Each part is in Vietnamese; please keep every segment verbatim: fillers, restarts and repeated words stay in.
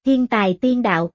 Thiên tài tiên đạo.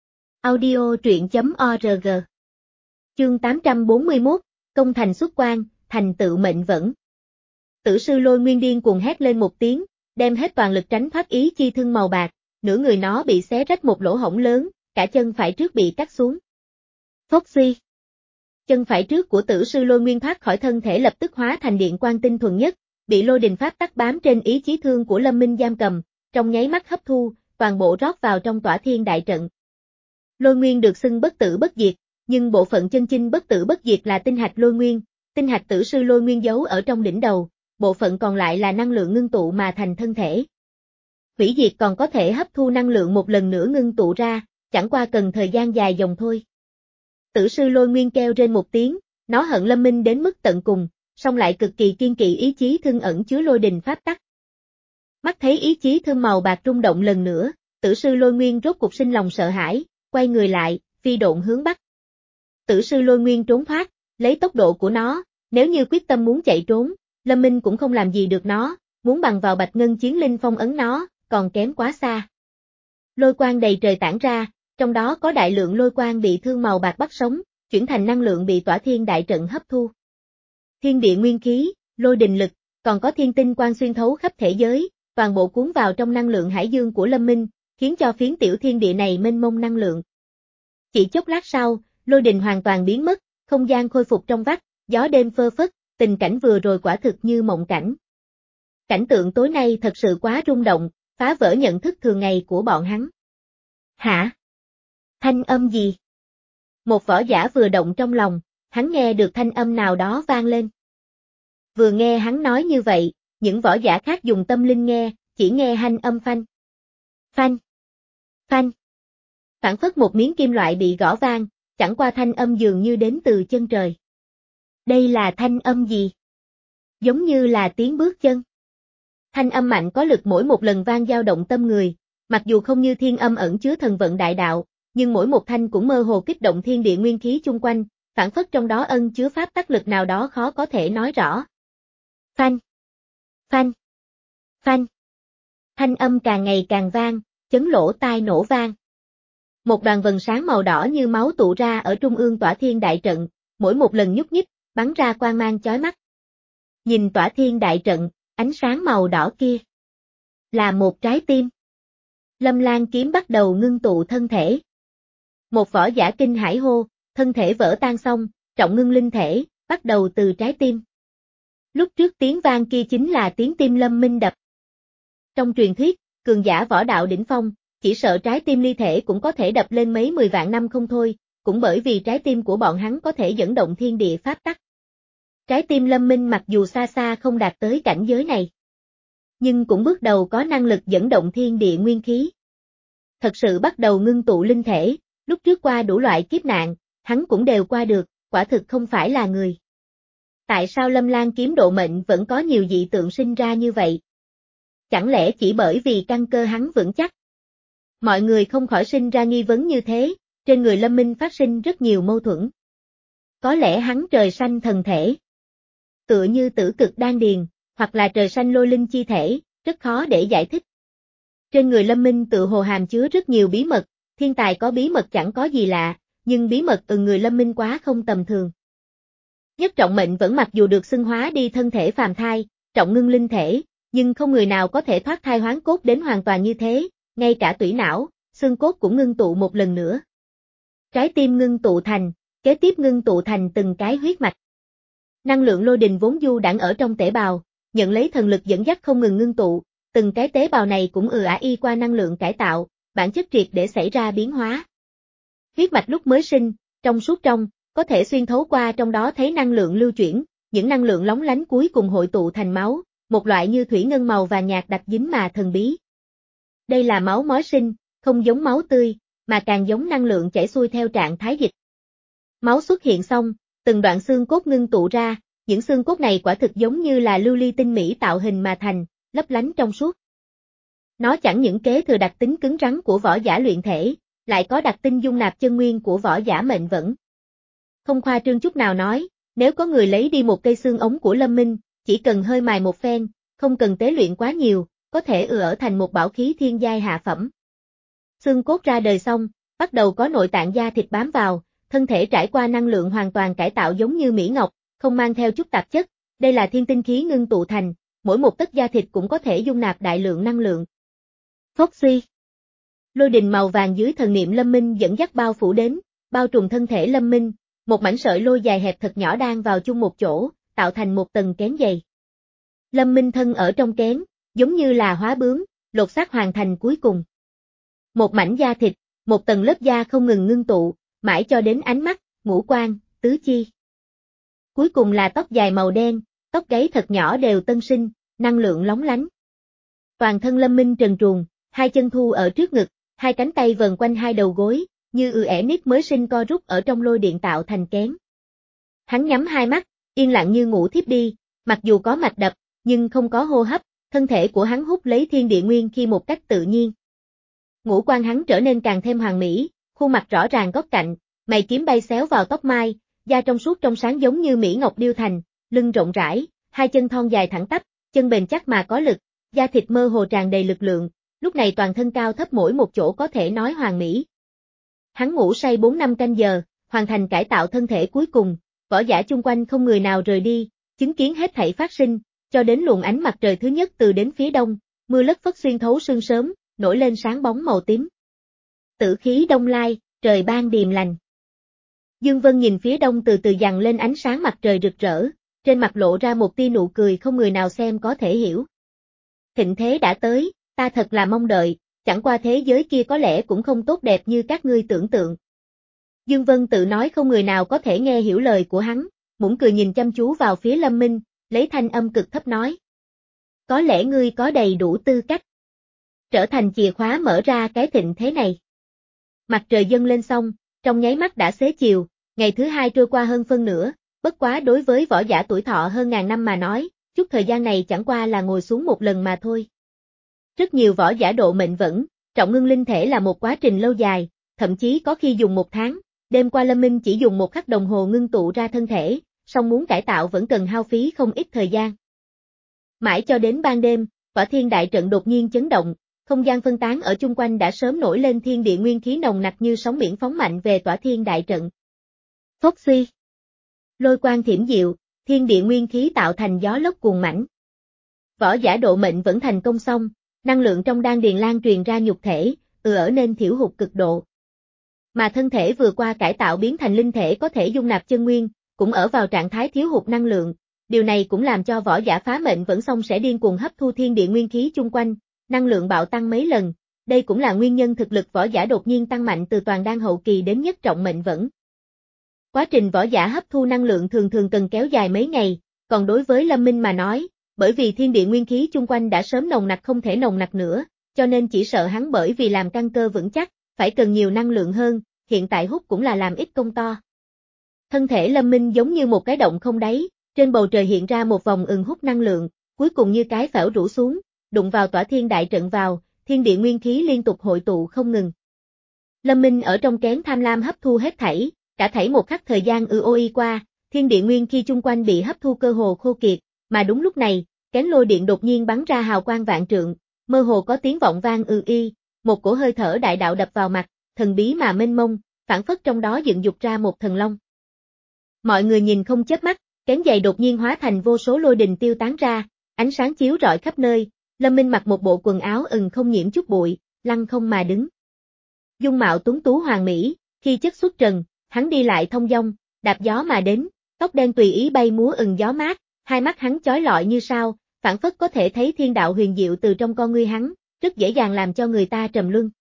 Audio truyện chấm org. Chương tám trăm bốn mươi mốt, công thành xuất quan, thành tựu mệnh vẫn. Tử sư Lôi Nguyên điên cuồng hét lên một tiếng, đem hết toàn lực tránh thoát ý chi thương màu bạc, nửa người nó bị xé rách một lỗ hổng lớn, cả chân phải trước bị cắt xuống. Phốc suy. Chân phải trước của tử sư Lôi Nguyên thoát khỏi thân thể lập tức hóa thành điện quang tinh thuần nhất, bị lôi đình pháp tắc bám trên ý chí thương của Lâm Minh giam cầm, trong nháy mắt hấp thu, toàn bộ rót vào trong tỏa thiên đại trận. Lôi nguyên được xưng bất tử bất diệt, nhưng bộ phận chân chính bất tử bất diệt là tinh hạch lôi nguyên, tinh hạch tử sư lôi nguyên giấu ở trong đỉnh đầu, bộ phận còn lại là năng lượng ngưng tụ mà thành thân thể. Hủy diệt còn có thể hấp thu năng lượng một lần nữa ngưng tụ ra, chẳng qua cần thời gian dài dòng thôi. Tử sư lôi nguyên kêu trên một tiếng, nó hận Lâm Minh đến mức tận cùng, song lại cực kỳ kiên kỵ ý chí thương ẩn chứa lôi đình pháp tắc. Mắt thấy ý chí thương màu bạc rung động lần nữa, tử sư lôi nguyên rốt cục sinh lòng sợ hãi, quay người lại, phi độn hướng bắc. Tử sư lôi nguyên trốn thoát, lấy tốc độ của nó, nếu như quyết tâm muốn chạy trốn, Lâm Minh cũng không làm gì được nó, muốn bằng vào bạch ngân chiến linh phong ấn nó, còn kém quá xa. Lôi quang đầy trời tản ra, trong đó có đại lượng lôi quang bị thương màu bạc bắt sống, chuyển thành năng lượng bị tỏa thiên đại trận hấp thu. Thiên địa nguyên khí, lôi đình lực, còn có thiên tinh quang xuyên thấu khắp thể giới, toàn bộ cuốn vào trong năng lượng hải dương của Lâm Minh, khiến cho phiến tiểu thiên địa này mênh mông năng lượng. Chỉ chốc lát sau, lôi đình hoàn toàn biến mất, không gian khôi phục trong vắt, gió đêm phơ phất, tình cảnh vừa rồi quả thực như mộng cảnh. Cảnh tượng tối nay thật sự quá rung động, phá vỡ nhận thức thường ngày của bọn hắn. Hả? Thanh âm gì? Một võ giả vừa động trong lòng, hắn nghe được thanh âm nào đó vang lên. Vừa nghe hắn nói như vậy, những võ giả khác dùng tâm linh nghe, chỉ nghe thanh âm phanh. Phanh. Phanh. Phản phất một miếng kim loại bị gõ vang, chẳng qua thanh âm dường như đến từ chân trời. Đây là thanh âm gì? Giống như là tiếng bước chân. Thanh âm mạnh có lực mỗi một lần vang dao động tâm người, mặc dù không như thiên âm ẩn chứa thần vận đại đạo, nhưng mỗi một thanh cũng mơ hồ kích động thiên địa nguyên khí chung quanh, phản phất trong đó ân chứa pháp tắc lực nào đó khó có thể nói rõ. Phanh. Phanh. Phanh. Thanh âm càng ngày càng vang, chấn lỗ tai nổ vang. Một đoàn vần sáng màu đỏ như máu tụ ra ở trung ương tỏa thiên đại trận, mỗi một lần nhúc nhích, bắn ra quang mang chói mắt. Nhìn tỏa thiên đại trận, ánh sáng màu đỏ kia là một trái tim. Lâm Lan kiếm bắt đầu ngưng tụ thân thể. Một võ giả kinh hãi hô, thân thể vỡ tan xong, trọng ngưng linh thể, bắt đầu từ trái tim. Lúc trước tiếng vang kia chính là tiếng tim Lâm Minh đập. Trong truyền thuyết, cường giả võ đạo đỉnh phong, chỉ sợ trái tim ly thể cũng có thể đập lên mấy mười vạn năm không thôi, cũng bởi vì trái tim của bọn hắn có thể dẫn động thiên địa pháp tắc. Trái tim Lâm Minh mặc dù xa xa không đạt tới cảnh giới này, nhưng cũng bước đầu có năng lực dẫn động thiên địa nguyên khí. Thật sự bắt đầu ngưng tụ linh thể, lúc trước qua đủ loại kiếp nạn, hắn cũng đều qua được, quả thực không phải là người. Tại sao Lâm Lan kiếm độ mệnh vẫn có nhiều dị tượng sinh ra như vậy? Chẳng lẽ chỉ bởi vì căn cơ hắn vững chắc? Mọi người không khỏi sinh ra nghi vấn như thế, trên người Lâm Minh phát sinh rất nhiều mâu thuẫn. Có lẽ hắn trời xanh thần thể, tựa như tử cực đan điền, hoặc là trời xanh lôi linh chi thể, rất khó để giải thích. Trên người Lâm Minh tự hồ hàm chứa rất nhiều bí mật, thiên tài có bí mật chẳng có gì lạ, nhưng bí mật từ người Lâm Minh quá không tầm thường. Nhất trọng mệnh vẫn mặc dù được xưng hóa đi thân thể phàm thai, trọng ngưng linh thể, nhưng không người nào có thể thoát thai hoán cốt đến hoàn toàn như thế, ngay cả tủy não, xương cốt cũng ngưng tụ một lần nữa. Trái tim ngưng tụ thành, kế tiếp ngưng tụ thành từng cái huyết mạch. Năng lượng lôi đình vốn du đãng ở trong tế bào, nhận lấy thần lực dẫn dắt không ngừng ngưng tụ, từng cái tế bào này cũng ừ ả y qua năng lượng cải tạo, bản chất triệt để xảy ra biến hóa. Huyết mạch lúc mới sinh, trong suốt trong, có thể xuyên thấu qua trong đó thấy năng lượng lưu chuyển, những năng lượng lóng lánh cuối cùng hội tụ thành máu, một loại như thủy ngân màu và nhạt đặc dính mà thần bí. Đây là máu mối sinh, không giống máu tươi, mà càng giống năng lượng chảy xuôi theo trạng thái dịch. Máu xuất hiện xong, từng đoạn xương cốt ngưng tụ ra, những xương cốt này quả thực giống như là lưu ly tinh mỹ tạo hình mà thành, lấp lánh trong suốt. Nó chẳng những kế thừa đặc tính cứng rắn của võ giả luyện thể, lại có đặc tính dung nạp chân nguyên của võ giả mệnh vẫn. Không khoa trương chút nào nói, nếu có người lấy đi một cây xương ống của Lâm Minh, chỉ cần hơi mài một phen, không cần tế luyện quá nhiều, có thể ừa ở thành một bảo khí thiên giai hạ phẩm. Xương cốt ra đời xong, bắt đầu có nội tạng da thịt bám vào, thân thể trải qua năng lượng hoàn toàn cải tạo giống như mỹ ngọc, không mang theo chút tạp chất, đây là thiên tinh khí ngưng tụ thành, mỗi một tấc da thịt cũng có thể dung nạp đại lượng năng lượng. Phốc suy. Lôi đình màu vàng dưới thần niệm Lâm Minh dẫn dắt bao phủ đến, bao trùm thân thể Lâm Minh, một mảnh sợi lôi dài hẹp thật nhỏ đang vào chung một chỗ, tạo thành một tầng kén dày. Lâm Minh thân ở trong kén, giống như là hóa bướm, lột xác hoàn thành cuối cùng. Một mảnh da thịt, một tầng lớp da không ngừng ngưng tụ, mãi cho đến ánh mắt, ngũ quan, tứ chi. Cuối cùng là tóc dài màu đen, tóc gáy thật nhỏ đều tân sinh, năng lượng lóng lánh. Toàn thân Lâm Minh trần truồng, hai chân thu ở trước ngực, hai cánh tay vần quanh hai đầu gối, như ư ẻ nít mới sinh co rút ở trong lôi điện tạo thành kén. Hắn nhắm hai mắt, yên lặng như ngủ thiếp đi, mặc dù có mạch đập, nhưng không có hô hấp, thân thể của hắn hút lấy thiên địa nguyên khi một cách tự nhiên. Ngũ quan hắn trở nên càng thêm hoàn mỹ, khuôn mặt rõ ràng góc cạnh, mày kiếm bay xéo vào tóc mai, da trong suốt trong sáng giống như mỹ ngọc điêu thành, lưng rộng rãi, hai chân thon dài thẳng tắp, chân bền chắc mà có lực, da thịt mơ hồ tràn đầy lực lượng, lúc này toàn thân cao thấp mỗi một chỗ có thể nói hoàn mỹ. Hắn ngủ say bốn năm canh giờ, hoàn thành cải tạo thân thể cuối cùng, võ giả chung quanh không người nào rời đi, chứng kiến hết thảy phát sinh, cho đến luồng ánh mặt trời thứ nhất từ đến phía đông, mưa lất phất xuyên thấu sương sớm, nổi lên sáng bóng màu tím. Tử khí đông lai, trời ban điềm lành. Dương Vân nhìn phía đông từ từ dằn lên ánh sáng mặt trời rực rỡ, trên mặt lộ ra một tia nụ cười không người nào xem có thể hiểu. Thịnh thế đã tới, ta thật là mong đợi, chẳng qua thế giới kia có lẽ cũng không tốt đẹp như các ngươi tưởng tượng. Dương Vân tự nói không người nào có thể nghe hiểu lời của hắn, mũm cười nhìn chăm chú vào phía Lâm Minh, lấy thanh âm cực thấp nói. Có lẽ ngươi có đầy đủ tư cách trở thành chìa khóa mở ra cái thịnh thế này. Mặt trời dâng lên xong, trong nháy mắt đã xế chiều, ngày thứ hai trôi qua hơn phân nửa, bất quá đối với võ giả tuổi thọ hơn ngàn năm mà nói, chút thời gian này chẳng qua là ngồi xuống một lần mà thôi. Rất nhiều võ giả độ mệnh vẫn, trọng ngưng linh thể là một quá trình lâu dài, thậm chí có khi dùng một tháng, đêm qua Lâm Minh chỉ dùng một khắc đồng hồ ngưng tụ ra thân thể, song muốn cải tạo vẫn cần hao phí không ít thời gian. Mãi cho đến ban đêm, Tỏa Thiên đại trận đột nhiên chấn động, không gian phân tán ở chung quanh đã sớm nổi lên thiên địa nguyên khí nồng nặc như sóng biển phóng mạnh về Tỏa Thiên đại trận. Phốc suy. Lôi quang thiểm diệu, thiên địa nguyên khí tạo thành gió lốc cuồn mãnh. Võ giả độ mệnh vẫn thành công xong, năng lượng trong đan điền lan truyền ra nhục thể, ừ ở nên thiểu hụt cực độ. Mà thân thể vừa qua cải tạo biến thành linh thể có thể dung nạp chân nguyên, cũng ở vào trạng thái thiếu hụt năng lượng, điều này cũng làm cho võ giả phá mệnh vẫn xong sẽ điên cuồng hấp thu thiên địa nguyên khí chung quanh, năng lượng bạo tăng mấy lần, đây cũng là nguyên nhân thực lực võ giả đột nhiên tăng mạnh từ toàn đan hậu kỳ đến nhất trọng mệnh vẫn. Quá trình võ giả hấp thu năng lượng thường thường cần kéo dài mấy ngày, còn đối với Lâm Minh mà nói, bởi vì thiên địa nguyên khí chung quanh đã sớm nồng nặc không thể nồng nặc nữa, cho nên chỉ sợ hắn bởi vì làm căn cơ vững chắc, phải cần nhiều năng lượng hơn, hiện tại hút cũng là làm ít công to. Thân thể Lâm Minh giống như một cái động không đáy, trên bầu trời hiện ra một vòng ừng hút năng lượng, cuối cùng như cái phễu rũ xuống, đụng vào Tỏa Thiên đại trận vào, thiên địa nguyên khí liên tục hội tụ không ngừng. Lâm Minh ở trong kén tham lam hấp thu hết thảy, cả thảy một khắc thời gian ư ô y qua, thiên địa nguyên khí chung quanh bị hấp thu cơ hồ khô kiệt, mà đúng lúc này, kén lôi điện đột nhiên bắn ra hào quang vạn trượng, mơ hồ có tiếng vọng vang ư y, một cổ hơi thở đại đạo đập vào mặt, thần bí mà mênh mông, phản phất trong đó dựng dục ra một thần long. Mọi người nhìn không chớp mắt, kén dày đột nhiên hóa thành vô số lôi đình tiêu tán ra, ánh sáng chiếu rọi khắp nơi, Lâm Minh mặc một bộ quần áo ừng không nhiễm chút bụi, lăng không mà đứng. Dung mạo tuấn tú hoàng mỹ, khi chất xuất trần, hắn đi lại thông dong, đạp gió mà đến, tóc đen tùy ý bay múa ừng gió mát, hai mắt hắn chói lọi như sao, phản phất có thể thấy thiên đạo huyền diệu từ trong con ngươi hắn, rất dễ dàng làm cho người ta trầm luân.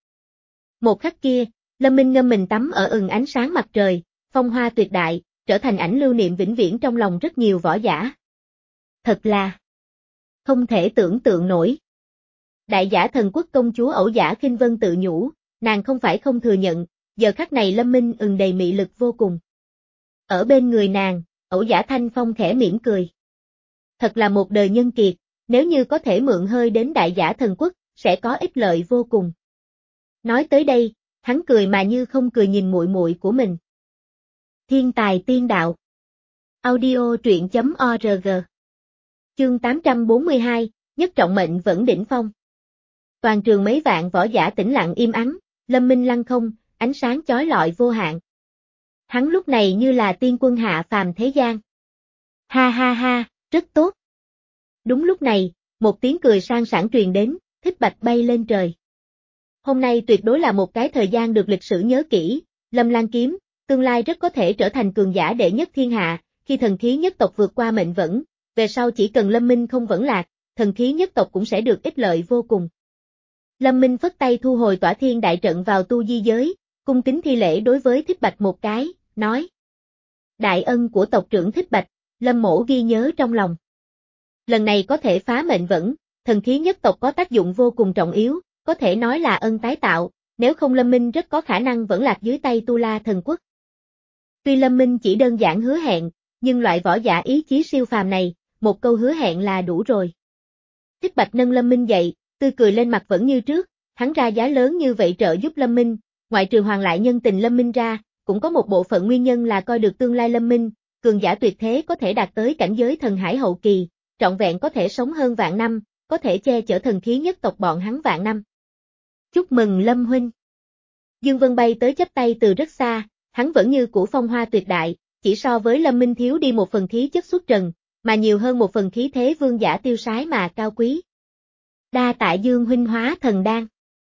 Một khắc kia, Lâm Minh ngâm mình tắm ở ừng ánh sáng mặt trời, phong hoa tuyệt đại, trở thành ảnh lưu niệm vĩnh viễn trong lòng rất nhiều võ giả. Thật là không thể tưởng tượng nổi. Đại giả thần quốc công chúa Ẩu Giả Khinh Vân tự nhủ, nàng không phải không thừa nhận, giờ khắc này Lâm Minh ừng đầy mị lực vô cùng. Ở bên người nàng, Ẩu Giả Thanh Phong khẽ mỉm cười. Thật là một đời nhân kiệt, nếu như có thể mượn hơi đến đại giả thần quốc, sẽ có ích lợi vô cùng. Nói tới đây, hắn cười mà như không cười nhìn muội muội của mình. Thiên tài tiên đạo. Audio truyện chấm org. Chương tám trăm bốn mươi hai, nhất trọng mệnh vẫn đỉnh phong. Toàn trường mấy vạn võ giả tĩnh lặng im ắng, lâm minh lăng không, ánh sáng chói lọi vô hạn. Hắn lúc này như là tiên quân hạ phàm thế gian. Ha ha ha, rất tốt. Đúng lúc này, một tiếng cười sang sảng truyền đến, Thích Bạch bay lên trời. Hôm nay tuyệt đối là một cái thời gian được lịch sử nhớ kỹ, Lâm Lan kiếm, tương lai rất có thể trở thành cường giả đệ nhất thiên hạ, khi thần khí nhất tộc vượt qua mệnh vẫn, về sau chỉ cần Lâm Minh không vẫn lạc, thần khí nhất tộc cũng sẽ được ích lợi vô cùng. Lâm Minh phất tay thu hồi Tỏa Thiên đại trận vào tu di giới, cung kính thi lễ đối với Thích Bạch một cái, nói: đại ân của tộc trưởng Thích Bạch, Lâm mỗ ghi nhớ trong lòng. Lần này có thể phá mệnh vẫn, thần khí nhất tộc có tác dụng vô cùng trọng yếu, có thể nói là ân tái tạo, nếu không Lâm Minh rất có khả năng vẫn lạc dưới tay Tu La Thần Quốc. Tuy Lâm Minh chỉ đơn giản hứa hẹn, nhưng loại võ giả ý chí siêu phàm này, một câu hứa hẹn là đủ rồi. Thích Bạch nâng Lâm Minh dậy, tươi cười lên mặt vẫn như trước, hắn ra giá lớn như vậy trợ giúp Lâm Minh, ngoại trừ hoàn lại nhân tình Lâm Minh ra, cũng có một bộ phận nguyên nhân là coi được tương lai Lâm Minh, cường giả tuyệt thế có thể đạt tới cảnh giới thần hải hậu kỳ, trọn vẹn có thể sống hơn vạn năm, có thể che chở thần khí nhất tộc bọn hắn vạn năm. Chúc mừng Lâm huynh. Dương Vân bay tới chắp tay từ rất xa, hắn vẫn như cũ phong hoa tuyệt đại, chỉ so với Lâm Minh thiếu đi một phần khí chất xuất trần, mà nhiều hơn một phần khí thế vương giả tiêu sái mà cao quý. Đa tạ Dương huynh hóa thần đan.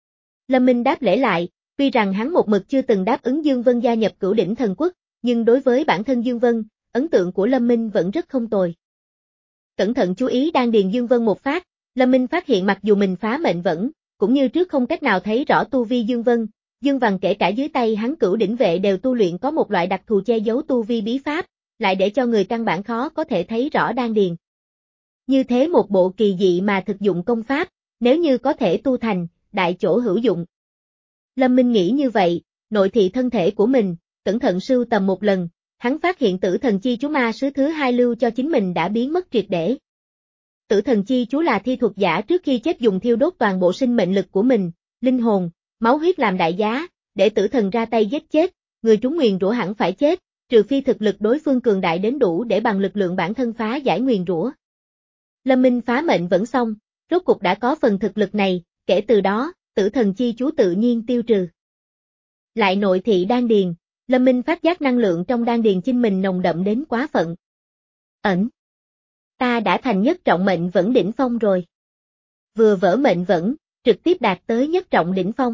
Lâm Minh đáp lễ lại, tuy rằng hắn một mực chưa từng đáp ứng Dương Vân gia nhập Cửu Đỉnh Thần Quốc, nhưng đối với bản thân Dương Vân, ấn tượng của Lâm Minh vẫn rất không tồi. Cẩn thận chú ý đan điền Dương Vân một phát, Lâm Minh phát hiện mặc dù mình phá mệnh vẫn, cũng như trước không cách nào thấy rõ tu vi Dương Vân, Dương Vằn kể cả dưới tay hắn Cửu Đỉnh vệ đều tu luyện có một loại đặc thù che giấu tu vi bí pháp, lại để cho người căn bản khó có thể thấy rõ đan điền. Như thế một bộ kỳ dị mà thực dụng công pháp, nếu như có thể tu thành, đại chỗ hữu dụng. Lâm Minh nghĩ như vậy, nội thị thân thể của mình, cẩn thận sưu tầm một lần, hắn phát hiện tử thần chi chú ma sứ thứ hai lưu cho chính mình đã biến mất triệt để. Tử thần chi chú là thi thuật giả trước khi chết dùng thiêu đốt toàn bộ sinh mệnh lực của mình, linh hồn, máu huyết làm đại giá, để tử thần ra tay giết chết, người trúng nguyền rủa hẳn phải chết, trừ phi thực lực đối phương cường đại đến đủ để bằng lực lượng bản thân phá giải nguyền rủa. Lâm Minh phá mệnh vẫn xong, rốt cục đã có phần thực lực này, kể từ đó, tử thần chi chú tự nhiên tiêu trừ. Lại nội thị đan điền, Lâm Minh phát giác năng lượng trong đan điền chinh mình nồng đậm đến quá phận. Ẩn. Ta đã thành nhất trọng mệnh vẫn đỉnh phong rồi. Vừa vỡ mệnh vẫn, trực tiếp đạt tới nhất trọng đỉnh phong.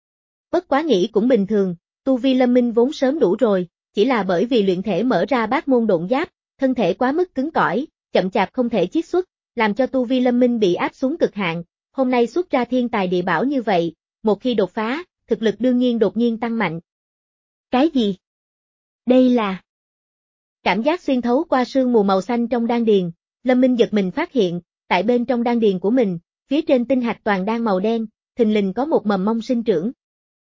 Bất quá nghĩ cũng bình thường, tu vi Lâm Minh vốn sớm đủ rồi, chỉ là bởi vì luyện thể mở ra bát môn độn giáp, thân thể quá mức cứng cỏi, chậm chạp không thể chiết xuất, làm cho tu vi Lâm Minh bị áp xuống cực hạn, hôm nay xuất ra thiên tài địa bảo như vậy, một khi đột phá, thực lực đương nhiên đột nhiên tăng mạnh. Cái gì? Đây là... Cảm giác xuyên thấu qua sương mù màu xanh trong đan điền, Lâm Minh giật mình phát hiện, tại bên trong đan điền của mình, phía trên tinh hạch toàn đan màu đen, thình lình có một mầm mông sinh trưởng.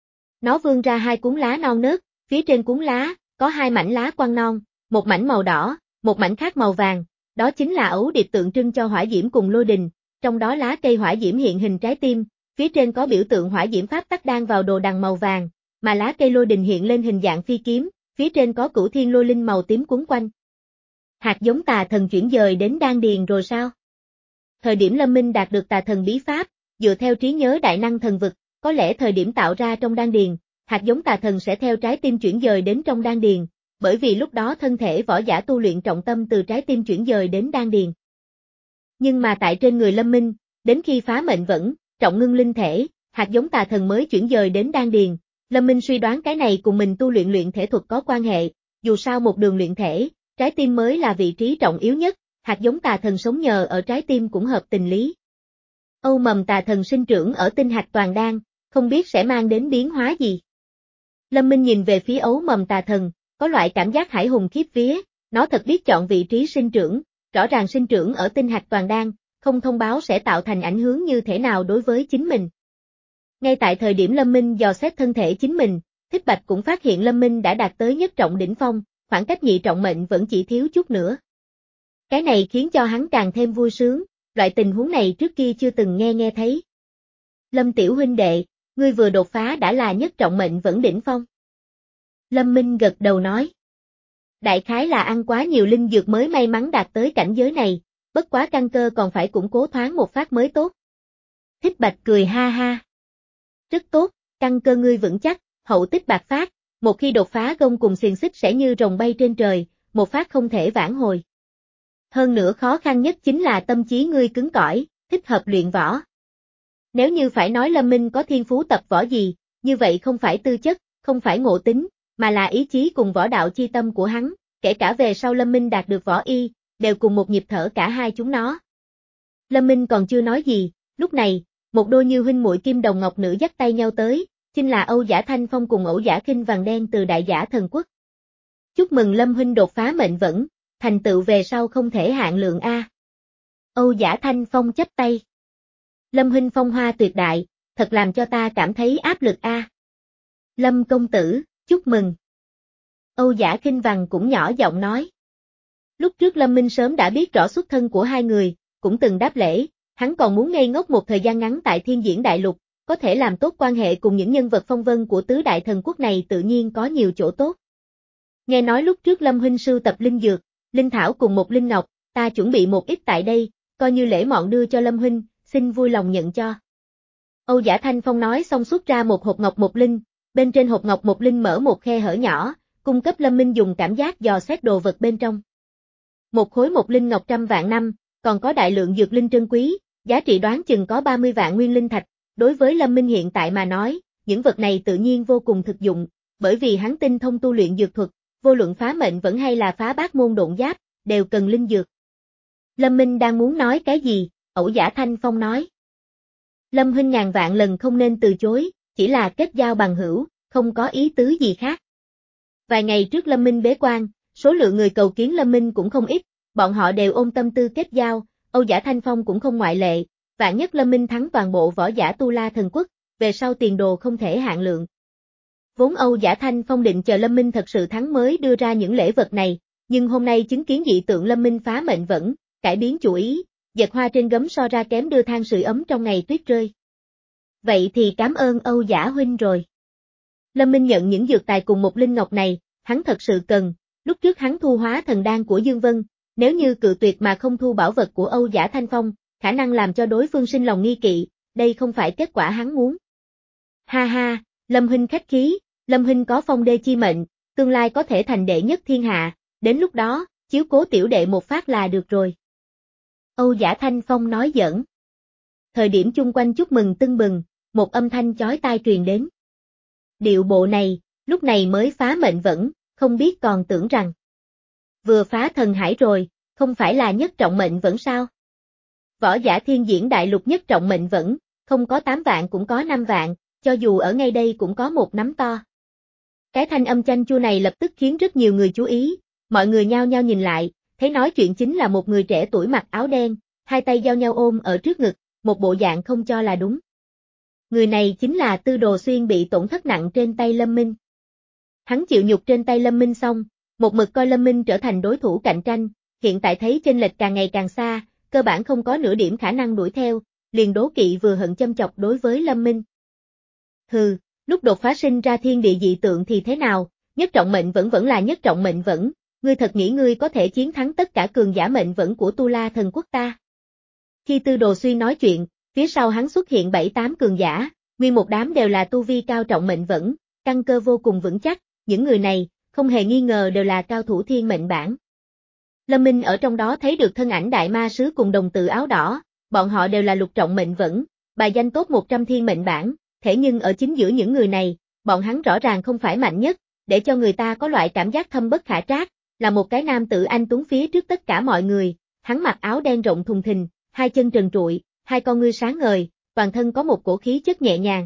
Nó vươn ra hai cuốn lá non nớt, phía trên cuốn lá, có hai mảnh lá quang non, một mảnh màu đỏ, một mảnh khác màu vàng, đó chính là ấu điệp tượng trưng cho hỏa diễm cùng lôi đình, trong đó lá cây hỏa diễm hiện hình trái tim, phía trên có biểu tượng hỏa diễm pháp tắc đan vào đồ đằng màu vàng, mà lá cây lôi đình hiện lên hình dạng phi kiếm, phía trên có cửu thiên lôi linh màu tím quấn quanh. Hạt giống tà thần chuyển dời đến đan điền rồi sao? Thời điểm Lâm Minh đạt được tà thần bí pháp, dựa theo trí nhớ đại năng thần vực, có lẽ thời điểm tạo ra trong đan điền, hạt giống tà thần sẽ theo trái tim chuyển dời đến trong đan điền, bởi vì lúc đó thân thể võ giả tu luyện trọng tâm từ trái tim chuyển dời đến đan điền. Nhưng mà tại trên người Lâm Minh, đến khi phá mệnh vẫn, trọng ngưng linh thể, hạt giống tà thần mới chuyển dời đến đan điền. Lâm Minh suy đoán cái này cùng mình tu luyện luyện thể thuật có quan hệ, dù sao một đường luyện thể, trái tim mới là vị trí trọng yếu nhất, hạt giống tà thần sống nhờ ở trái tim cũng hợp tình lý. Âu mầm tà thần sinh trưởng ở tinh hạch toàn đan, không biết sẽ mang đến biến hóa gì. Lâm Minh nhìn về phía ấu mầm tà thần, có loại cảm giác hải hùng khiếp vía, nó thật biết chọn vị trí sinh trưởng, rõ ràng sinh trưởng ở tinh hạch toàn đan, không thông báo sẽ tạo thành ảnh hưởng như thế nào đối với chính mình. Ngay tại thời điểm Lâm Minh dò xét thân thể chính mình, Thích Bạch cũng phát hiện Lâm Minh đã đạt tới nhất trọng đỉnh phong, khoảng cách nhị trọng mệnh vẫn chỉ thiếu chút nữa. Cái này khiến cho hắn càng thêm vui sướng, loại tình huống này trước kia chưa từng nghe nghe thấy. Lâm tiểu huynh đệ, ngươi vừa đột phá đã là nhất trọng mệnh vẫn đỉnh phong. Lâm Minh gật đầu nói. Đại khái là ăn quá nhiều linh dược mới may mắn đạt tới cảnh giới này, bất quá căn cơ còn phải củng cố thoáng một phát mới tốt. Thích Bạch cười ha ha. Rất tốt, căn cơ ngươi vững chắc, hậu tích bạc phát, một khi đột phá gông cùng xiềng xích sẽ như rồng bay trên trời, một phát không thể vãn hồi. Hơn nữa khó khăn nhất chính là tâm trí ngươi cứng cỏi, thích hợp luyện võ. Nếu như phải nói Lâm Minh có thiên phú tập võ gì, như vậy không phải tư chất, không phải ngộ tính, mà là ý chí cùng võ đạo chi tâm của hắn, kể cả về sau Lâm Minh đạt được võ y, đều cùng một nhịp thở cả hai chúng nó. Lâm Minh còn chưa nói gì, lúc này, một đôi như huynh muội kim đồng ngọc nữ dắt tay nhau tới, chính là Âu Giả Thanh Phong cùng Ẩu Giả Khinh Vàng Đen từ Đại Giả Thần Quốc. Chúc mừng Lâm huynh đột phá mệnh vẫn, thành tựu về sau không thể hạn lượng a. Âu Giả Thanh Phong chắp tay. Lâm huynh phong hoa tuyệt đại, thật làm cho ta cảm thấy áp lực a. Lâm công tử, chúc mừng. Âu Giả Khinh Vàng cũng nhỏ giọng nói. Lúc trước Lâm Minh sớm đã biết rõ xuất thân của hai người, cũng từng đáp lễ, hắn còn muốn ngây ngốc một thời gian ngắn tại Thiên Diễn Đại Lục, có thể làm tốt quan hệ cùng những nhân vật phong vân của tứ đại thần quốc này tự nhiên có nhiều chỗ tốt. Nghe nói lúc trước Lâm huynh sưu tập linh dược, linh thảo cùng một linh ngọc, ta chuẩn bị một ít tại đây, coi như lễ mọn đưa cho Lâm huynh, xin vui lòng nhận cho. Âu Giả Thanh Phong nói xong xuất ra một hộp ngọc một linh, bên trên hộp ngọc một linh mở một khe hở nhỏ, cung cấp Lâm Minh dùng cảm giác dò xét đồ vật bên trong. Một khối một linh ngọc trăm vạn năm, còn có đại lượng dược linh trân quý, giá trị đoán chừng có ba mươi vạn nguyên linh thạch, đối với Lâm Minh hiện tại mà nói, những vật này tự nhiên vô cùng thực dụng, bởi vì hắn tinh thông tu luyện dược thuật, vô luận phá mệnh vẫn hay là phá bát môn độn giáp, đều cần linh dược. Lâm Minh đang muốn nói cái gì, Ẩu Giả Thanh Phong nói. Lâm huynh ngàn vạn lần không nên từ chối, chỉ là kết giao bằng hữu, không có ý tứ gì khác. Vài ngày trước Lâm Minh bế quan, số lượng người cầu kiến Lâm Minh cũng không ít, bọn họ đều ôm tâm tư kết giao, Âu Giả Thanh Phong cũng không ngoại lệ, vạn nhất Lâm Minh thắng toàn bộ võ giả Tu La Thần Quốc, về sau tiền đồ không thể hạn lượng. Vốn Âu Giả Thanh Phong định chờ Lâm Minh thật sự thắng mới đưa ra những lễ vật này, nhưng hôm nay chứng kiến dị tượng Lâm Minh phá mệnh vẫn, cải biến chủ ý, dệt hoa trên gấm so ra kém đưa than sưởi ấm trong ngày tuyết rơi. Vậy thì cảm ơn Âu Giả huynh rồi. Lâm Minh nhận những dược tài cùng một linh ngọc này, hắn thật sự cần, lúc trước hắn thu hóa thần đan của Dương Vân, nếu như cự tuyệt mà không thu bảo vật của Âu Giả Thanh Phong, khả năng làm cho đối phương sinh lòng nghi kỵ, đây không phải kết quả hắn muốn. Ha ha, Lâm huynh khách khí, Lâm huynh có phong đê chi mệnh, tương lai có thể thành đệ nhất thiên hạ, đến lúc đó, chiếu cố tiểu đệ một phát là được rồi. Âu Giả Thanh Phong nói giỡn. Thời điểm chung quanh chúc mừng tưng bừng, một âm thanh chói tai truyền đến. Điệu bộ này, lúc này mới phá mệnh vẫn, không biết còn tưởng rằng. Vừa phá thần hải rồi, không phải là nhất trọng mệnh vẫn sao? Võ giả Thiên Diễn Đại Lục nhất trọng mệnh vẫn, không có tám vạn cũng có năm vạn, cho dù ở ngay đây cũng có một nắm to. Cái thanh âm chanh chua này lập tức khiến rất nhiều người chú ý, mọi người nhao nhao nhìn lại, thấy nói chuyện chính là một người trẻ tuổi mặc áo đen, hai tay giao nhau ôm ở trước ngực, một bộ dạng không cho là đúng. Người này chính là Tư Đồ Xuyên bị tổn thất nặng trên tay Lâm Minh. Hắn chịu nhục trên tay Lâm Minh xong, một mực coi Lâm Minh trở thành đối thủ cạnh tranh, hiện tại thấy chênh lệch càng ngày càng xa, cơ bản không có nửa điểm khả năng đuổi theo, liền đố kỵ vừa hận châm chọc đối với Lâm Minh. Hừ, lúc đột phá sinh ra thiên địa dị tượng thì thế nào, nhất trọng mệnh vẫn vẫn là nhất trọng mệnh vẫn, ngươi thật nghĩ ngươi có thể chiến thắng tất cả cường giả mệnh vẫn của Tu La Thần Quốc ta. Khi Tư Đồ Xuyên nói chuyện, phía sau hắn xuất hiện bảy tám cường giả, nguyên một đám đều là tu vi cao trọng mệnh vẫn, căn cơ vô cùng vững chắc, những người này, không hề nghi ngờ đều là cao thủ thiên mệnh bản. Lâm Minh ở trong đó thấy được thân ảnh đại ma sứ cùng đồng tử áo đỏ, bọn họ đều là lục trọng mệnh vẫn, bài danh top một trăm thiên mệnh bản, thế nhưng ở chính giữa những người này, bọn hắn rõ ràng không phải mạnh nhất, để cho người ta có loại cảm giác thâm bất khả trác, là một cái nam tử anh tuấn phía trước tất cả mọi người, hắn mặc áo đen rộng thùng thình, hai chân trần trụi, hai con ngươi sáng ngời, toàn thân có một cổ khí chất nhẹ nhàng.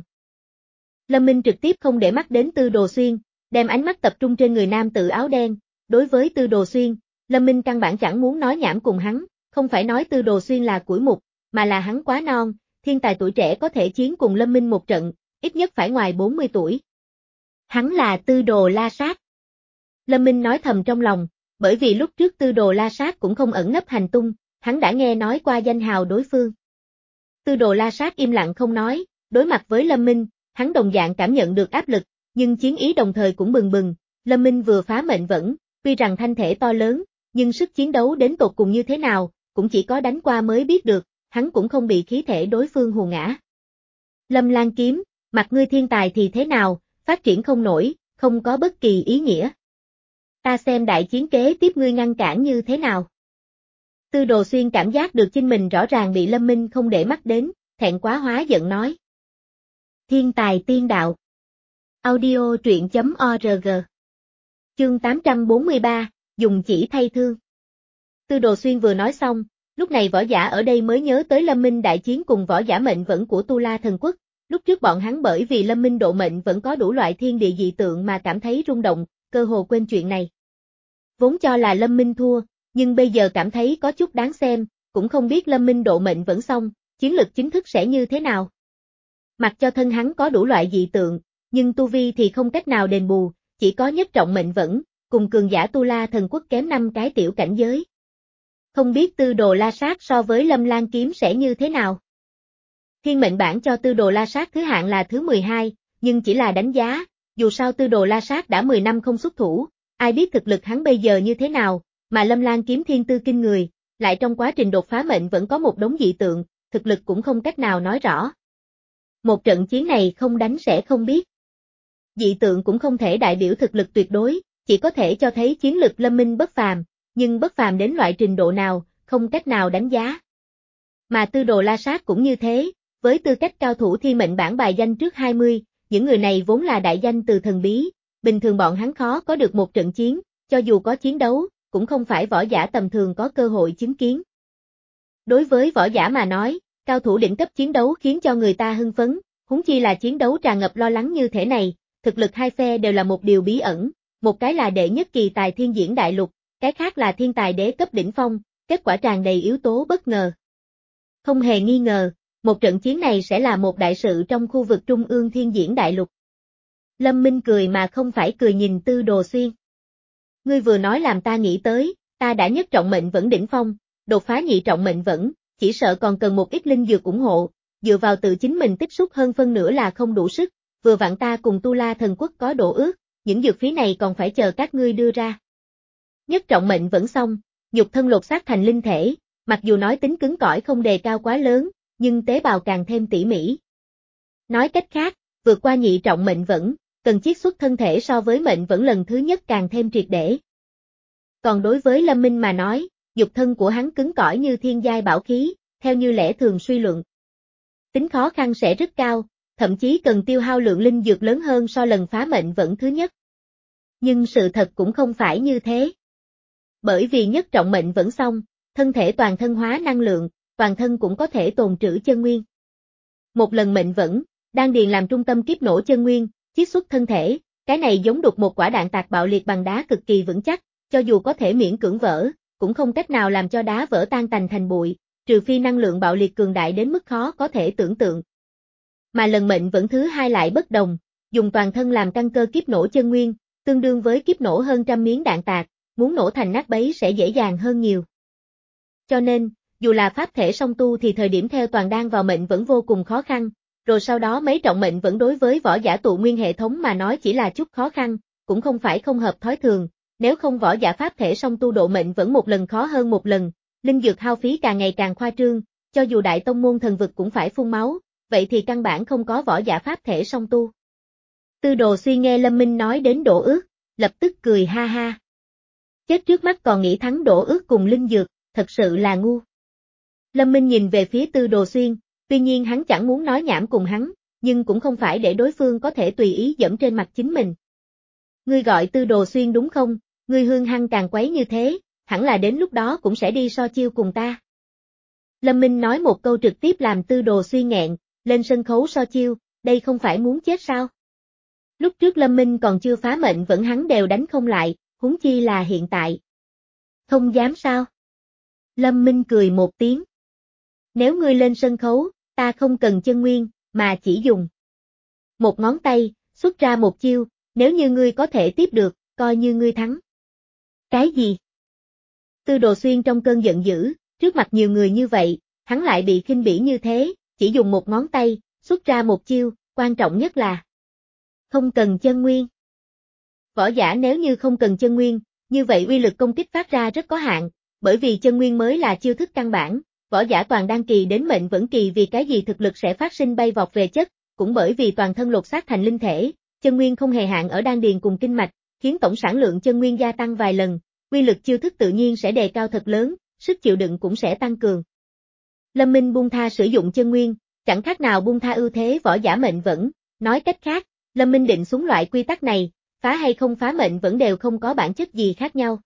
Lâm Minh trực tiếp không để mắt đến Tư Đồ Xuyên, đem ánh mắt tập trung trên người nam tử áo đen, đối với Tư Đồ Xuyên, Lâm Minh căn bản chẳng muốn nói nhảm cùng hắn, không phải nói Tư Đồ Xuyên là củi mục, mà là hắn quá non, thiên tài tuổi trẻ có thể chiến cùng Lâm Minh một trận, ít nhất phải ngoài bốn mươi tuổi. Hắn là Tư Đồ La Sát. Lâm Minh nói thầm trong lòng, bởi vì lúc trước Tư Đồ La Sát cũng không ẩn nấp hành tung, hắn đã nghe nói qua danh hào đối phương. Tư Đồ La Sát im lặng không nói, đối mặt với Lâm Minh, hắn đồng dạng cảm nhận được áp lực, nhưng chiến ý đồng thời cũng bừng bừng, Lâm Minh vừa phá mệnh vẫn, tuy rằng thanh thể to lớn, nhưng sức chiến đấu đến tột cùng như thế nào, cũng chỉ có đánh qua mới biết được, hắn cũng không bị khí thể đối phương hù ngã. Lâm Lan kiếm, Mặt ngươi thiên tài thì thế nào, phát triển không nổi, không có bất kỳ ý nghĩa. Ta xem đại chiến kế tiếp ngươi ngăn cản như thế nào. Tư Đồ Xuyên cảm giác được chính mình rõ ràng bị Lâm Minh không để mắt đến, thẹn quá hóa giận nói. Thiên tài tiên đạo. Audio truyện chấm org. Chương tám trăm bốn mươi ba, dùng chỉ thay thương. Tư Đồ Xuyên vừa nói xong, lúc này võ giả ở đây mới nhớ tới Lâm Minh đại chiến cùng võ giả mệnh vẫn của Tu La Thần Quốc. Lúc trước bọn hắn bởi vì Lâm Minh độ mệnh vẫn có đủ loại thiên địa dị tượng mà cảm thấy rung động, cơ hồ quên chuyện này. Vốn cho là Lâm Minh thua, nhưng bây giờ cảm thấy có chút đáng xem, cũng không biết Lâm Minh độ mệnh vẫn xong, chiến lực chính thức sẽ như thế nào. Mặc cho thân hắn có đủ loại dị tượng, nhưng tu vi thì không cách nào đền bù, chỉ có nhất trọng mệnh vẫn, cùng cường giả Tu La Thần Quốc kém năm cái tiểu cảnh giới. Không biết Tư Đồ La Sát so với Lâm Lan Kiếm sẽ như thế nào. Thiên mệnh bản cho Tư Đồ La Sát thứ hạng là thứ mười hai, nhưng chỉ là đánh giá, dù sao Tư Đồ La Sát đã mười năm không xuất thủ, ai biết thực lực hắn bây giờ như thế nào, mà Lâm Lan Kiếm thiên tư kinh người, lại trong quá trình đột phá mệnh vẫn có một đống dị tượng, thực lực cũng không cách nào nói rõ. Một trận chiến này không đánh sẽ không biết. Dị tượng cũng không thể đại biểu thực lực tuyệt đối, chỉ có thể cho thấy chiến lực Lâm Minh bất phàm, nhưng bất phàm đến loại trình độ nào, không cách nào đánh giá. Mà Tư Đồ La Sát cũng như thế, với tư cách cao thủ thiên mệnh bản bài danh trước hai mươi, những người này vốn là đại danh từ thần bí, bình thường bọn hắn khó có được một trận chiến, cho dù có chiến đấu, cũng không phải võ giả tầm thường có cơ hội chứng kiến. Đối với võ giả mà nói, cao thủ đỉnh cấp chiến đấu khiến cho người ta hưng phấn, huống chi là chiến đấu tràn ngập lo lắng như thế này, thực lực hai phe đều là một điều bí ẩn, một cái là đệ nhất kỳ tài thiên diễn đại lục, cái khác là thiên tài đế cấp đỉnh phong, kết quả tràn đầy yếu tố bất ngờ. Không hề nghi ngờ, một trận chiến này sẽ là một đại sự trong khu vực trung ương thiên diễn đại lục. Lâm Minh cười mà không phải cười nhìn Tư Đồ Xuyên. Ngươi vừa nói làm ta nghĩ tới, ta đã nhất trọng mệnh vẫn đỉnh phong, đột phá nhị trọng mệnh vẫn, chỉ sợ còn cần một ít linh dược ủng hộ, dựa vào tự chính mình tích xúc hơn phân nửa là không đủ sức, vừa vặn ta cùng Tu La Thần Quốc có đổ ước, những dược phí này còn phải chờ các ngươi đưa ra. Nhất trọng mệnh vẫn xong, nhục thân lột xác thành linh thể, mặc dù nói tính cứng cỏi không đề cao quá lớn, nhưng tế bào càng thêm tỉ mỉ. Nói cách khác, vượt qua nhị trọng mệnh vẫn, cần chiết xuất thân thể so với mệnh vẫn lần thứ nhất càng thêm triệt để. Còn đối với Lâm Minh mà nói, nhục thân của hắn cứng cỏi như thiên giai bảo khí, theo như lẽ thường suy luận. Tính khó khăn sẽ rất cao, thậm chí cần tiêu hao lượng linh dược lớn hơn so lần phá mệnh vẫn thứ nhất. Nhưng sự thật cũng không phải như thế. Bởi vì nhất trọng mệnh vẫn xong, thân thể toàn thân hóa năng lượng, toàn thân cũng có thể tồn trữ chân nguyên. Một lần mệnh vẫn, đan điền làm trung tâm kiếp nổ chân nguyên, chiết xuất thân thể, cái này giống đục một quả đạn tạc bạo liệt bằng đá cực kỳ vững chắc, cho dù có thể miễn cưỡng vỡ, cũng không cách nào làm cho đá vỡ tan tành thành bụi, trừ phi năng lượng bạo liệt cường đại đến mức khó có thể tưởng tượng. Mà lần mệnh vẫn thứ hai lại bất đồng, dùng toàn thân làm căn cơ kiếp nổ chân nguyên, tương đương với kiếp nổ hơn trăm miếng đạn tạc, muốn nổ thành nát bấy sẽ dễ dàng hơn nhiều. Cho nên, dù là pháp thể song tu thì thời điểm theo toàn đan vào mệnh vẫn vô cùng khó khăn, rồi sau đó mấy trọng mệnh vẫn đối với võ giả tụ nguyên hệ thống mà nói chỉ là chút khó khăn, cũng không phải không hợp thói thường, nếu không võ giả pháp thể song tu độ mệnh vẫn một lần khó hơn một lần, linh dược hao phí càng ngày càng khoa trương, cho dù đại tông môn thần vực cũng phải phun máu, vậy thì căn bản không có võ giả pháp thể song tu. Tư Đồ Xuyên nghe Lâm Minh nói đến đổ ước, lập tức cười ha ha. Chết trước mắt còn nghĩ thắng đổ ước cùng linh dược, thật sự là ngu. Lâm Minh nhìn về phía Tư Đồ Xuyên, tuy nhiên hắn chẳng muốn nói nhảm cùng hắn, nhưng cũng không phải để đối phương có thể tùy ý dẫm trên mặt chính mình. Ngươi gọi Tư Đồ Xuyên đúng không, ngươi hương hăng càng quấy như thế, hẳn là đến lúc đó cũng sẽ đi so chiêu cùng ta. Lâm Minh nói một câu trực tiếp làm Tư Đồ Xuyên nghẹn, lên sân khấu so chiêu, đây không phải muốn chết sao? Lúc trước Lâm Minh còn chưa phá mệnh vẫn hắn đều đánh không lại, huống chi là hiện tại. Không dám sao? Lâm Minh cười một tiếng. Nếu ngươi lên sân khấu, ta không cần chân nguyên, mà chỉ dùng một ngón tay, xuất ra một chiêu, nếu như ngươi có thể tiếp được, coi như ngươi thắng. Cái gì? Tư Đồ Xuyên trong cơn giận dữ, trước mặt nhiều người như vậy, hắn lại bị khinh bỉ như thế, chỉ dùng một ngón tay, xuất ra một chiêu, quan trọng nhất là không cần chân nguyên. Võ giả nếu như không cần chân nguyên, như vậy uy lực công kích phát ra rất có hạn, bởi vì chân nguyên mới là chiêu thức căn bản, võ giả toàn đan kỳ đến mệnh vẫn kỳ vì cái gì thực lực sẽ phát sinh bay vọt về chất, cũng bởi vì toàn thân lột xác thành linh thể, chân nguyên không hề hạn ở đan điền cùng kinh mạch, khiến tổng sản lượng chân nguyên gia tăng vài lần, uy lực chiêu thức tự nhiên sẽ đề cao thật lớn, sức chịu đựng cũng sẽ tăng cường. Lâm Minh buông tha sử dụng chân nguyên, chẳng khác nào buông tha ưu thế võ giả mệnh vẫn, nói cách khác, Lâm Minh định xuống loại quy tắc này, phá hay không phá mệnh vẫn đều không có bản chất gì khác nhau.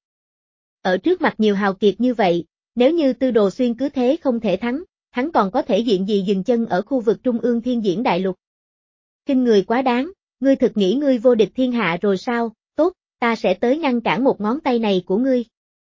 Ở trước mặt nhiều hào kiệt như vậy, nếu như Tư Đồ Xuyên cứ thế không thể thắng, hắn còn có thể diện gì dừng chân ở khu vực trung ương thiên diễn đại lục. Kinh người quá đáng, ngươi thực nghĩ ngươi vô địch thiên hạ rồi sao, tốt, ta sẽ tới ngăn cản một ngón tay này của ngươi.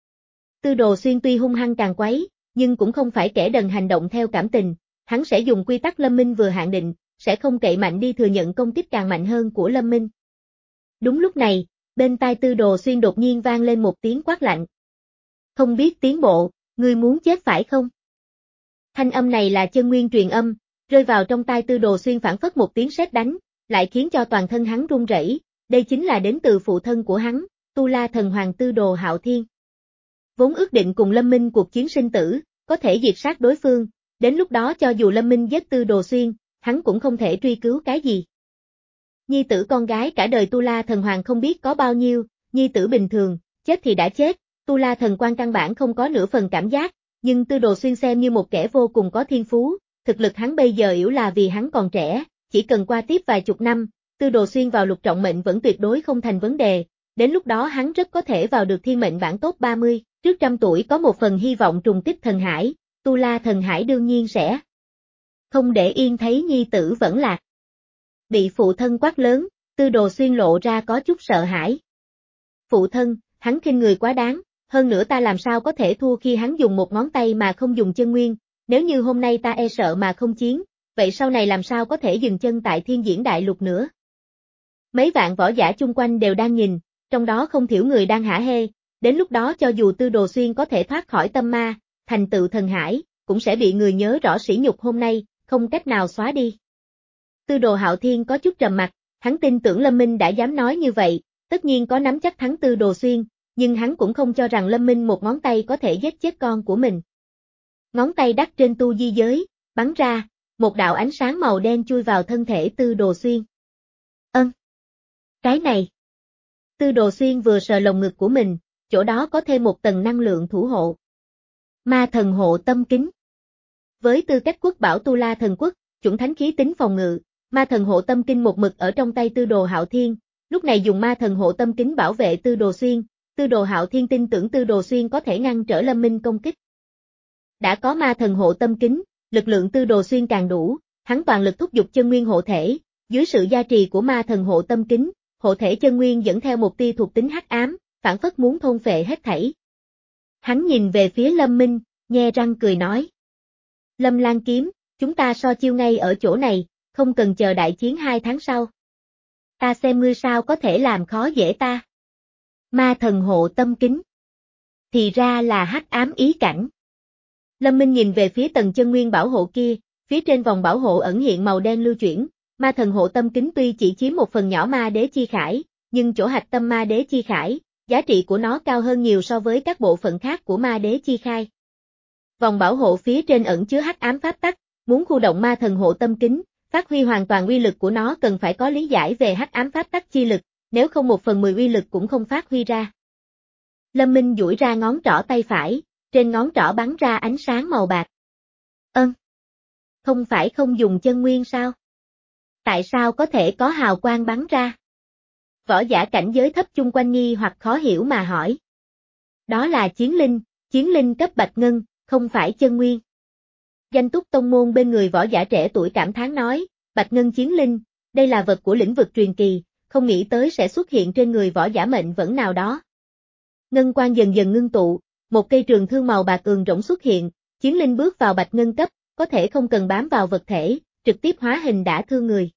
Tư Đồ Xuyên tuy hung hăng càng quấy, nhưng cũng không phải kẻ đần hành động theo cảm tình, hắn sẽ dùng quy tắc Lâm Minh vừa hạn định, sẽ không cậy mạnh đi thừa nhận công kích càng mạnh hơn của Lâm Minh. Đúng lúc này, bên tai Tư Đồ Xuyên đột nhiên vang lên một tiếng quát lạnh. Không biết tiến bộ, ngươi muốn chết phải không? Thanh âm này là chân nguyên truyền âm, rơi vào trong tai Tư Đồ Xuyên phảng phất một tiếng sét đánh, lại khiến cho toàn thân hắn run rẩy, đây chính là đến từ phụ thân của hắn, Tu La Thần Hoàng Tư Đồ Hạo Thiên. Vốn ước định cùng Lâm Minh cuộc chiến sinh tử, có thể diệt sát đối phương, đến lúc đó cho dù Lâm Minh giết Tư Đồ Xuyên, hắn cũng không thể truy cứu cái gì. Nhi tử con gái cả đời Tu La Thần Hoàng không biết có bao nhiêu, nhi tử bình thường, chết thì đã chết, Tu La Thần Quan căn bản không có nửa phần cảm giác, nhưng Tư Đồ Xuyên xem như một kẻ vô cùng có thiên phú, thực lực hắn bây giờ yếu là vì hắn còn trẻ, chỉ cần qua tiếp vài chục năm, Tư Đồ Xuyên vào lục trọng mệnh vẫn tuyệt đối không thành vấn đề, đến lúc đó hắn rất có thể vào được thiên mệnh bảng top ba mươi, trước trăm tuổi có một phần hy vọng trùng kích thần hải, Tu La Thần Hải đương nhiên sẽ không để yên thấy nhi tử vẫn lạc. Bị phụ thân quát lớn, Tư Đồ Xuyên lộ ra có chút sợ hãi. Phụ thân, hắn khinh người quá đáng, hơn nữa ta làm sao có thể thua khi hắn dùng một ngón tay mà không dùng chân nguyên, nếu như hôm nay ta e sợ mà không chiến, vậy sau này làm sao có thể dừng chân tại thiên diễn đại lục nữa. Mấy vạn võ giả chung quanh đều đang nhìn, trong đó không thiểu người đang hả hê, đến lúc đó cho dù Tư Đồ Xuyên có thể thoát khỏi tâm ma, thành tựu thần hải, cũng sẽ bị người nhớ rõ sỉ nhục hôm nay, không cách nào xóa đi. Tư Đồ Hạo Thiên có chút trầm mặt, hắn tin tưởng Lâm Minh đã dám nói như vậy, tất nhiên có nắm chắc thắng Tư Đồ Xuyên, nhưng hắn cũng không cho rằng Lâm Minh một ngón tay có thể giết chết con của mình. Ngón tay đắc trên tu di giới, bắn ra, một đạo ánh sáng màu đen chui vào thân thể Tư Đồ Xuyên. Ân! Cái này! Tư Đồ Xuyên vừa sờ lồng ngực của mình, chỗ đó có thêm một tầng năng lượng thủ hộ. Ma thần hộ tâm kính. Với tư cách quốc bảo Tu La Thần Quốc, chuẩn thánh khí tính phòng ngự, ma thần hộ tâm kinh một mực ở trong tay Tư Đồ Hạo Thiên, lúc này dùng ma thần hộ tâm kính bảo vệ Tư Đồ Xuyên, Tư Đồ Hạo Thiên tin tưởng Tư Đồ Xuyên có thể ngăn trở Lâm Minh công kích. Đã có ma thần hộ tâm kính, lực lượng Tư Đồ Xuyên càng đủ, hắn toàn lực thúc giục chân nguyên hộ thể, dưới sự gia trì của ma thần hộ tâm kính, hộ thể chân nguyên dẫn theo một tia thuộc tính hắc ám, phản phất muốn thôn phệ hết thảy. Hắn nhìn về phía Lâm Minh, nhe răng cười nói. Lâm Lan Kiếm, chúng ta so chiêu ngay ở chỗ này, không cần chờ đại chiến hai tháng sau. Ta xem ngươi sao có thể làm khó dễ ta. Ma thần hộ tâm kính. Thì ra là hắc ám ý cảnh. Lâm Minh nhìn về phía tầng chân nguyên bảo hộ kia, phía trên vòng bảo hộ ẩn hiện màu đen lưu chuyển, ma thần hộ tâm kính tuy chỉ chiếm một phần nhỏ ma đế chi khải, nhưng chỗ hạch tâm ma đế chi khải, giá trị của nó cao hơn nhiều so với các bộ phận khác của ma đế chi khai. Vòng bảo hộ phía trên ẩn chứa hắc ám pháp tắc, muốn khu động ma thần hộ tâm kính, phát huy hoàn toàn uy lực của nó cần phải có lý giải về hắc ám pháp tắc chi lực, nếu không một phần mười uy lực cũng không phát huy ra. Lâm Minh duỗi ra ngón trỏ tay phải, trên ngón trỏ bắn ra ánh sáng màu bạc. Ân! Không phải không dùng chân nguyên sao? Tại sao có thể có hào quang bắn ra? Võ giả cảnh giới thấp chung quanh nghi hoặc khó hiểu mà hỏi. Đó là chiến linh, chiến linh cấp bạch ngân, không phải chân nguyên. Danh túc tông môn bên người võ giả trẻ tuổi cảm thán nói, bạch ngân chiến linh, đây là vật của lĩnh vực truyền kỳ, không nghĩ tới sẽ xuất hiện trên người võ giả mệnh vẫn nào đó. Ngân quang dần dần ngưng tụ, một cây trường thương màu bạc ường rỗng xuất hiện, chiến linh bước vào bạch ngân cấp, có thể không cần bám vào vật thể, trực tiếp hóa hình đã thương người.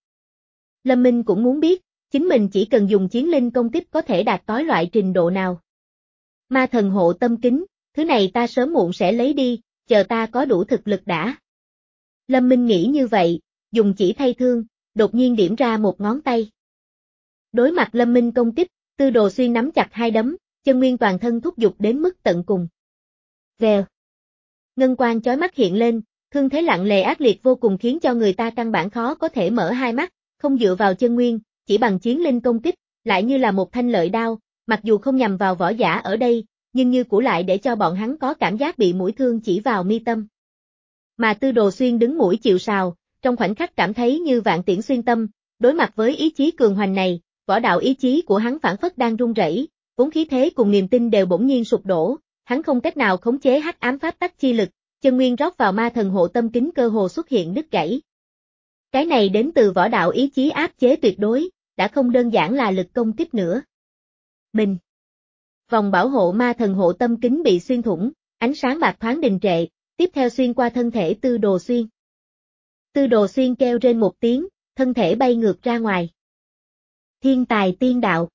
Lâm Minh cũng muốn biết, chính mình chỉ cần dùng chiến linh công kích có thể đạt tới loại trình độ nào. Ma thần hộ tâm kính, thứ này ta sớm muộn sẽ lấy đi, chờ ta có đủ thực lực đã. Lâm Minh nghĩ như vậy, dùng chỉ thay thương, đột nhiên điểm ra một ngón tay. Đối mặt Lâm Minh công kích, Tư Đồ Xuyên nắm chặt hai đấm, chân nguyên toàn thân thúc giục đến mức tận cùng. Vèo. Ngân quang chói mắt hiện lên, Thương thế lặng lề ác liệt vô cùng khiến cho người ta căn bản khó có thể mở hai mắt, không dựa vào chân nguyên, chỉ bằng chiến linh công kích, lại như là một thanh lợi đao, mặc dù không nhằm vào võ giả ở đây, nhưng như cũ lại để cho bọn hắn có cảm giác bị mũi thương chỉ vào mi tâm. Mà Tư Đồ Xuyên đứng mũi chịu sào, trong khoảnh khắc cảm thấy như vạn tiễn xuyên tâm, đối mặt với ý chí cường hoành này, võ đạo ý chí của hắn phảng phất đang run rẩy, vốn khí thế cùng niềm tin đều bỗng nhiên sụp đổ, hắn không cách nào khống chế hắc ám pháp tắc chi lực, chân nguyên rót vào ma thần hộ tâm kính cơ hồ xuất hiện đứt gãy. Cái này đến từ võ đạo ý chí áp chế tuyệt đối, đã không đơn giản là lực công kích nữa. Bình. Vòng bảo hộ ma thần hộ tâm kính bị xuyên thủng, ánh sáng bạc thoáng đình trệ, tiếp theo xuyên qua thân thể Tư Đồ Xuyên. Tư Đồ Xuyên kêu trên một tiếng, thân thể bay ngược ra ngoài. Thiên tài tiên đạo.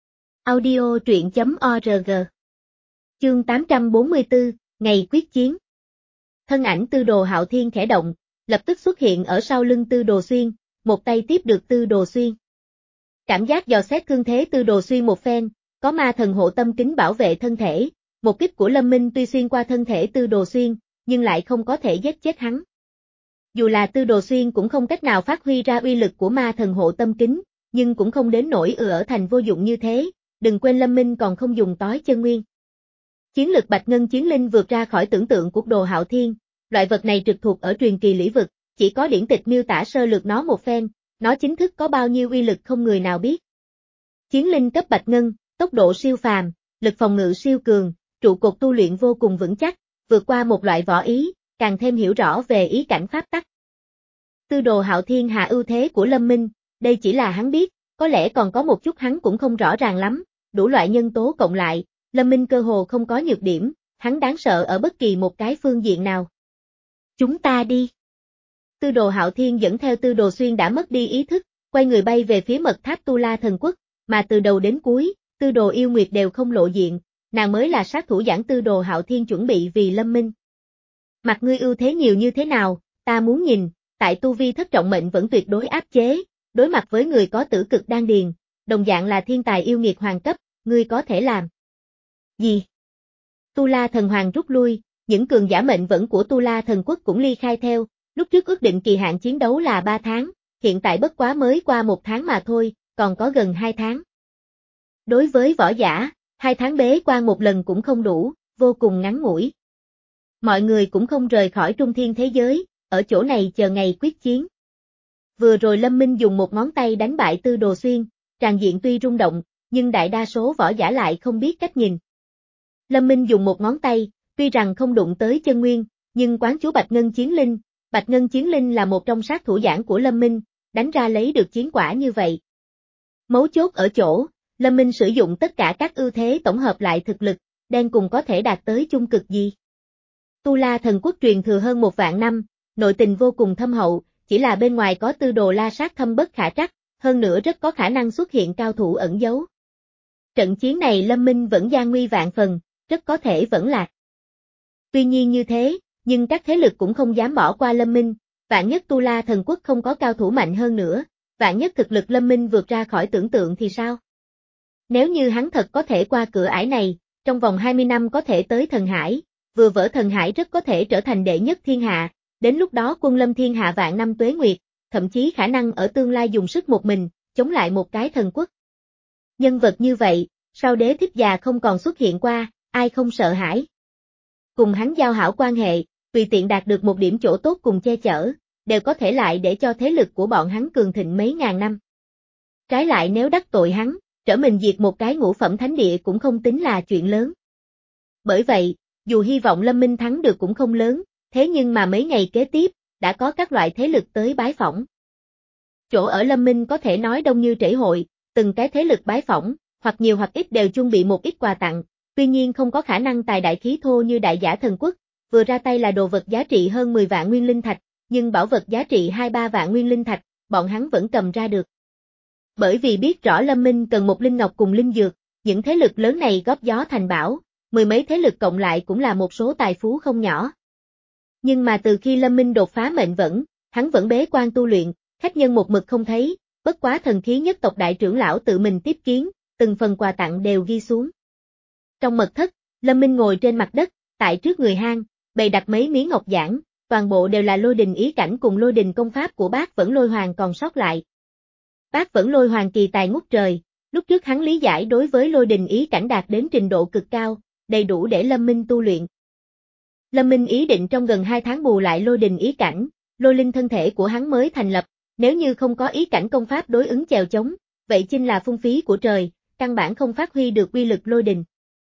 Audio truyện chấm org. Chương tám trăm bốn mươi tư, ngày quyết chiến. Thân ảnh Tư Đồ Hạo Thiên khẽ động, lập tức xuất hiện ở sau lưng Tư Đồ Xuyên, một tay tiếp được Tư Đồ Xuyên. Cảm giác dò xét thương thế Tư Đồ Xuyên một phen, có ma thần hộ tâm kính bảo vệ thân thể, một kích của Lâm Minh tuy xuyên qua thân thể Tư Đồ Xuyên, nhưng lại không có thể giết chết hắn. Dù là Tư Đồ Xuyên cũng không cách nào phát huy ra uy lực của ma thần hộ tâm kính, nhưng cũng không đến nỗi ư ở thành vô dụng như thế, đừng quên Lâm Minh còn không dùng tối chân nguyên. Chiến lực Bạch Ngân Chiến Linh vượt ra khỏi tưởng tượng của Đồ Hạo Thiên, loại vật này trực thuộc ở truyền kỳ lĩnh vực, chỉ có điển tịch miêu tả sơ lược nó một phen, nó chính thức có bao nhiêu uy lực không người nào biết. Chiến Linh cấp Bạch Ngân, tốc độ siêu phàm, lực phòng ngự siêu cường, trụ cột tu luyện vô cùng vững chắc, vượt qua một loại võ ý, càng thêm hiểu rõ về ý cảnh pháp tắc. Tư Đồ Hạo Thiên hạ ưu thế của Lâm Minh, đây chỉ là hắn biết, có lẽ còn có một chút hắn cũng không rõ ràng lắm, đủ loại nhân tố cộng lại, Lâm Minh cơ hồ không có nhược điểm, hắn đáng sợ ở bất kỳ một cái phương diện nào. Chúng ta đi. Tư Đồ Hạo Thiên dẫn theo Tư Đồ Xuyên đã mất đi ý thức, quay người bay về phía mật tháp Tu La Thần Quốc, mà từ đầu đến cuối, Tư Đồ Yêu Nguyệt đều không lộ diện, nàng mới là sát thủ giảng Tư Đồ Hạo Thiên chuẩn bị vì Lâm Minh. Mặt ngươi ưu thế nhiều như thế nào, ta muốn nhìn, tại tu vi thất trọng mệnh vẫn tuyệt đối áp chế, đối mặt với người có tử cực đan điền, đồng dạng là thiên tài yêu nghiệt hoàng cấp, ngươi có thể làm gì? Tu La Thần Hoàng rút lui, những cường giả mệnh vẫn của Tu La Thần Quốc cũng ly khai theo, lúc trước ước định kỳ hạn chiến đấu là ba tháng, hiện tại bất quá mới qua một tháng mà thôi, còn có gần hai tháng. Đối với võ giả, hai tháng bế quan một lần cũng không đủ, vô cùng ngắn ngủi. Mọi người cũng không rời khỏi trung thiên thế giới, ở chỗ này chờ ngày quyết chiến. Vừa rồi Lâm Minh dùng một ngón tay đánh bại Tư Đồ Xuyên, tràng diện tuy rung động, nhưng đại đa số võ giả lại không biết cách nhìn. Lâm Minh dùng một ngón tay, tuy rằng không đụng tới chân nguyên, nhưng quán chú Bạch Ngân Chiến Linh, Bạch Ngân Chiến Linh là một trong sát thủ giảng của Lâm Minh, đánh ra lấy được chiến quả như vậy. Mấu chốt ở chỗ, Lâm Minh sử dụng tất cả các ưu thế tổng hợp lại thực lực, đen cùng có thể đạt tới chung cực gì. Tu La Thần Quốc truyền thừa hơn một vạn năm, nội tình vô cùng thâm hậu, chỉ là bên ngoài có Tư Đồ La sát thâm bất khả trắc, hơn nữa rất có khả năng xuất hiện cao thủ ẩn giấu. Trận chiến này Lâm Minh vẫn gian nguy vạn phần, rất có thể vẫn lạc. Tuy nhiên như thế, nhưng các thế lực cũng không dám bỏ qua Lâm Minh, vạn nhất Tu La Thần Quốc không có cao thủ mạnh hơn nữa, vạn nhất thực lực Lâm Minh vượt ra khỏi tưởng tượng thì sao? Nếu như hắn thật có thể qua cửa ải này, trong vòng hai mươi năm có thể tới Thần Hải, vừa vỡ Thần Hải rất có thể trở thành đệ nhất thiên hạ, đến lúc đó quân lâm thiên hạ vạn năm tuế nguyệt, thậm chí khả năng ở tương lai dùng sức một mình, chống lại một cái thần quốc. Nhân vật như vậy, sau đế thích già không còn xuất hiện qua, ai không sợ hãi. Cùng hắn giao hảo quan hệ, tùy tiện đạt được một điểm chỗ tốt cùng che chở, đều có thể lại để cho thế lực của bọn hắn cường thịnh mấy ngàn năm. Trái lại nếu đắc tội hắn, trở mình diệt một cái ngũ phẩm thánh địa cũng không tính là chuyện lớn. Bởi vậy, dù hy vọng Lâm Minh thắng được cũng không lớn, thế nhưng mà mấy ngày kế tiếp, đã có các loại thế lực tới bái phỏng. Chỗ ở Lâm Minh có thể nói đông như trễ hội, từng cái thế lực bái phỏng, hoặc nhiều hoặc ít đều chuẩn bị một ít quà tặng, tuy nhiên không có khả năng tài đại khí thô như Đại Giả Thần Quốc, vừa ra tay là đồ vật giá trị hơn mười vạn nguyên linh thạch, nhưng bảo vật giá trị hai ba vạn nguyên linh thạch, bọn hắn vẫn cầm ra được. Bởi vì biết rõ Lâm Minh cần một linh ngọc cùng linh dược, những thế lực lớn này góp gió thành bão, mười mấy thế lực cộng lại cũng là một số tài phú không nhỏ. Nhưng mà từ khi Lâm Minh đột phá mệnh vẫn, hắn vẫn bế quan tu luyện, khách nhân một mực không thấy, bất quá thần khí nhất tộc đại trưởng lão tự mình tiếp kiến, từng phần quà tặng đều ghi xuống. Trong mật thất, Lâm Minh ngồi trên mặt đất, tại trước người hang, bày đặt mấy miếng ngọc giản, toàn bộ đều là lôi đình ý cảnh cùng lôi đình công pháp của Bác Vẫn Lôi Hoàng còn sót lại. Bác Vẫn Lôi Hoàng kỳ tài ngút trời, lúc trước hắn lý giải đối với lôi đình ý cảnh đạt đến trình độ cực cao, đầy đủ để Lâm Minh tu luyện. Lâm Minh ý định trong gần hai tháng bù lại lôi đình ý cảnh, lôi linh thân thể của hắn mới thành lập, nếu như không có ý cảnh công pháp đối ứng chèo chống, vậy chính là phung phí của trời, căn bản không phát huy được uy lực lôi đình.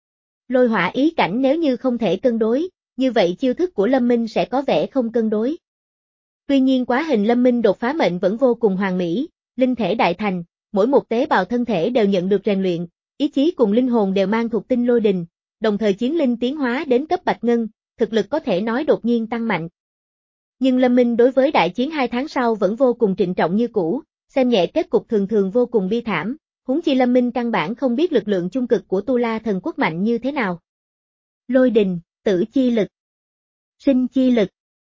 Lôi hỏa ý cảnh nếu như không thể cân đối, như vậy chiêu thức của Lâm Minh sẽ có vẻ không cân đối. Tuy nhiên quá hình Lâm Minh đột phá mệnh vẫn vô cùng hoàn mỹ, linh thể đại thành, mỗi một tế bào thân thể đều nhận được rèn luyện, ý chí cùng linh hồn đều mang thuộc tinh lôi đình, đồng thời chiến linh tiến hóa đến cấp bạch ngân, thực lực có thể nói đột nhiên tăng mạnh. Nhưng Lâm Minh đối với đại chiến hai tháng sau vẫn vô cùng trịnh trọng như cũ, xem nhẹ kết cục thường thường vô cùng bi thảm, huống chi Lâm Minh căn bản không biết lực lượng chung cực của Tu La Thần Quốc mạnh như thế nào. Lôi đình, tử chi lực, sinh chi lực.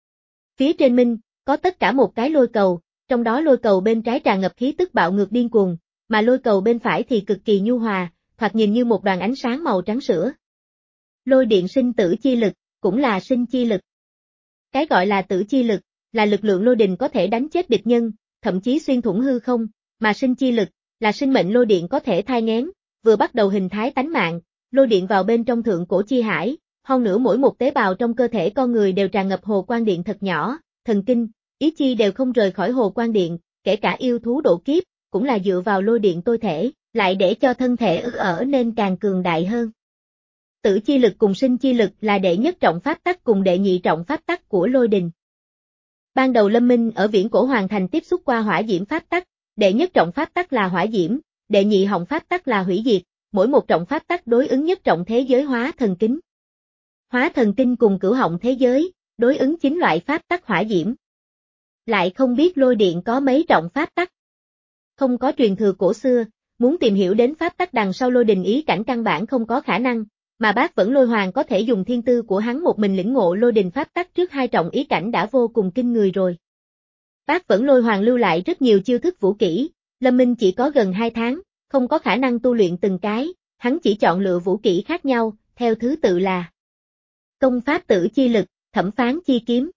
Phía trên Minh, có tất cả một cái lôi cầu, trong đó lôi cầu bên trái tràn ngập khí tức bạo ngược điên cuồng, mà lôi cầu bên phải thì cực kỳ nhu hòa, thoạt nhìn như một đoàn ánh sáng màu trắng sữa. Lôi điện sinh tử chi lực, cũng là sinh chi lực. Cái gọi là tử chi lực, là lực lượng lôi đình có thể đánh chết địch nhân, thậm chí xuyên thủng hư không, mà sinh chi lực, là sinh mệnh lôi điện có thể thai nghén, vừa bắt đầu hình thái tánh mạng, lôi điện vào bên trong thượng cổ chi hải, hơn nữa mỗi một tế bào trong cơ thể con người đều tràn ngập hồ quang điện thật nhỏ, thần kinh, ý chi đều không rời khỏi hồ quang điện, kể cả yêu thú độ kiếp, cũng là dựa vào lôi điện tôi thể, lại để cho thân thể ức ở nên càng cường đại hơn. Tử chi lực cùng sinh chi lực là đệ nhất trọng pháp tắc cùng đệ nhị trọng pháp tắc của lôi đình. Ban đầu Lâm Minh ở Viễn Cổ Hoàng Thành tiếp xúc qua hỏa diễm pháp tắc, đệ nhất trọng pháp tắc là hỏa diễm, đệ nhị hồng pháp tắc là hủy diệt, mỗi một trọng pháp tắc đối ứng nhất trọng thế giới hóa thần kính. Hóa thần kinh cùng cửu họng thế giới, đối ứng chính loại pháp tắc hỏa diễm. Lại không biết lôi điện có mấy trọng pháp tắc. Không có truyền thừa cổ xưa, muốn tìm hiểu đến pháp tắc đằng sau lôi đình ý cảnh căn bản không có khả năng, mà Bác Vẫn Lôi Hoàng có thể dùng thiên tư của hắn một mình lĩnh ngộ lôi đình pháp tắc trước hai trọng ý cảnh đã vô cùng kinh người rồi. Bác Vẫn Lôi Hoàng lưu lại rất nhiều chiêu thức vũ kỹ, Lâm Minh chỉ có gần hai tháng, không có khả năng tu luyện từng cái, hắn chỉ chọn lựa vũ kỹ khác nhau, theo thứ tự là công pháp tử chi lực, thẩm phán chi kiếm.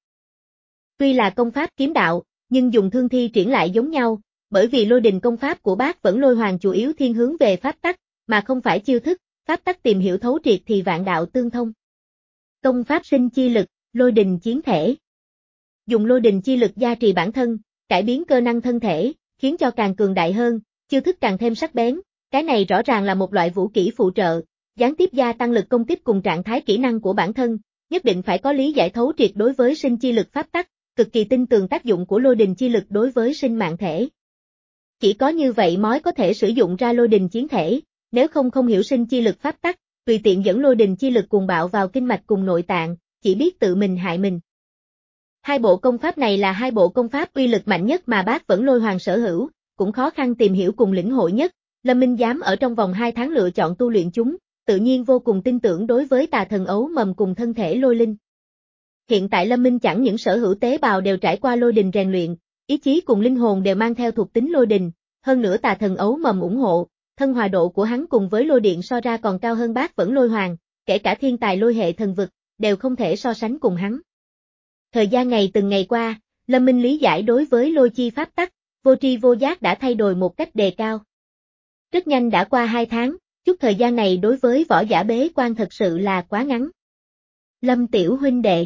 Tuy là công pháp kiếm đạo, nhưng dùng thương thi triển lại giống nhau, bởi vì lôi đình công pháp của Bác Vẫn Lôi Hoàng chủ yếu thiên hướng về pháp tắc, mà không phải chiêu thức, pháp tắc tìm hiểu thấu triệt thì vạn đạo tương thông. Công pháp sinh chi lực, lôi đình chiến thể. Dùng lôi đình chi lực gia trì bản thân, cải biến cơ năng thân thể, khiến cho càng cường đại hơn, chiêu thức càng thêm sắc bén, cái này rõ ràng là một loại vũ kỹ phụ trợ, gián tiếp gia tăng lực công kích cùng trạng thái kỹ năng của bản thân, nhất định phải có lý giải thấu triệt đối với sinh chi lực pháp tắc, cực kỳ tin tường tác dụng của lôi đình chi lực đối với sinh mạng thể. Chỉ có như vậy mới có thể sử dụng ra lôi đình chiến thể, nếu không không hiểu sinh chi lực pháp tắc, tùy tiện dẫn lôi đình chi lực cuồng bạo vào kinh mạch cùng nội tạng, chỉ biết tự mình hại mình. Hai bộ công pháp này là hai bộ công pháp uy lực mạnh nhất mà Bác Vẫn Lôi Hoàng sở hữu, cũng khó khăn tìm hiểu cùng lĩnh hội nhất, Lâm Minh dám ở trong vòng hai tháng lựa chọn tu luyện chúng, tự nhiên vô cùng tin tưởng đối với tà thần ấu mầm cùng thân thể lôi linh. Hiện tại Lâm Minh chẳng những sở hữu tế bào đều trải qua lôi đình rèn luyện, ý chí cùng linh hồn đều mang theo thuộc tính lôi đình, hơn nữa tà thần ấu mầm ủng hộ, thân hòa độ của hắn cùng với lôi điện so ra còn cao hơn Bác Vẫn Lôi Hoàng, kể cả thiên tài lôi hệ thần vực, đều không thể so sánh cùng hắn. Thời gian ngày từng ngày qua, Lâm Minh lý giải đối với lôi chi pháp tắc, vô tri vô giác đã thay đổi một cách đề cao. Rất nhanh đã qua hai tháng, chút thời gian này đối với võ giả bế quan thật sự là quá ngắn. Lâm tiểu huynh đệ.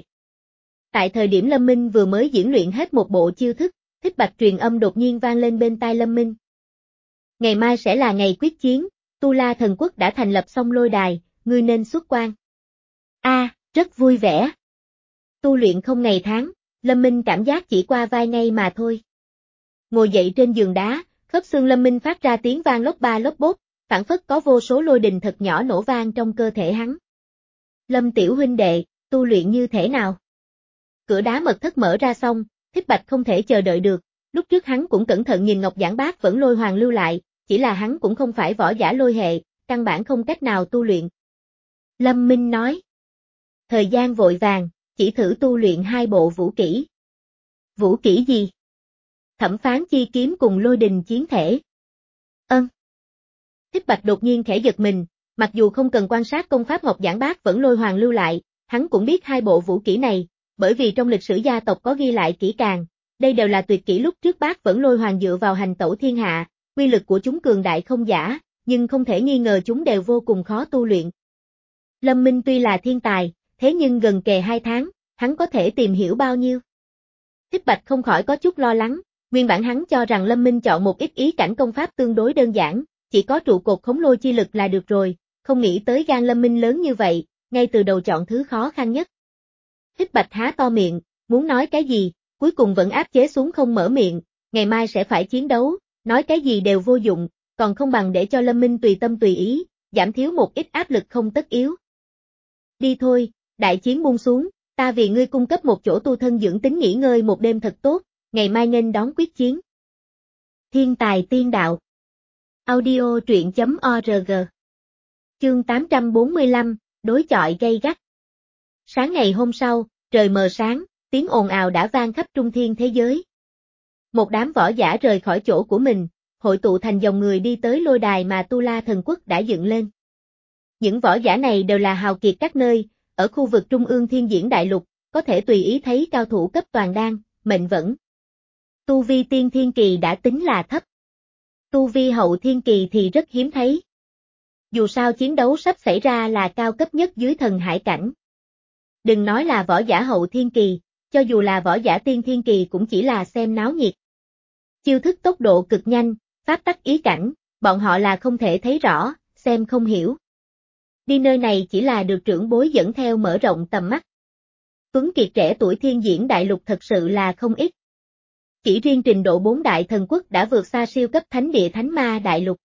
Tại thời điểm Lâm Minh vừa mới diễn luyện hết một bộ chiêu thức, Thích Bạch truyền âm đột nhiên vang lên bên tai Lâm Minh. Ngày mai sẽ là ngày quyết chiến, Tu La Thần Quốc đã thành lập xong lôi đài, ngươi nên xuất quan. A, à, rất vui vẻ. Tu luyện không ngày tháng, Lâm Minh cảm giác chỉ qua vài ngày mà thôi. Ngồi dậy trên giường đá, khớp xương Lâm Minh phát ra tiếng vang lốp ba lốp bốp, phảng phất có vô số lôi đình thật nhỏ nổ vang trong cơ thể hắn. Lâm tiểu huynh đệ, tu luyện như thế nào? Cửa đá mật thất mở ra xong, Thích Bạch không thể chờ đợi được, lúc trước hắn cũng cẩn thận nhìn ngọc giản Bác Vẫn Lôi Hoàng lưu lại, chỉ là hắn cũng không phải võ giả lôi hệ, căn bản không cách nào tu luyện. Lâm Minh nói. Thời gian vội vàng, chỉ thử tu luyện hai bộ vũ kỹ. Vũ kỹ gì? Thẩm phán chi kiếm cùng lôi đình chiến thể. Ân. Thích Bạch đột nhiên khẽ giật mình, mặc dù không cần quan sát công pháp ngọc giản Bác Vẫn Lôi Hoàng lưu lại, hắn cũng biết hai bộ vũ kỹ này, bởi vì trong lịch sử gia tộc có ghi lại kỹ càng, đây đều là tuyệt kỹ lúc trước Bác Vẫn Lôi Hoàng dựa vào hành tẩu thiên hạ, uy lực của chúng cường đại không giả, nhưng không thể nghi ngờ chúng đều vô cùng khó tu luyện. Lâm Minh tuy là thiên tài, thế nhưng gần kề hai tháng, hắn có thể tìm hiểu bao nhiêu? Thích Bạch không khỏi có chút lo lắng, nguyên bản hắn cho rằng Lâm Minh chọn một ít ý cảnh công pháp tương đối đơn giản, chỉ có trụ cột khống lôi chi lực là được rồi, không nghĩ tới gan Lâm Minh lớn như vậy, ngay từ đầu chọn thứ khó khăn nhất. Thích Bạch há to miệng, muốn nói cái gì, cuối cùng vẫn áp chế xuống không mở miệng, ngày mai sẽ phải chiến đấu, nói cái gì đều vô dụng, còn không bằng để cho Lâm Minh tùy tâm tùy ý, giảm thiếu một ít áp lực không tất yếu. Đi thôi, đại chiến buông xuống, ta vì ngươi cung cấp một chỗ tu thân dưỡng tính nghỉ ngơi một đêm thật tốt, ngày mai nên đón quyết chiến. Thiên tài tiên đạo. Audio truyện chấm org. Chương tám trăm bốn mươi lăm, đối chọi gay gắt. Sáng ngày hôm sau, trời mờ sáng, tiếng ồn ào đã vang khắp trung thiên thế giới. Một đám võ giả rời khỏi chỗ của mình, hội tụ thành dòng người đi tới lôi đài mà Tu La Thần Quốc đã dựng lên. Những võ giả này đều là hào kiệt các nơi, ở khu vực trung ương thiên diễn đại lục, có thể tùy ý thấy cao thủ cấp toàn đan, mệnh vẫn. Tu vi tiên thiên kỳ đã tính là thấp. Tu vi hậu thiên kỳ thì rất hiếm thấy. Dù sao chiến đấu sắp xảy ra là cao cấp nhất dưới thần hải cảnh. Đừng nói là võ giả hậu thiên kỳ, cho dù là võ giả tiên thiên kỳ cũng chỉ là xem náo nhiệt. Chiêu thức tốc độ cực nhanh, pháp tắc ý cảnh, bọn họ là không thể thấy rõ, xem không hiểu. Đi nơi này chỉ là được trưởng bối dẫn theo mở rộng tầm mắt. Tuấn kiệt trẻ tuổi thiên diễn đại lục thật sự là không ít. Chỉ riêng trình độ bốn đại thần quốc đã vượt xa siêu cấp thánh địa thánh ma đại lục.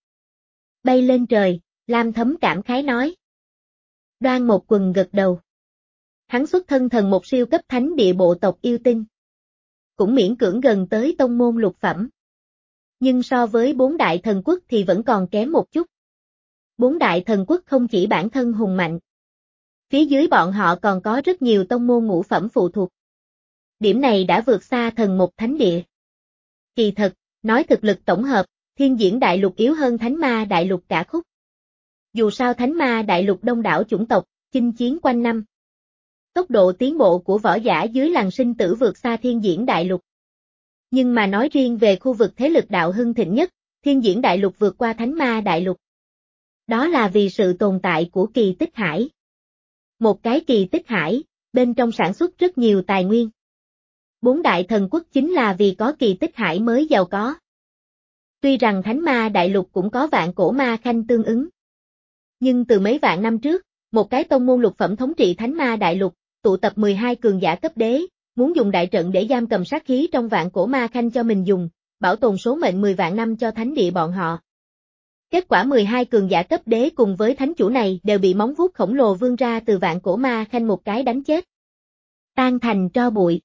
Bay lên trời, Lam Thấm cảm khái nói. Đoan một quần gật đầu. Hắn xuất thân thần một siêu cấp thánh địa bộ tộc yêu tinh. Cũng miễn cưỡng gần tới tông môn lục phẩm. Nhưng so với bốn đại thần quốc thì vẫn còn kém một chút. Bốn đại thần quốc không chỉ bản thân hùng mạnh. Phía dưới bọn họ còn có rất nhiều tông môn ngũ phẩm phụ thuộc. Điểm này đã vượt xa thần một thánh địa. Kỳ thật, nói thực lực tổng hợp, thiên diễn đại lục yếu hơn thánh ma đại lục cả khúc. Dù sao thánh ma đại lục đông đảo chủng tộc, chinh chiến quanh năm. Tốc độ tiến bộ của võ giả dưới làn sinh tử vượt xa thiên diễn đại lục. Nhưng mà nói riêng về khu vực thế lực đạo hưng thịnh nhất, thiên diễn đại lục vượt qua thánh ma đại lục. Đó là vì sự tồn tại của kỳ tích hải. Một cái kỳ tích hải, bên trong sản xuất rất nhiều tài nguyên. Bốn đại thần quốc chính là vì có kỳ tích hải mới giàu có. Tuy rằng thánh ma đại lục cũng có vạn cổ ma khanh tương ứng. Nhưng từ mấy vạn năm trước, một cái tông môn lục phẩm thống trị thánh ma đại lục, tụ tập mười hai cường giả cấp đế, muốn dùng đại trận để giam cầm sát khí trong vạn cổ ma khanh cho mình dùng, bảo tồn số mệnh mười vạn năm cho thánh địa bọn họ. Kết quả mười hai cường giả cấp đế cùng với thánh chủ này đều bị móng vuốt khổng lồ vươn ra từ vạn cổ ma khanh một cái đánh chết. Tan thành tro bụi.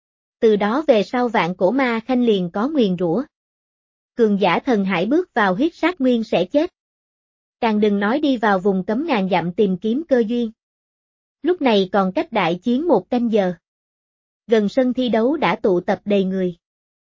Từ đó về sau vạn cổ ma khanh liền có nguyền rủa. Cường giả thần hải bước vào huyết sát nguyên sẽ chết. Càng đừng nói đi vào vùng cấm ngàn dặm tìm kiếm cơ duyên. Lúc này còn cách đại chiến một canh giờ. Gần sân thi đấu đã tụ tập đầy người.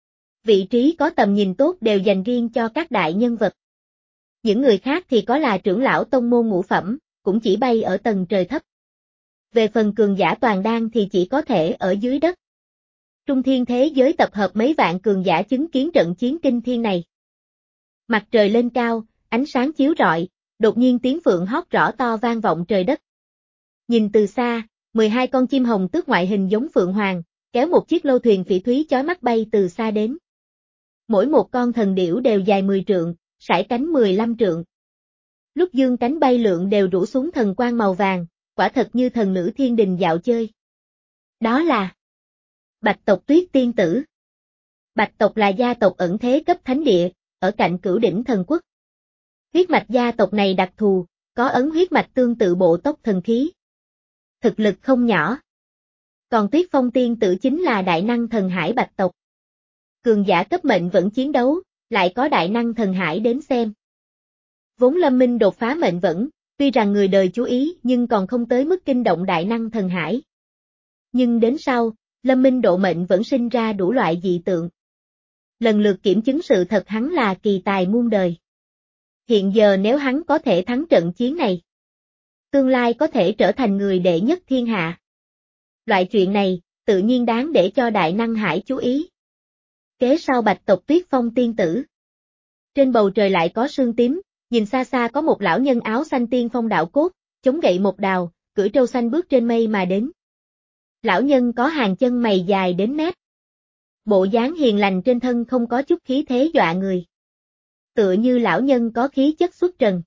Vị trí có tầm nhìn tốt đều dành riêng cho các đại nhân vật. Những người khác thì có là trưởng lão tông môn ngũ phẩm, cũng chỉ bay ở tầng trời thấp. Về phần cường giả toàn đan thì chỉ có thể ở dưới đất. Trung thiên thế giới tập hợp mấy vạn cường giả chứng kiến trận chiến kinh thiên này. Mặt trời lên cao, ánh sáng chiếu rọi, đột nhiên tiếng phượng hót rõ to vang vọng trời đất. Nhìn từ xa, mười hai con chim hồng tước ngoại hình giống phượng hoàng, kéo một chiếc lâu thuyền phỉ thúy chói mắt bay từ xa đến. Mỗi một con thần điểu đều dài mười trượng, sải cánh mười lăm trượng. Lúc dương cánh bay lượn đều rủ xuống thần quang màu vàng, quả thật như thần nữ thiên đình dạo chơi. Đó là Bạch tộc Tuyết Tiên Tử. Bạch tộc là gia tộc ẩn thế cấp thánh địa, ở cạnh Cửu Đỉnh Thần Quốc. Huyết mạch gia tộc này đặc thù, có ấn huyết mạch tương tự bộ tộc thần khí. Thực lực không nhỏ. Còn Tuyết Phong Tiên Tử chính là đại năng thần hải Bạch tộc. Cường giả cấp mệnh vẫn chiến đấu, lại có đại năng thần hải đến xem. Vốn Lâm Minh đột phá mệnh vẫn, tuy rằng người đời chú ý nhưng còn không tới mức kinh động đại năng thần hải. Nhưng đến sau, Lâm Minh độ mệnh vẫn sinh ra đủ loại dị tượng. Lần lượt kiểm chứng sự thật hắn là kỳ tài muôn đời. Hiện giờ nếu hắn có thể thắng trận chiến này, tương lai có thể trở thành người đệ nhất thiên hạ. Loại chuyện này, tự nhiên đáng để cho Đại Năng Hải chú ý. Kế sau Bạch tộc Tuyết Phong tiên tử. Trên bầu trời lại có sương tím, nhìn xa xa có một lão nhân áo xanh tiên phong đạo cốt, chống gậy một đào, cưỡi trâu xanh bước trên mây mà đến. Lão nhân có hàng chân mày dài đến mép. Bộ dáng hiền lành trên thân không có chút khí thế dọa người. Tựa như lão nhân có khí chất xuất trần.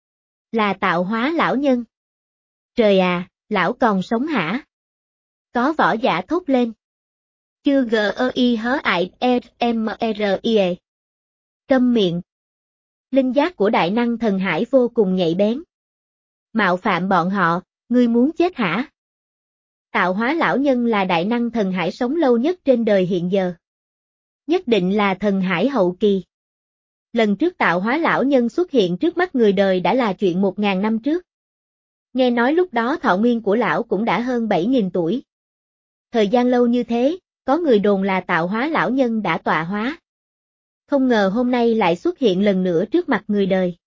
Là Tạo Hóa lão nhân. Trời à, lão còn sống hả? Có võ giả thốt lên. Chưa g ơ i hớ ại e m r i e. Câm miệng. Linh giác của Đại Năng Thần Hải vô cùng nhạy bén. Mạo phạm bọn họ, ngươi muốn chết hả? Tạo Hóa lão nhân là Đại Năng Thần Hải sống lâu nhất trên đời hiện giờ. Nhất định là Thần Hải hậu kỳ. Lần trước Tạo Hóa lão nhân xuất hiện trước mắt người đời đã là chuyện một ngàn năm trước. Nghe nói lúc đó thọ nguyên của lão cũng đã hơn bảy nghìn tuổi. Thời gian lâu như thế, có người đồn là Tạo Hóa lão nhân đã tọa hóa. Không ngờ hôm nay lại xuất hiện lần nữa trước mặt người đời.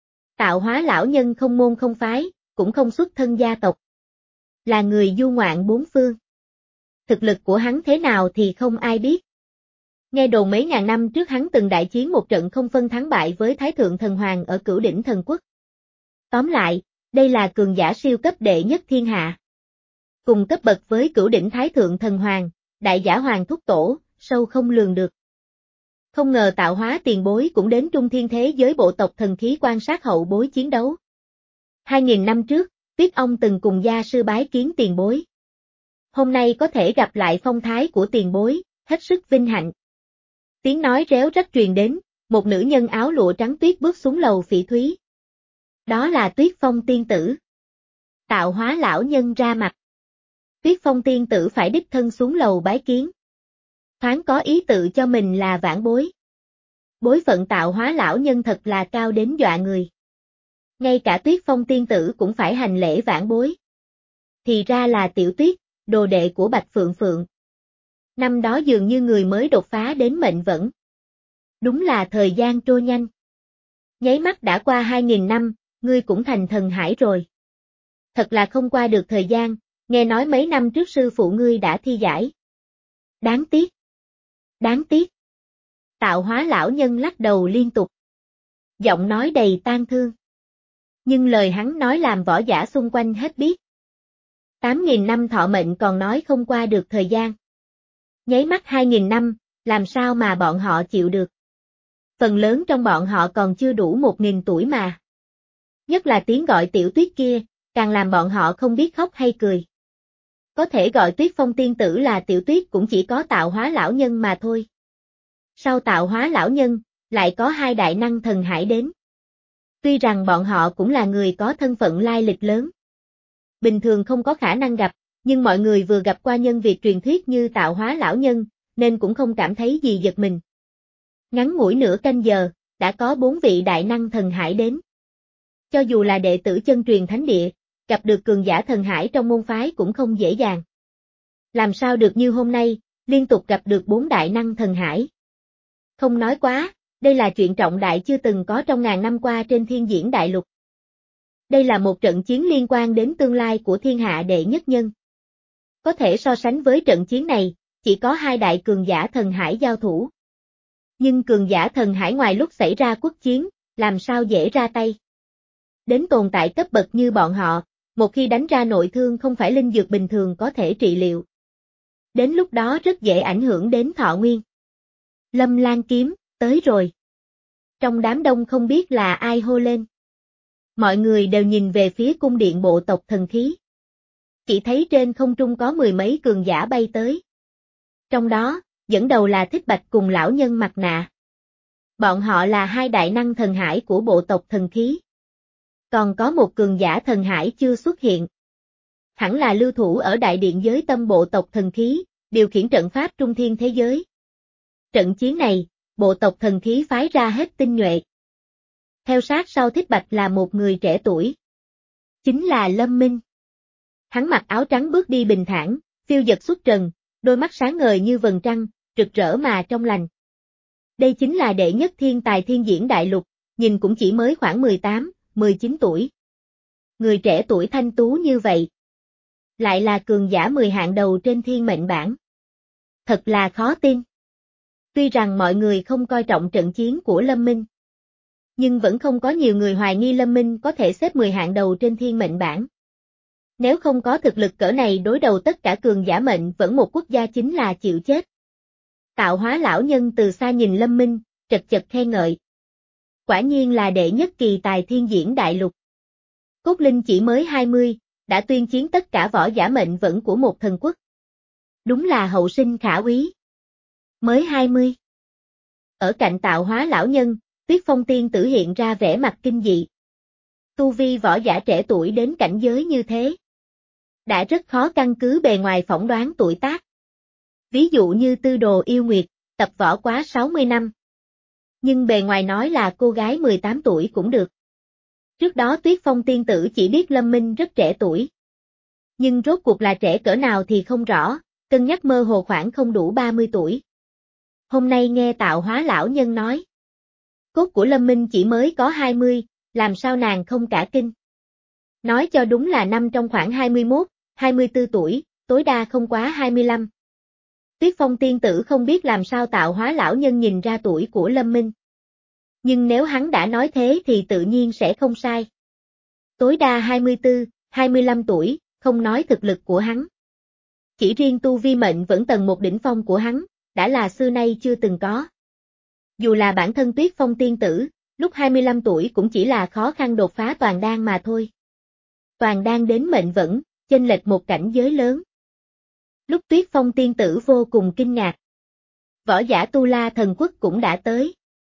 Tạo Hóa lão nhân không môn không phái, cũng không xuất thân gia tộc. Là người du ngoạn bốn phương. Thực lực của hắn thế nào thì không ai biết. Nghe đồn mấy ngàn năm trước hắn từng đại chiến một trận không phân thắng bại với Thái Thượng Thần Hoàng ở Cửu Đỉnh Thần Quốc. Tóm lại, đây là cường giả siêu cấp đệ nhất thiên hạ. Cùng cấp bậc với Cửu Đỉnh Thái Thượng Thần Hoàng, Đại Giả Hoàng Thúc Tổ, sâu không lường được. Không ngờ Tạo Hóa tiền bối cũng đến Trung Thiên thế giới bộ tộc thần khí quan sát hậu bối chiến đấu. Hai nghìn năm trước, Tuyết Ông từng cùng gia sư bái kiến tiền bối. Hôm nay có thể gặp lại phong thái của tiền bối, hết sức vinh hạnh. Tiếng nói réo rắt truyền đến, một nữ nhân áo lụa trắng tuyết bước xuống lầu phỉ thúy. Đó là Tuyết Phong tiên tử. Tạo Hóa lão nhân ra mặt. Tuyết Phong tiên tử phải đích thân xuống lầu bái kiến. Thoáng có ý tự cho mình là vãn bối. Bối phận Tạo Hóa lão nhân thật là cao đến dọa người. Ngay cả Tuyết Phong tiên tử cũng phải hành lễ vãn bối. Thì ra là Tiểu Tuyết, đồ đệ của Bạch Phượng Phượng. Năm đó dường như người mới đột phá đến mệnh vẫn. Đúng là thời gian trôi nhanh. Nháy mắt đã qua hai nghìn năm, ngươi cũng thành thần hải rồi. Thật là không qua được thời gian, nghe nói mấy năm trước sư phụ ngươi đã thi giải. Đáng tiếc. Đáng tiếc. Tạo Hóa lão nhân lắc đầu liên tục. Giọng nói đầy tang thương. Nhưng lời hắn nói làm võ giả xung quanh hết biết. Tám nghìn năm thọ mệnh còn nói không qua được thời gian. Nháy mắt hai nghìn năm, làm sao mà bọn họ chịu được. Phần lớn trong bọn họ còn chưa đủ một nghìn tuổi mà. Nhất là tiếng gọi Tiểu Tuyết kia, càng làm bọn họ không biết khóc hay cười. Có thể gọi Tuyết Phong tiên tử là Tiểu Tuyết cũng chỉ có Tạo Hóa lão nhân mà thôi. Sau Tạo Hóa lão nhân, lại có hai đại năng thần hải đến. Tuy rằng bọn họ cũng là người có thân phận lai lịch lớn. Bình thường không có khả năng gặp, nhưng mọi người vừa gặp qua nhân việc truyền thuyết như Tạo Hóa lão nhân, nên cũng không cảm thấy gì giật mình. Ngắn ngủi nửa canh giờ, đã có bốn vị đại năng thần hải đến. Cho dù là đệ tử chân truyền thánh địa, gặp được cường giả thần hải trong môn phái cũng không dễ dàng. Làm sao được như hôm nay, liên tục gặp được bốn đại năng thần hải. Không nói quá, đây là chuyện trọng đại chưa từng có trong ngàn năm qua trên thiên diễn đại lục. Đây là một trận chiến liên quan đến tương lai của thiên hạ đệ nhất nhân. Có thể so sánh với trận chiến này, chỉ có hai đại cường giả thần hải giao thủ. Nhưng cường giả thần hải ngoài lúc xảy ra quốc chiến, làm sao dễ ra tay. Đến tồn tại cấp bậc như bọn họ, một khi đánh ra nội thương không phải linh dược bình thường có thể trị liệu. Đến lúc đó rất dễ ảnh hưởng đến thọ nguyên. Lâm Lan kiếm, tới rồi. Trong đám đông không biết là ai hô lên. Mọi người đều nhìn về phía cung điện bộ tộc thần khí. Chỉ thấy trên không trung có mười mấy cường giả bay tới. Trong đó, dẫn đầu là Thích Bạch cùng lão nhân mặt nạ. Bọn họ là hai đại năng thần hải của bộ tộc thần khí. Còn có một cường giả thần hải chưa xuất hiện. Hẳn là lưu thủ ở đại điện giới tâm bộ tộc thần khí, điều khiển trận pháp trung thiên thế giới. Trận chiến này, bộ tộc thần khí phái ra hết tinh nhuệ. Theo sát sau Thích Bạch là một người trẻ tuổi. Chính là Lâm Minh. Hắn mặc áo trắng bước đi bình thản, phiêu dật xuất trần, đôi mắt sáng ngời như vầng trăng, rực rỡ mà trong lành. Đây chính là đệ nhất thiên tài thiên diễn đại lục, nhìn cũng chỉ mới khoảng mười tám, mười chín tuổi. Người trẻ tuổi thanh tú như vậy. Lại là cường giả mười hạng đầu trên thiên mệnh bảng. Thật là khó tin. Tuy rằng mọi người không coi trọng trận chiến của Lâm Minh, nhưng vẫn không có nhiều người hoài nghi Lâm Minh có thể xếp mười hạng đầu trên thiên mệnh bảng. Nếu không có thực lực cỡ này đối đầu tất cả cường giả mệnh vẫn một quốc gia chính là chịu chết. Tạo hóa lão nhân từ xa nhìn Lâm Minh, chật chật khen ngợi. Quả nhiên là đệ nhất kỳ tài thiên diễn đại lục. Cốt linh chỉ mới hai mươi, đã tuyên chiến tất cả võ giả mệnh vẫn của một thần quốc. Đúng là hậu sinh khả úy. Mới hai mươi. Ở cạnh tạo hóa lão nhân, Tuyết Phong tiên tử hiện ra vẻ mặt kinh dị. Tu vi võ giả trẻ tuổi đến cảnh giới như thế, đã rất khó căn cứ bề ngoài phỏng đoán tuổi tác. Ví dụ như Tư Đồ Yêu Nguyệt, tập võ quá sáu mươi năm. Nhưng bề ngoài nói là cô gái mười tám tuổi cũng được. Trước đó Tuyết Phong tiên tử chỉ biết Lâm Minh rất trẻ tuổi. Nhưng rốt cuộc là trẻ cỡ nào thì không rõ, cân nhắc mơ hồ khoảng không đủ ba mươi tuổi. Hôm nay nghe tạo hóa lão nhân nói, cốt của Lâm Minh chỉ mới có hai mươi, làm sao nàng không cả kinh. Nói cho đúng là năm trong khoảng hai mươi mốt, hai mươi tư tuổi, tối đa không quá hai mươi lăm. Tuyết Phong tiên tử không biết làm sao tạo hóa lão nhân nhìn ra tuổi của Lâm Minh. Nhưng nếu hắn đã nói thế thì tự nhiên sẽ không sai. Tối đa hai mươi tư, hai mươi lăm tuổi, không nói thực lực của hắn. Chỉ riêng tu vi mệnh vẫn tầng một đỉnh phong của hắn, đã là xưa nay chưa từng có. Dù là bản thân Tuyết Phong tiên tử, lúc hai mươi lăm tuổi cũng chỉ là khó khăn đột phá toàn đan mà thôi. Toàn đan đến mệnh vẫn, chênh lệch một cảnh giới lớn. Lúc Tuyết Phong tiên tử vô cùng kinh ngạc. Võ giả Tu La thần quốc cũng đã tới.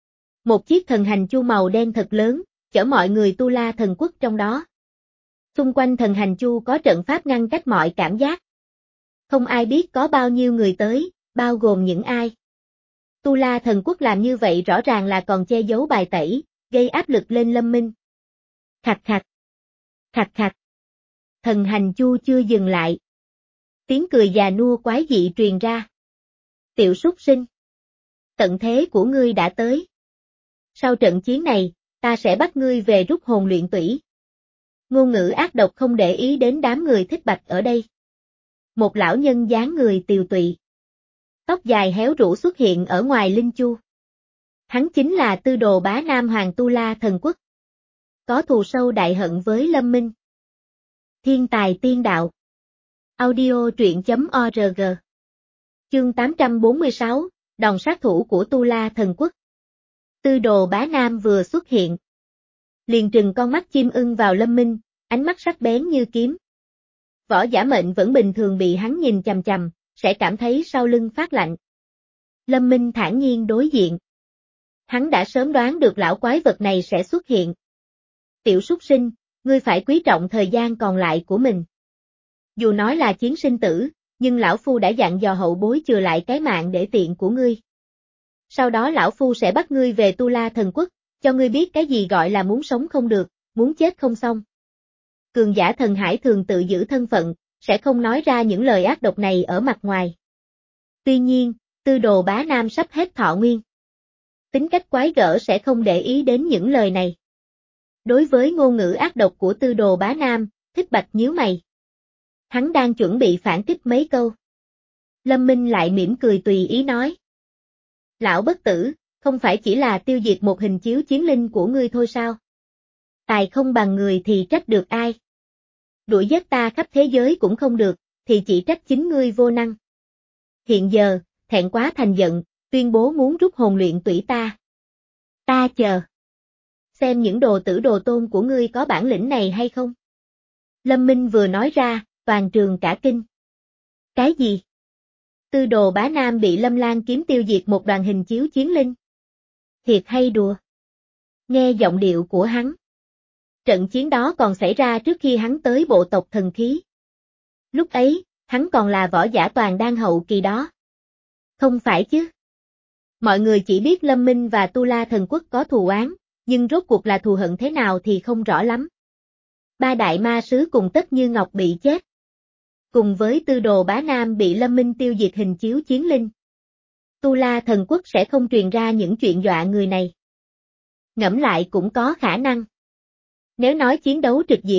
Một chiếc thần hành chu màu đen thật lớn, chở mọi người Tu La thần quốc trong đó. Xung quanh thần hành chu có trận pháp ngăn cách mọi cảm giác. Không ai biết có bao nhiêu người tới, bao gồm những ai. Tu La thần quốc làm như vậy rõ ràng là còn che giấu bài tẩy, gây áp lực lên Lâm Minh. Khặt khặt. Khặt khặt. Thần hành chu chưa dừng lại. Tiếng cười già nua quái dị truyền ra. Tiểu súc sinh. Tận thế của ngươi đã tới. Sau trận chiến này, ta sẽ bắt ngươi về rút hồn luyện tủy. Ngôn ngữ ác độc không để ý đến đám người thích bạch ở đây. Một lão nhân dáng người tiều tụy. Tóc dài héo rũ xuất hiện ở ngoài linh chu. Hắn chính là Tư Đồ Bá Nam Hoàng Tu La thần quốc. Có thù sâu đại hận với Lâm Minh. Thiên tài tiên đạo. Audio truyện chấm org. Chương tám trăm bốn mươi sáu, đòn sát thủ của Tu La thần quốc. Tư Đồ Bá Nam vừa xuất hiện. Liền trừng con mắt chim ưng vào Lâm Minh, ánh mắt sắc bén như kiếm. Võ giả mệnh vẫn bình thường bị hắn nhìn chằm chằm, sẽ cảm thấy sau lưng phát lạnh. Lâm Minh thản nhiên đối diện. Hắn đã sớm đoán được lão quái vật này sẽ xuất hiện. Tiểu súc sinh, ngươi phải quý trọng thời gian còn lại của mình. Dù nói là chiến sinh tử, nhưng lão phu đã dặn dò hậu bối chừa lại cái mạng để tiện của ngươi. Sau đó lão phu sẽ bắt ngươi về Tu La thần quốc, cho ngươi biết cái gì gọi là muốn sống không được, muốn chết không xong. Cường giả thần hải thường tự giữ thân phận, sẽ không nói ra những lời ác độc này ở mặt ngoài. Tuy nhiên, Tư Đồ Bá Nam sắp hết thọ nguyên. Tính cách quái gở sẽ không để ý đến những lời này. Đối với ngôn ngữ ác độc của Tư Đồ Bá Nam, Thích Bạch nhíu mày. Hắn đang chuẩn bị phản kích mấy câu. Lâm Minh lại mỉm cười tùy ý nói. Lão bất tử, không phải chỉ là tiêu diệt một hình chiếu chiến linh của ngươi thôi sao? Tài không bằng người thì trách được ai? Đuổi giết ta khắp thế giới cũng không được, thì chỉ trách chính ngươi vô năng. Hiện giờ, thẹn quá thành giận, tuyên bố muốn rút hồn luyện tủy ta. Ta chờ. Xem những đồ tử đồ tôn của ngươi có bản lĩnh này hay không? Lâm Minh vừa nói ra, toàn trường cả kinh. Cái gì? Tư Đồ Bá Nam bị Lâm Lan kiếm tiêu diệt một đoàn hình chiếu chiến linh. Thiệt hay đùa? Nghe giọng điệu của hắn. Trận chiến đó còn xảy ra trước khi hắn tới bộ tộc thần khí. Lúc ấy, hắn còn là võ giả toàn đan hậu kỳ đó. Không phải chứ? Mọi người chỉ biết Lâm Minh và Tu La thần quốc có thù oán, nhưng rốt cuộc là thù hận thế nào thì không rõ lắm. Ba đại ma sứ cùng Tất Như Ngọc bị chết. Cùng với Tư Đồ Bá Nam bị Lâm Minh tiêu diệt hình chiếu chiến linh. Tu La thần quốc sẽ không truyền ra những chuyện dọa người này. Ngẫm lại cũng có khả năng. Nếu nói chiến đấu trực diện,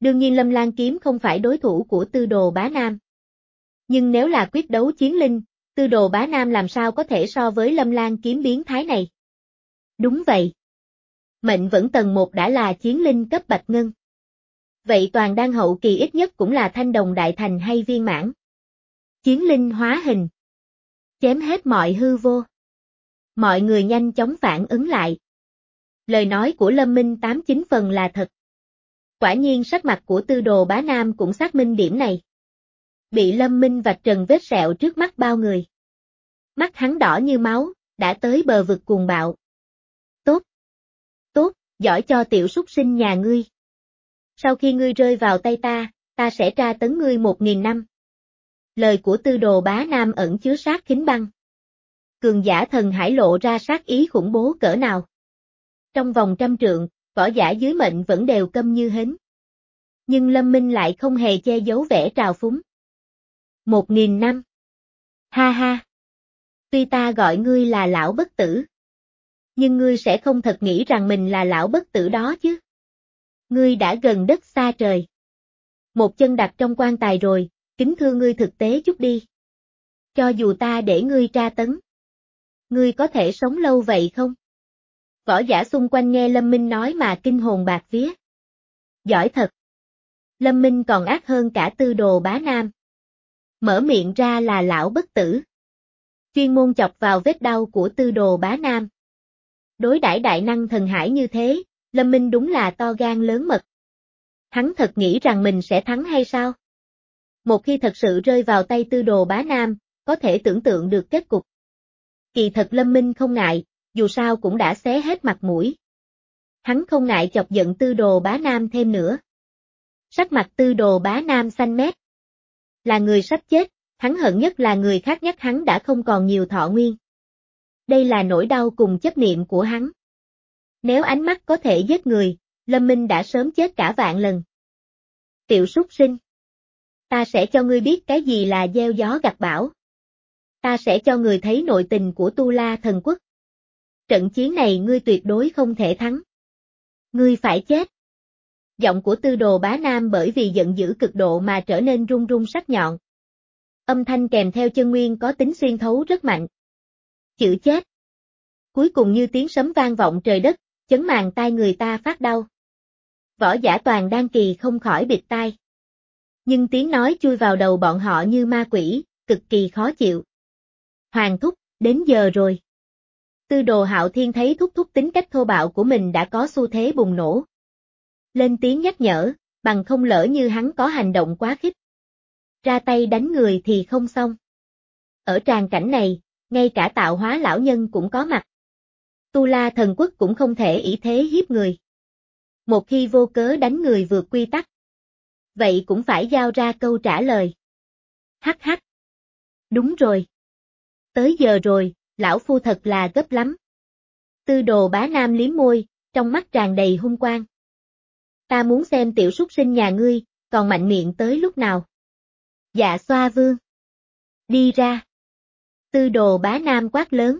Đương nhiên Lâm Lan kiếm không phải đối thủ của Tư Đồ Bá Nam. Nhưng nếu là quyết đấu chiến linh, Tư Đồ Bá Nam làm sao có thể so với Lâm Lan kiếm biến thái này? Đúng vậy. Mệnh vẫn tầng một đã là chiến linh cấp bạch ngân. Vậy toàn đan hậu kỳ ít nhất cũng là thanh đồng đại thành hay viên mãn. Chiến linh hóa hình. Chém hết mọi hư vô. Mọi người nhanh chóng phản ứng lại. Lời nói của Lâm Minh tám chín phần là thật. Quả nhiên sắc mặt của Tư Đồ Bá Nam cũng xác minh điểm này. Bị Lâm Minh vạch trần vết sẹo trước mắt bao người. Mắt hắn đỏ như máu, đã tới bờ vực cuồng bạo. Tốt. Tốt, giỏi cho tiểu súc sinh nhà ngươi. Sau khi ngươi rơi vào tay ta, ta sẽ tra tấn ngươi một nghìn năm. Lời của Tư Đồ Bá Nam ẩn chứa sát khính băng. Cường giả thần hải lộ ra sát ý khủng bố cỡ nào. Trong vòng trăm trượng, võ giả dưới mệnh vẫn đều câm như hến. Nhưng Lâm Minh lại không hề che giấu vẻ trào phúng. Một nghìn năm. Ha ha. Tuy ta gọi ngươi là lão bất tử. Nhưng ngươi sẽ không thật nghĩ rằng mình là lão bất tử đó chứ. Ngươi đã gần đất xa trời. Một chân đặt trong quan tài rồi, kính thưa ngươi thực tế chút đi. Cho dù ta để ngươi tra tấn. Ngươi có thể sống lâu vậy không? Võ giả xung quanh nghe Lâm Minh nói mà kinh hồn bạt vía. Giỏi thật. Lâm Minh còn ác hơn cả Tư Đồ Bá Nam. Mở miệng ra là lão bất tử. Chuyên môn chọc vào vết đau của Tư Đồ Bá Nam. Đối đãi đại năng thần hải như thế, Lâm Minh đúng là to gan lớn mật. Hắn thật nghĩ rằng mình sẽ thắng hay sao? Một khi thật sự rơi vào tay Tư Đồ Bá Nam, có thể tưởng tượng được kết cục. Kỳ thật Lâm Minh không ngại, dù sao cũng đã xé hết mặt mũi. Hắn không ngại chọc giận Tư Đồ Bá Nam thêm nữa. Sắc mặt Tư Đồ Bá Nam xanh mét. Là người sắp chết, hắn hận nhất là người khác nhắc hắn đã không còn nhiều thọ nguyên. Đây là nỗi đau cùng chấp niệm của hắn. Nếu ánh mắt có thể giết người, Lâm Minh đã sớm chết cả vạn lần. Tiểu súc sinh. Ta sẽ cho ngươi biết cái gì là gieo gió gặt bão. Ta sẽ cho người thấy nội tình của Tu La Thần Quốc. Trận chiến này ngươi tuyệt đối không thể thắng. Ngươi phải chết. Giọng của Tư Đồ Bá Nam bởi vì giận dữ cực độ mà trở nên run run sắc nhọn. Âm thanh kèm theo chân nguyên có tính xuyên thấu rất mạnh. Chữ chết. Cuối cùng như tiếng sấm vang vọng trời đất, chấn màng tai người ta phát đau. Võ giả toàn đan kỳ không khỏi bịt tai. Nhưng tiếng nói chui vào đầu bọn họ như ma quỷ, cực kỳ khó chịu. Hoàng thúc, đến giờ rồi. Tư Đồ Hạo Thiên thấy thúc thúc tính cách thô bạo của mình đã có xu thế bùng nổ. Lên tiếng nhắc nhở, bằng không lỡ như hắn có hành động quá khích. Ra tay đánh người thì không xong. Ở tràng cảnh này, ngay cả tạo hóa lão nhân cũng có mặt. Tu La Thần Quốc cũng không thể ỷ thế hiếp người. Một khi vô cớ đánh người vượt quy tắc. Vậy cũng phải giao ra câu trả lời. Hắc hắc. Đúng rồi. Tới giờ rồi, lão phu thật là gấp lắm. Tư Đồ Bá Nam liếm môi, trong mắt tràn đầy hung quang. Ta muốn xem tiểu súc sinh nhà ngươi, còn mạnh miệng tới lúc nào. Dạ Xoa Vương. Đi ra. Tư Đồ Bá Nam quát lớn.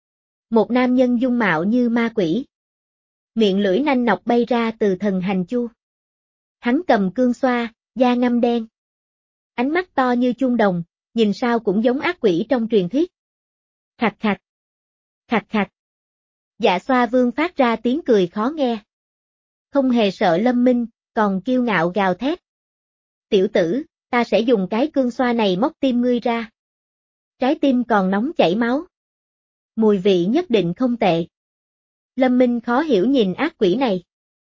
Một nam nhân dung mạo như ma quỷ. Miệng lưỡi nanh nọc bay ra từ thần hành chu. Hắn cầm cương xoa, da ngăm đen. Ánh mắt to như chuông đồng, nhìn sao cũng giống ác quỷ trong truyền thuyết. Khạch khạch. Khạch khạch. Dạ Xoa Vương phát ra tiếng cười khó nghe. Không hề sợ Lâm Minh, còn kiêu ngạo gào thét. Tiểu tử, ta sẽ dùng cái cương xoa này móc tim ngươi ra. Trái tim còn nóng chảy máu. Mùi vị nhất định không tệ. Lâm Minh khó hiểu nhìn ác quỷ này.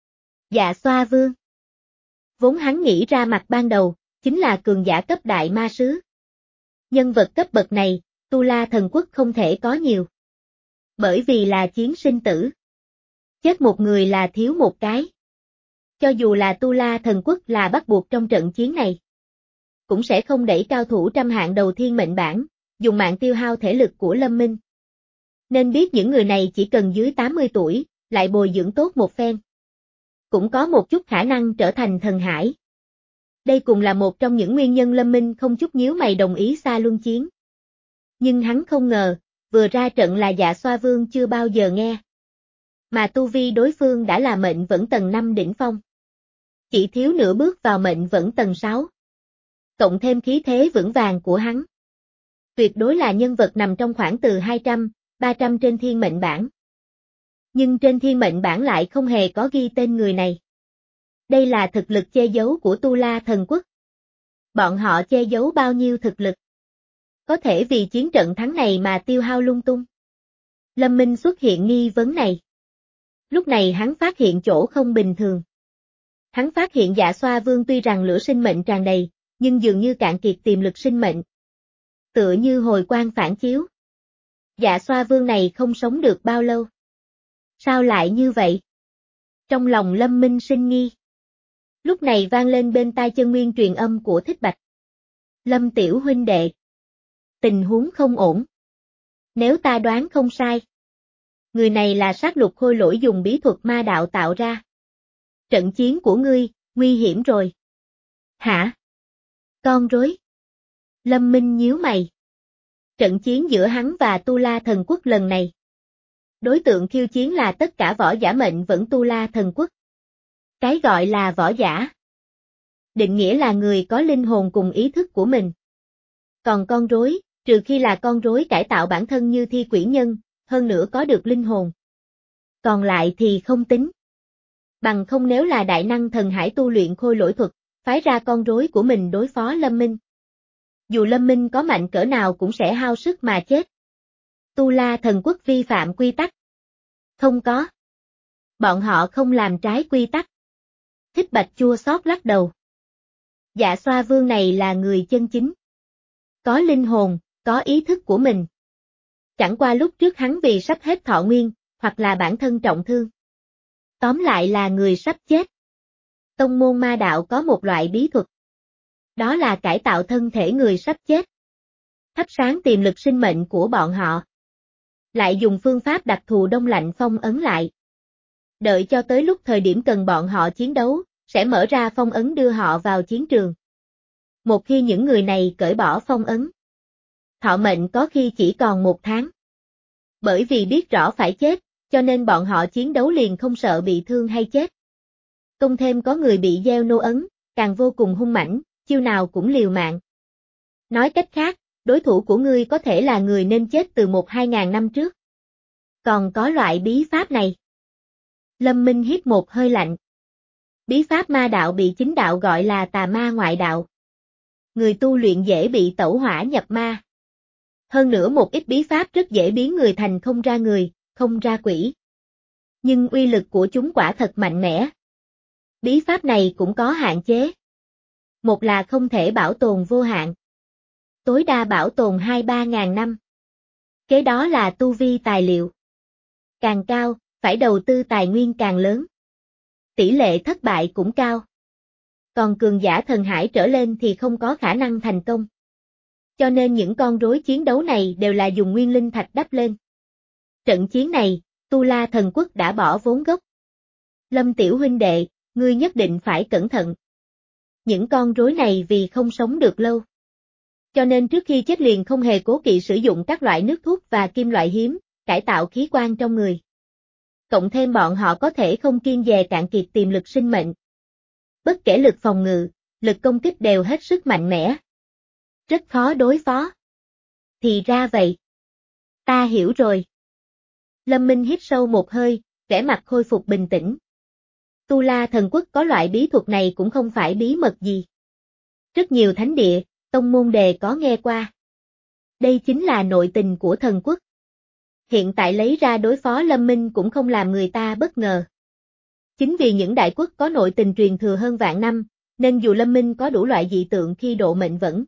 Dạ Xoa Vương. Vốn hắn nghĩ ra mặt ban đầu, chính là cường giả cấp đại ma sứ. Nhân vật cấp bậc này, Tu La Thần Quốc không thể có nhiều. Bởi vì là chiến sinh tử. Chết một người là thiếu một cái. Cho dù là Tu La Thần Quốc là bắt buộc trong trận chiến này. Cũng sẽ không đẩy cao thủ trăm hạng đầu thiên mệnh bảng, dùng mạng tiêu hao thể lực của Lâm Minh. Nên biết những người này chỉ cần dưới tám mươi tuổi, lại bồi dưỡng tốt một phen. Cũng có một chút khả năng trở thành thần hải. Đây cũng là một trong những nguyên nhân Lâm Minh không chút nhíu mày đồng ý xa luân chiến. Nhưng hắn không ngờ, vừa ra trận là Dạ Xoa Vương chưa bao giờ nghe. Mà tu vi đối phương đã là mệnh vẫn tầng năm đỉnh phong. Chỉ thiếu nửa bước vào mệnh vẫn tầng sáu. Cộng thêm khí thế vững vàng của hắn. Tuyệt đối là nhân vật nằm trong khoảng từ hai trăm, ba trăm trên thiên mệnh bảng. Nhưng trên thiên mệnh bảng lại không hề có ghi tên người này. Đây là thực lực che giấu của Tu La Thần Quốc. Bọn họ che giấu bao nhiêu thực lực? Có thể vì chiến trận thắng này mà tiêu hao lung tung. Lâm Minh xuất hiện nghi vấn này. Lúc này hắn phát hiện chỗ không bình thường. Hắn phát hiện Dạ Xoa Vương tuy rằng lửa sinh mệnh tràn đầy, nhưng dường như cạn kiệt tiềm lực sinh mệnh. Tựa như hồi quang phản chiếu. Dạ Xoa Vương này không sống được bao lâu. Sao lại như vậy? Trong lòng Lâm Minh sinh nghi. Lúc này vang lên bên tai chân nguyên truyền âm của Thích Bạch. Lâm tiểu huynh đệ. Tình huống không ổn. Nếu ta đoán không sai. Người này là sát lục khôi lỗi dùng bí thuật ma đạo tạo ra. Trận chiến của ngươi, nguy hiểm rồi. Hả? Con rối. Lâm Minh nhíu mày. Trận chiến giữa hắn và Tu La Thần Quốc lần này. Đối tượng khiêu chiến là tất cả võ giả mệnh vẫn Tu La Thần Quốc. Cái gọi là võ giả. Định nghĩa là người có linh hồn cùng ý thức của mình. Còn con rối, trừ khi là con rối cải tạo bản thân như thi quỷ nhân, hơn nữa có được linh hồn. Còn lại thì không tính. Bằng không nếu là đại năng thần hải tu luyện khôi lỗi thuật, phái ra con rối của mình đối phó Lâm Minh. Dù Lâm Minh có mạnh cỡ nào cũng sẽ hao sức mà chết. Tu La Thần Quốc vi phạm quy tắc. Không có. Bọn họ không làm trái quy tắc. Thích Bạch chua xót lắc đầu. Dạ Xoa Vương này là người chân chính. Có linh hồn, có ý thức của mình. Chẳng qua lúc trước hắn vì sắp hết thọ nguyên, hoặc là bản thân trọng thương. Tóm lại là người sắp chết. Tông môn ma đạo có một loại bí thuật. Đó là cải tạo thân thể người sắp chết. Thắp sáng tiềm lực sinh mệnh của bọn họ. Lại dùng phương pháp đặc thù đông lạnh phong ấn lại. Đợi cho tới lúc thời điểm cần bọn họ chiến đấu, sẽ mở ra phong ấn đưa họ vào chiến trường. Một khi những người này cởi bỏ phong ấn, thọ mệnh có khi chỉ còn một tháng. Bởi vì biết rõ phải chết, cho nên bọn họ chiến đấu liền không sợ bị thương hay chết. Công thêm có người bị gieo nô ấn, càng vô cùng hung mãnh, chiêu nào cũng liều mạng. Nói cách khác, đối thủ của ngươi có thể là người nên chết từ một hai ngàn năm trước. Còn có loại bí pháp này. Lâm Minh hít một hơi lạnh. Bí pháp ma đạo bị chính đạo gọi là tà ma ngoại đạo. Người tu luyện dễ bị tẩu hỏa nhập ma. Hơn nữa một ít bí pháp rất dễ biến người thành không ra người, không ra quỷ. Nhưng uy lực của chúng quả thật mạnh mẽ. Bí pháp này cũng có hạn chế. Một là không thể bảo tồn vô hạn. Tối đa bảo tồn hai ba ngàn năm. Kế đó là tu vi tài liệu. Càng cao, phải đầu tư tài nguyên càng lớn. Tỷ lệ thất bại cũng cao. Còn cường giả thần hải trở lên thì không có khả năng thành công. Cho nên những con rối chiến đấu này đều là dùng nguyên linh thạch đắp lên. Trận chiến này, Tu La Thần Quốc đã bỏ vốn gốc. Lâm tiểu huynh đệ, ngươi nhất định phải cẩn thận. Những con rối này vì không sống được lâu. Cho nên trước khi chết liền không hề cố kỵ sử dụng các loại nước thuốc và kim loại hiếm, cải tạo khí quan trong người. Cộng thêm bọn họ có thể không kiêng dè cạn kiệt tiềm lực sinh mệnh. Bất kể lực phòng ngự, lực công kích đều hết sức mạnh mẽ. Rất khó đối phó. Thì ra vậy. Ta hiểu rồi. Lâm Minh hít sâu một hơi, vẻ mặt khôi phục bình tĩnh. Tu La Thần Quốc có loại bí thuật này cũng không phải bí mật gì. Rất nhiều thánh địa, tông môn đề có nghe qua. Đây chính là nội tình của thần quốc. Hiện tại lấy ra đối phó Lâm Minh cũng không làm người ta bất ngờ. Chính vì những đại quốc có nội tình truyền thừa hơn vạn năm, nên dù Lâm Minh có đủ loại dị tượng khi độ mệnh vẫn,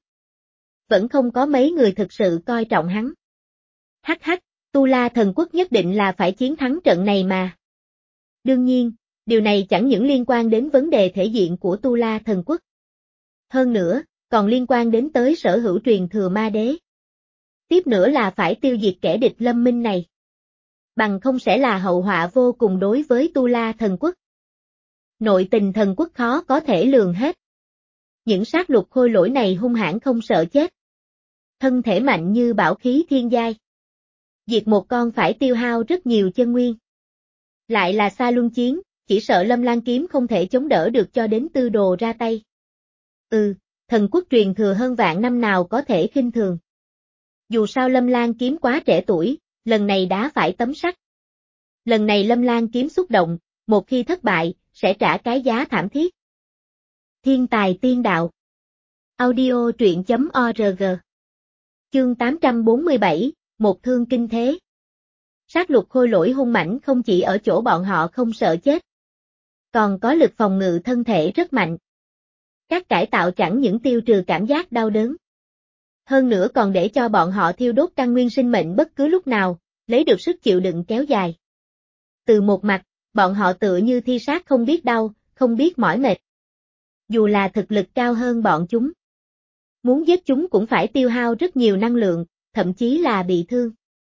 vẫn không có mấy người thực sự coi trọng hắn. Hắc hắc, Tu La Thần Quốc nhất định là phải chiến thắng trận này mà. Đương nhiên, điều này chẳng những liên quan đến vấn đề thể diện của Tu La Thần Quốc. Hơn nữa, còn liên quan đến tới sở hữu truyền thừa ma đế. Tiếp nữa là phải tiêu diệt kẻ địch Lâm Minh này. Bằng không sẽ là hậu họa vô cùng đối với Tu La Thần Quốc. Nội tình thần quốc khó có thể lường hết. Những sát lục khôi lỗi này hung hãn không sợ chết. Thân thể mạnh như bảo khí thiên giai. Diệt một con phải tiêu hao rất nhiều chân nguyên. Lại là xa luân chiến, chỉ sợ Lâm Lan kiếm không thể chống đỡ được cho đến Tư Đồ ra tay. Ừ, thần quốc truyền thừa hơn vạn năm nào có thể khinh thường. Dù sao Lâm Lan kiếm quá trẻ tuổi, lần này đá phải tấm sắt. Lần này Lâm Lan kiếm xúc động, một khi thất bại, sẽ trả cái giá thảm thiết. Thiên tài tiên đạo. Audio truyện chấm org. Chương tám trăm bốn mươi bảy, một thương kinh thế. Sát lục khôi lỗi hung mãnh không chỉ ở chỗ bọn họ không sợ chết, còn có lực phòng ngự thân thể rất mạnh. Các cải tạo chẳng những tiêu trừ cảm giác đau đớn, hơn nữa còn để cho bọn họ thiêu đốt căn nguyên sinh mệnh bất cứ lúc nào, lấy được sức chịu đựng kéo dài. Từ một mặt, bọn họ tựa như thi sát không biết đau, không biết mỏi mệt. Dù là thực lực cao hơn bọn chúng, muốn giết chúng cũng phải tiêu hao rất nhiều năng lượng, thậm chí là bị thương.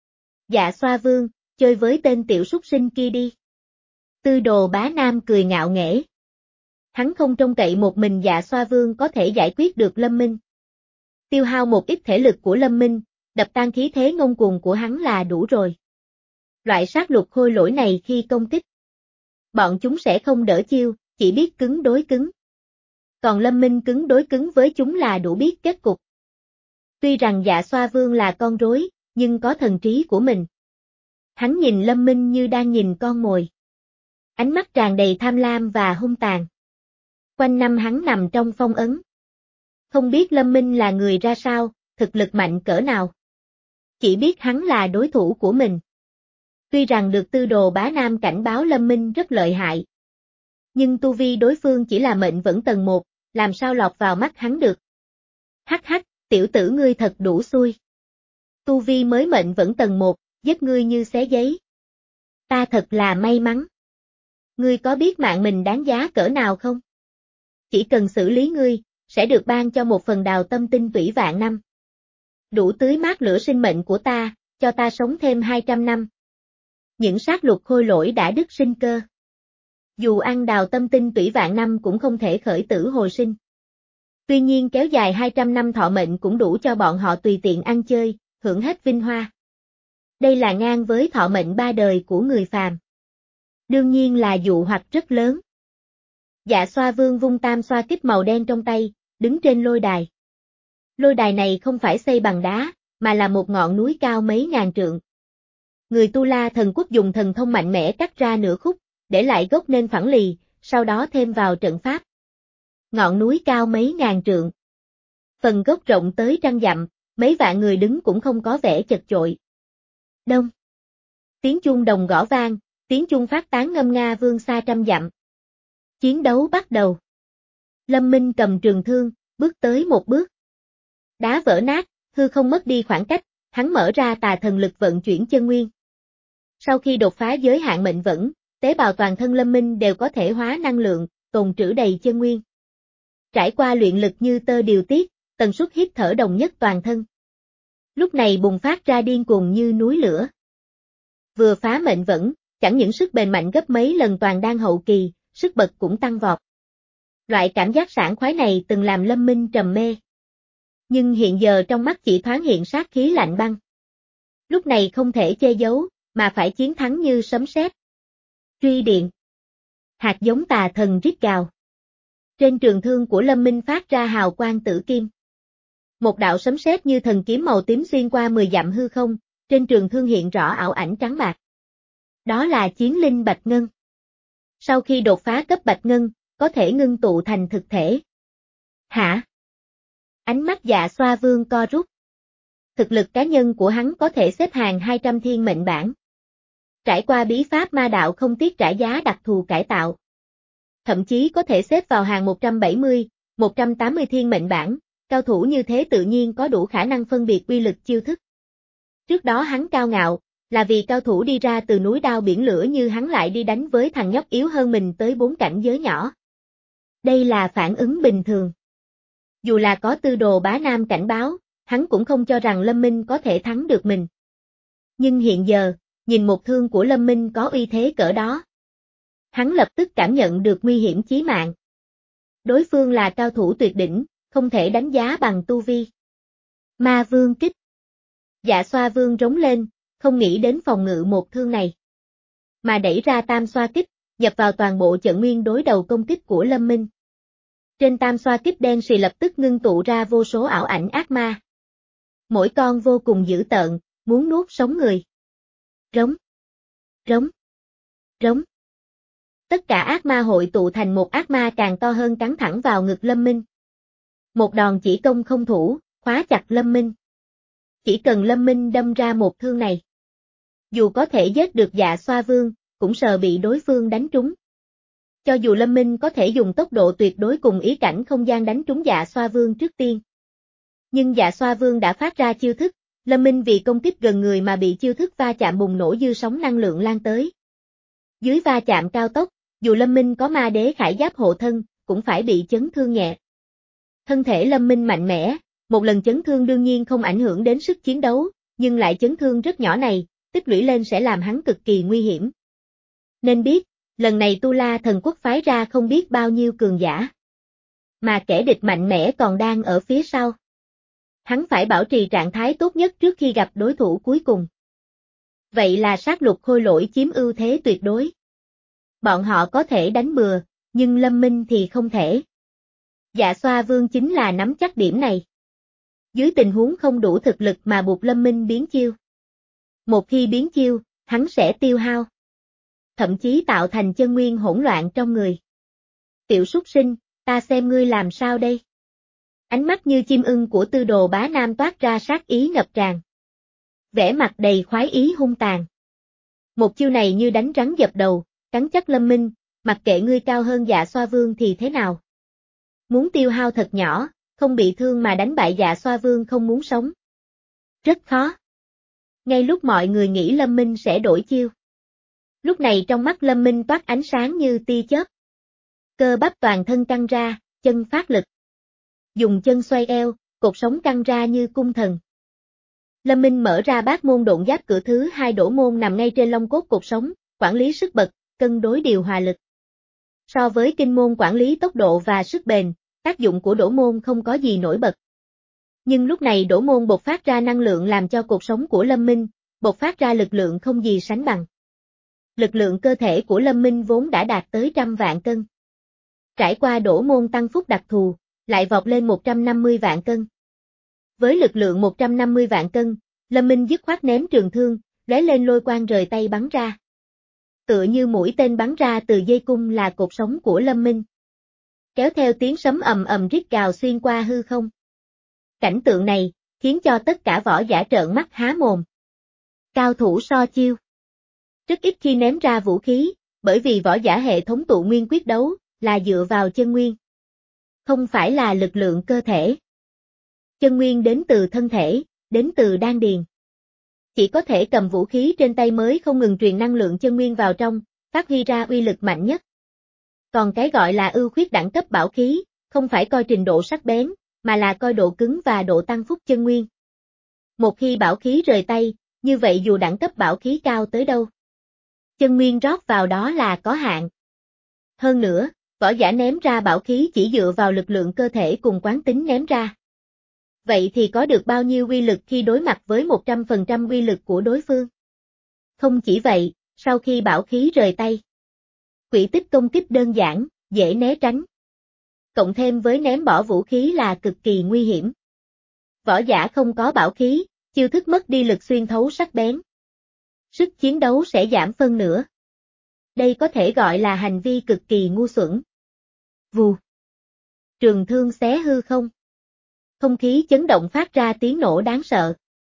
Dạ Xoa Vương, chơi với tên tiểu súc sinh kia đi. Tư Đồ Bá Nam cười ngạo nghễ. Hắn không trông cậy một mình Dạ Xoa Vương có thể giải quyết được Lâm Minh. Tiêu hao một ít thể lực của Lâm Minh, đập tan khí thế ngông cuồng của hắn là đủ rồi. Loại sát lục khôi lỗi này khi công kích, bọn chúng sẽ không đỡ chiêu, chỉ biết cứng đối cứng. Còn Lâm Minh cứng đối cứng với chúng là đủ biết kết cục. Tuy rằng Dạ Xoa Vương là con rối, nhưng có thần trí của mình. Hắn nhìn Lâm Minh như đang nhìn con mồi. Ánh mắt tràn đầy tham lam và hung tàn. Quanh năm hắn nằm trong phong ấn. Không biết Lâm Minh là người ra sao, thực lực mạnh cỡ nào. Chỉ biết hắn là đối thủ của mình. Tuy rằng được Tư Đồ Bá Nam cảnh báo Lâm Minh rất lợi hại. Nhưng tu vi đối phương chỉ là mệnh vẫn tầng một, làm sao lọt vào mắt hắn được. Hắc hắc, tiểu tử ngươi thật đủ xui. Tu vi mới mệnh vẫn tầng một, giết ngươi như xé giấy. Ta thật là may mắn. Ngươi có biết mạng mình đáng giá cỡ nào không? Chỉ cần xử lý ngươi, sẽ được ban cho một phần đào tâm tinh tủy vạn năm. Đủ tưới mát lửa sinh mệnh của ta, cho ta sống thêm hai trăm năm. Những sát lục khôi lỗi đã đứt sinh cơ. Dù ăn đào tâm tinh tủy vạn năm cũng không thể khởi tử hồi sinh. Tuy nhiên kéo dài hai trăm năm thọ mệnh cũng đủ cho bọn họ tùy tiện ăn chơi, hưởng hết vinh hoa. Đây là ngang với thọ mệnh ba đời của người phàm. Đương nhiên là dụ hoặc rất lớn. Dạ Xoa Vương vung tam xoa kích màu đen trong tay, đứng trên lôi đài. Lôi đài này không phải xây bằng đá, mà là một ngọn núi cao mấy ngàn trượng. Người Tu La thần quốc dùng thần thông mạnh mẽ cắt ra nửa khúc, để lại gốc nên phẳng lì, sau đó thêm vào trận pháp. Ngọn núi cao mấy ngàn trượng. Phần gốc rộng tới trăm dặm, mấy vạn người đứng cũng không có vẻ chật chội. Đông. Tiếng chuông đồng gõ vang, tiếng chuông phát tán ngâm nga vươn xa trăm dặm. Chiến đấu bắt đầu. Lâm Minh cầm trường thương, bước tới một bước. Đá vỡ nát, hư không mất đi khoảng cách, hắn mở ra tà thần lực vận chuyển chân nguyên. Sau khi đột phá giới hạn mệnh vẫn, tế bào toàn thân Lâm Minh đều có thể hóa năng lượng, tồn trữ đầy chân nguyên. Trải qua luyện lực như tơ điều tiết, tần suất hít thở đồng nhất toàn thân. Lúc này bùng phát ra điên cuồng như núi lửa. Vừa phá mệnh vẫn, chẳng những sức bền mạnh gấp mấy lần toàn đang hậu kỳ, sức bật cũng tăng vọt. Loại cảm giác sảng khoái này từng làm Lâm Minh trầm mê. Nhưng hiện giờ trong mắt chỉ thoáng hiện sát khí lạnh băng. Lúc này không thể che giấu, mà phải chiến thắng như sấm sét. Truy điện. Hạt giống tà thần rít gào. Trên trường thương của Lâm Minh phát ra hào quang tử kim. Một đạo sấm sét như thần kiếm màu tím xuyên qua mười dặm hư không, trên trường thương hiện rõ ảo ảnh trắng bạc. Đó là chiến linh Bạch Ngân. Sau khi đột phá cấp Bạch Ngân, có thể ngưng tụ thành thực thể. Hả? Ánh mắt Dạ Xoa Vương co rút. Thực lực cá nhân của hắn có thể xếp hàng hai trăm thiên mệnh bản. Trải qua bí pháp ma đạo không tiếc trả giá đặc thù cải tạo. Thậm chí có thể xếp vào hàng một trăm bảy mươi, một trăm tám mươi thiên mệnh bản, cao thủ như thế tự nhiên có đủ khả năng phân biệt uy lực chiêu thức. Trước đó hắn cao ngạo, là vì cao thủ đi ra từ núi đao biển lửa như hắn lại đi đánh với thằng nhóc yếu hơn mình tới bốn cảnh giới nhỏ. Đây là phản ứng bình thường. Dù là có Tư Đồ Bá Nam cảnh báo, hắn cũng không cho rằng Lâm Minh có thể thắng được mình. Nhưng hiện giờ, nhìn một thương của Lâm Minh có uy thế cỡ đó. Hắn lập tức cảm nhận được nguy hiểm chí mạng. Đối phương là cao thủ tuyệt đỉnh, không thể đánh giá bằng tu vi. Ma Vương kích. Dạ Xoa Vương rống lên, không nghĩ đến phòng ngự một thương này. Mà đẩy ra tam xoa kích, nhập vào toàn bộ trận nguyên đối đầu công kích của Lâm Minh. Trên tam xoa kích đen sì lập tức ngưng tụ ra vô số ảo ảnh ác ma. Mỗi con vô cùng dữ tợn, muốn nuốt sống người. Rống, rống, rống. Tất cả ác ma hội tụ thành một ác ma càng to hơn cắn thẳng vào ngực Lâm Minh. Một đòn chỉ công không thủ, khóa chặt Lâm Minh. Chỉ cần Lâm Minh đâm ra một thương này, dù có thể giết được Dạ Xoa Vương, cũng sợ bị đối phương đánh trúng. Cho dù Lâm Minh có thể dùng tốc độ tuyệt đối cùng ý cảnh không gian đánh trúng Dạ Xoa Vương trước tiên. Nhưng Dạ Xoa Vương đã phát ra chiêu thức, Lâm Minh vì công kích gần người mà bị chiêu thức va chạm bùng nổ dư sóng năng lượng lan tới. Dưới va chạm cao tốc, dù Lâm Minh có ma đế khải giáp hộ thân, cũng phải bị chấn thương nhẹ. Thân thể Lâm Minh mạnh mẽ, một lần chấn thương đương nhiên không ảnh hưởng đến sức chiến đấu, nhưng lại chấn thương rất nhỏ này, tích lũy lên sẽ làm hắn cực kỳ nguy hiểm. Nên biết, lần này Tu La Thần Quốc phái ra không biết bao nhiêu cường giả. Mà kẻ địch mạnh mẽ còn đang ở phía sau. Hắn phải bảo trì trạng thái tốt nhất trước khi gặp đối thủ cuối cùng. Vậy là sát lục khôi lỗi chiếm ưu thế tuyệt đối. Bọn họ có thể đánh bừa, nhưng Lâm Minh thì không thể. Dạ Xoa Vương chính là nắm chắc điểm này. Dưới tình huống không đủ thực lực mà buộc Lâm Minh biến chiêu. Một khi biến chiêu, hắn sẽ tiêu hao. Thậm chí tạo thành chân nguyên hỗn loạn trong người. Tiểu súc sinh, ta xem ngươi làm sao đây? Ánh mắt như chim ưng của Tư Đồ Bá Nam toát ra sát ý ngập tràn. Vẻ mặt đầy khoái ý hung tàn. Một chiêu này như đánh rắn dập đầu, cắn chắc Lâm Minh, mặc kệ ngươi cao hơn Dạ Xoa Vương thì thế nào? Muốn tiêu hao thật nhỏ, không bị thương mà đánh bại Dạ Xoa Vương không muốn sống. Rất khó. Ngay lúc mọi người nghĩ Lâm Minh sẽ đổi chiêu. Lúc này trong mắt Lâm Minh toát ánh sáng như tia chớp. Cơ bắp toàn thân căng ra, chân phát lực. Dùng chân xoay eo, cột sống căng ra như cung thần. Lâm Minh mở ra bát môn độn giáp cửa thứ hai đổ môn nằm ngay trên long cốt cột sống, quản lý sức bật, cân đối điều hòa lực. So với kinh môn quản lý tốc độ và sức bền, tác dụng của đổ môn không có gì nổi bật. Nhưng lúc này đổ môn bộc phát ra năng lượng làm cho cột sống của Lâm Minh, bộc phát ra lực lượng không gì sánh bằng. Lực lượng cơ thể của Lâm Minh vốn đã đạt tới trăm vạn cân. Trải qua đổ môn tăng phúc đặc thù, lại vọt lên một trăm năm mươi vạn cân. Với lực lượng một trăm năm mươi vạn cân, Lâm Minh dứt khoát ném trường thương, lóe lên lôi quang rời tay bắn ra. Tựa như mũi tên bắn ra từ dây cung là cột sống của Lâm Minh. Kéo theo tiếng sấm ầm ầm rít gào xuyên qua hư không. Cảnh tượng này, khiến cho tất cả võ giả trợn mắt há mồm. Cao thủ so chiêu. Rất ít khi ném ra vũ khí, bởi vì võ giả hệ thống tụ nguyên quyết đấu, là dựa vào chân nguyên. Không phải là lực lượng cơ thể. Chân nguyên đến từ thân thể, đến từ đan điền. Chỉ có thể cầm vũ khí trên tay mới không ngừng truyền năng lượng chân nguyên vào trong, phát huy ra uy lực mạnh nhất. Còn cái gọi là ưu khuyết đẳng cấp bảo khí, không phải coi trình độ sắc bén, mà là coi độ cứng và độ tăng phúc chân nguyên. Một khi bảo khí rời tay, như vậy dù đẳng cấp bảo khí cao tới đâu, chân nguyên rót vào đó là có hạn. Hơn nữa, võ giả ném ra bảo khí chỉ dựa vào lực lượng cơ thể cùng quán tính ném ra. Vậy thì có được bao nhiêu uy lực khi đối mặt với một trăm phần trăm uy lực của đối phương? Không chỉ vậy, sau khi bảo khí rời tay, quỹ tích công kích đơn giản, dễ né tránh. Cộng thêm với ném bỏ vũ khí là cực kỳ nguy hiểm. Võ giả không có bảo khí, chiêu thức mất đi lực xuyên thấu sắc bén. Sức chiến đấu sẽ giảm phân nửa. Đây có thể gọi là hành vi cực kỳ ngu xuẩn. Vù. Trường thương xé hư không. Không khí chấn động phát ra tiếng nổ đáng sợ.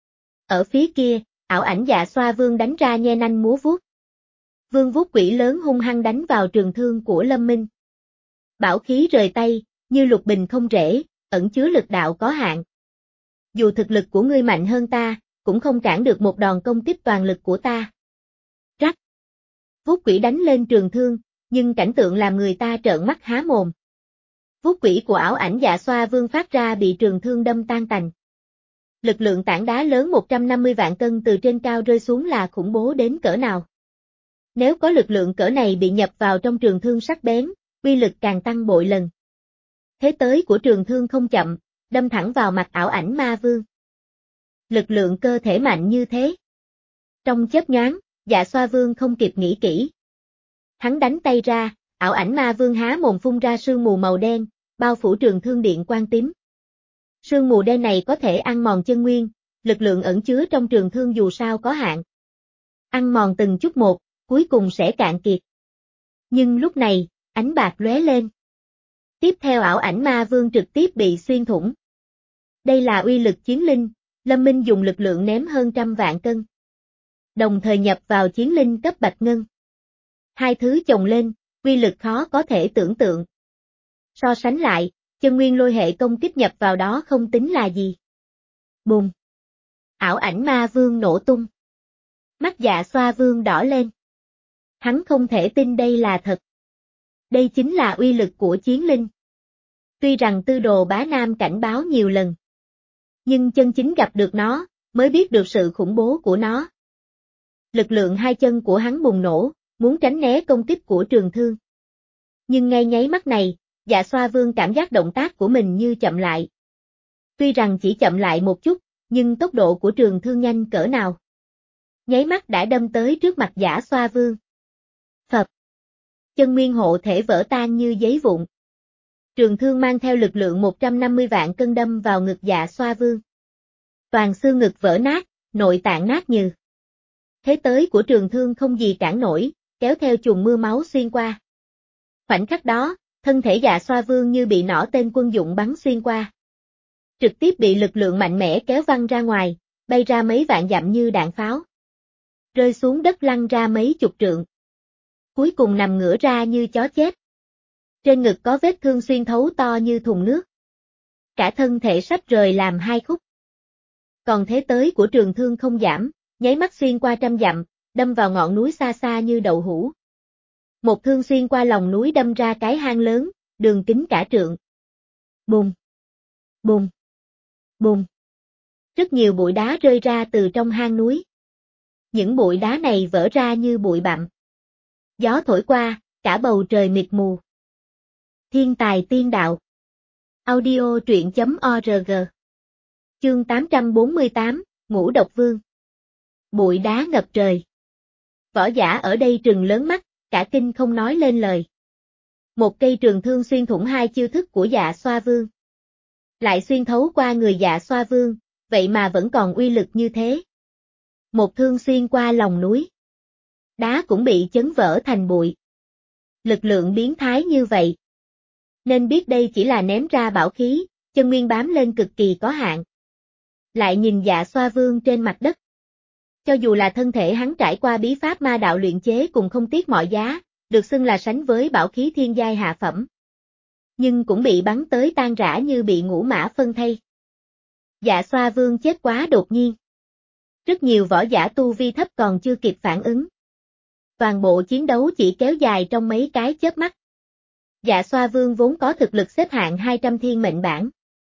Ở phía kia, ảo ảnh Dạ Xoa Vương đánh ra nhe nanh múa vuốt. Vương vuốt quỷ lớn hung hăng đánh vào trường thương của Lâm Minh. Bảo khí rời tay, như lục bình không rễ, ẩn chứa lực đạo có hạn. Dù thực lực của ngươi mạnh hơn ta, cũng không cản được một đòn công kích toàn lực của ta. Rắc. Vuốt quỷ đánh lên trường thương, nhưng cảnh tượng làm người ta trợn mắt há mồm. Vuốt quỷ của ảo ảnh Dạ Xoa Vương phát ra bị trường thương đâm tan tành. Lực lượng tảng đá lớn một trăm năm mươi vạn cân từ trên cao rơi xuống là khủng bố đến cỡ nào. Nếu có lực lượng cỡ này bị nhập vào trong trường thương sắc bén, uy lực càng tăng bội lần. Thế tới của trường thương không chậm, đâm thẳng vào mặt ảo ảnh ma vương. Lực lượng cơ thể mạnh như thế. Trong chớp nhoáng, Dạ Xoa Vương không kịp nghĩ kỹ. Hắn đánh tay ra, ảo ảnh ma vương há mồm phun ra sương mù màu đen, bao phủ trường thương điện quang tím. Sương mù đen này có thể ăn mòn chân nguyên, lực lượng ẩn chứa trong trường thương dù sao có hạn. Ăn mòn từng chút một, cuối cùng sẽ cạn kiệt. Nhưng lúc này, ánh bạc lóe lên. Tiếp theo ảo ảnh ma vương trực tiếp bị xuyên thủng. Đây là uy lực chiến linh, Lâm Minh dùng lực lượng ném hơn trăm vạn cân. Đồng thời nhập vào chiến linh cấp bạch ngân. Hai thứ chồng lên, uy lực khó có thể tưởng tượng. So sánh lại, chân nguyên lôi hệ công kích nhập vào đó không tính là gì. Bùm! Ảo ảnh ma vương nổ tung. Mắt Dạ Xoa vương đỏ lên. Hắn không thể tin đây là thật. Đây chính là uy lực của chiến linh. Tuy rằng tư đồ bá nam cảnh báo nhiều lần. Nhưng chân chính gặp được nó, mới biết được sự khủng bố của nó. Lực lượng hai chân của hắn bùng nổ, muốn tránh né công kích của trường thương. Nhưng ngay nháy mắt này, Dạ Xoa vương cảm giác động tác của mình như chậm lại. Tuy rằng chỉ chậm lại một chút, nhưng tốc độ của trường thương nhanh cỡ nào. Nháy mắt đã đâm tới trước mặt Dạ Xoa vương. Phập. Chân nguyên hộ thể vỡ tan như giấy vụn. Trường thương mang theo lực lượng một trăm năm mươi vạn cân đâm vào ngực Dạ Xoa vương. Toàn xương ngực vỡ nát, nội tạng nát nhừ. Thế tới của trường thương không gì cản nổi, kéo theo chùm mưa máu xuyên qua. Khoảnh khắc đó, thân thể Dạ Xoa vương như bị nỏ tên quân dụng bắn xuyên qua. Trực tiếp bị lực lượng mạnh mẽ kéo văng ra ngoài, bay ra mấy vạn dặm như đạn pháo. Rơi xuống đất lăn ra mấy chục trượng. Cuối cùng nằm ngửa ra như chó chết. Trên ngực có vết thương xuyên thấu to như thùng nước. Cả thân thể sắp rời làm hai khúc. Còn thế tới của trường thương không giảm, nháy mắt xuyên qua trăm dặm, đâm vào ngọn núi xa xa như đậu hũ. Một thương xuyên qua lòng núi đâm ra cái hang lớn, đường kính cả trượng. Bùm! Bùm! Bùm! Rất nhiều bụi đá rơi ra từ trong hang núi. Những bụi đá này vỡ ra như bụi bặm. Gió thổi qua, cả bầu trời mịt mù. Thiên tài tiên đạo. Audio truyện chấm org. Chương tám trăm bốn mươi tám, Ngũ Độc Vương. Bụi đá ngập trời. Võ giả ở đây trừng lớn mắt, cả kinh không nói lên lời. Một cây trường thương xuyên thủng hai chiêu thức của Dạ Xoa vương. Lại xuyên thấu qua người Dạ Xoa vương, vậy mà vẫn còn uy lực như thế. Một thương xuyên qua lòng núi. Đá cũng bị chấn vỡ thành bụi. Lực lượng biến thái như vậy. Nên biết đây chỉ là ném ra bảo khí, chân nguyên bám lên cực kỳ có hạn. Lại nhìn Dạ Xoa vương trên mặt đất. Cho dù là thân thể hắn trải qua bí pháp ma đạo luyện chế cùng không tiếc mọi giá, được xưng là sánh với bảo khí thiên giai hạ phẩm. Nhưng cũng bị bắn tới tan rã như bị ngũ mã phân thây. Dạ Xoa vương chết quá đột nhiên. Rất nhiều võ giả tu vi thấp còn chưa kịp phản ứng. Toàn bộ chiến đấu chỉ kéo dài trong mấy cái chớp mắt. Dạ Xoa vương vốn có thực lực xếp hạng hai trăm thiên mệnh bảng.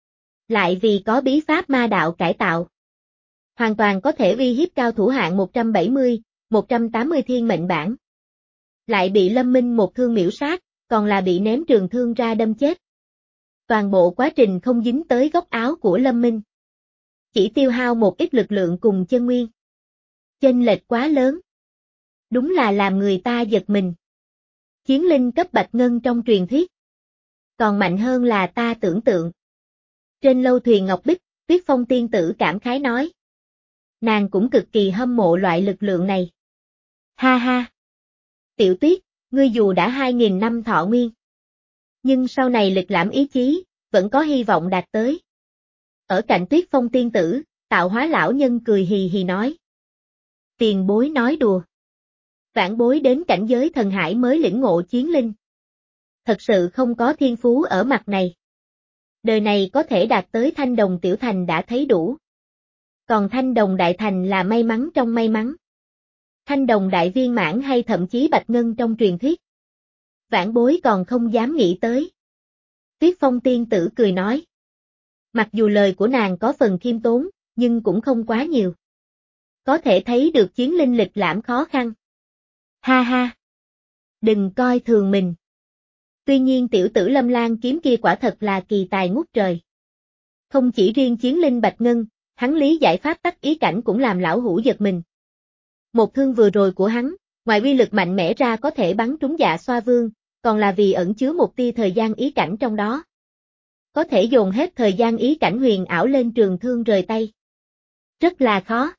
Lại vì có bí pháp ma đạo cải tạo. Hoàn toàn có thể uy hiếp cao thủ hạng một trăm bảy mươi, một trăm tám mươi thiên mệnh bảng. Lại bị Lâm Minh một thương miểu sát, còn là bị ném trường thương ra đâm chết. Toàn bộ quá trình không dính tới góc áo của Lâm Minh. Chỉ tiêu hao một ít lực lượng cùng chân nguyên. Chênh lệch quá lớn. Đúng là làm người ta giật mình. Chiến linh cấp bạch ngân trong truyền thuyết. Còn mạnh hơn là ta tưởng tượng. Trên lâu thuyền Ngọc Bích, Tuyết Phong tiên tử cảm khái nói. Nàng cũng cực kỳ hâm mộ loại lực lượng này. Ha ha! Tiểu Tuyết, ngươi dù đã hai nghìn năm thọ nguyên. Nhưng sau này lịch lãm ý chí, vẫn có hy vọng đạt tới. Ở cạnh Tuyết Phong tiên tử, Tạo Hóa lão nhân cười hì hì nói. Tiền bối nói đùa. Vãn bối đến cảnh giới thần hải mới lĩnh ngộ chiến linh. Thật sự không có thiên phú ở mặt này. Đời này có thể đạt tới thanh đồng tiểu thành đã thấy đủ. Còn thanh đồng đại thành là may mắn trong may mắn. Thanh đồng đại viên mãn hay thậm chí bạch ngân trong truyền thuyết. Vãn bối còn không dám nghĩ tới. Tuyết Phong tiên tử cười nói. Mặc dù lời của nàng có phần khiêm tốn, nhưng cũng không quá nhiều. Có thể thấy được chiến linh lịch lãm khó khăn. Ha ha! Đừng coi thường mình. Tuy nhiên tiểu tử Lâm Lan kiếm kia quả thật là kỳ tài ngút trời. Không chỉ riêng chiến linh bạch ngân, hắn lý giải pháp tắc ý cảnh cũng làm lão hủ giật mình. Một thương vừa rồi của hắn, Ngoài uy lực mạnh mẽ ra có thể bắn trúng Dạ Xoa Vương, còn là vì ẩn chứa một tia thời gian ý cảnh trong đó. Có thể dồn hết thời gian ý cảnh huyền ảo lên trường thương rời tay. Rất là khó.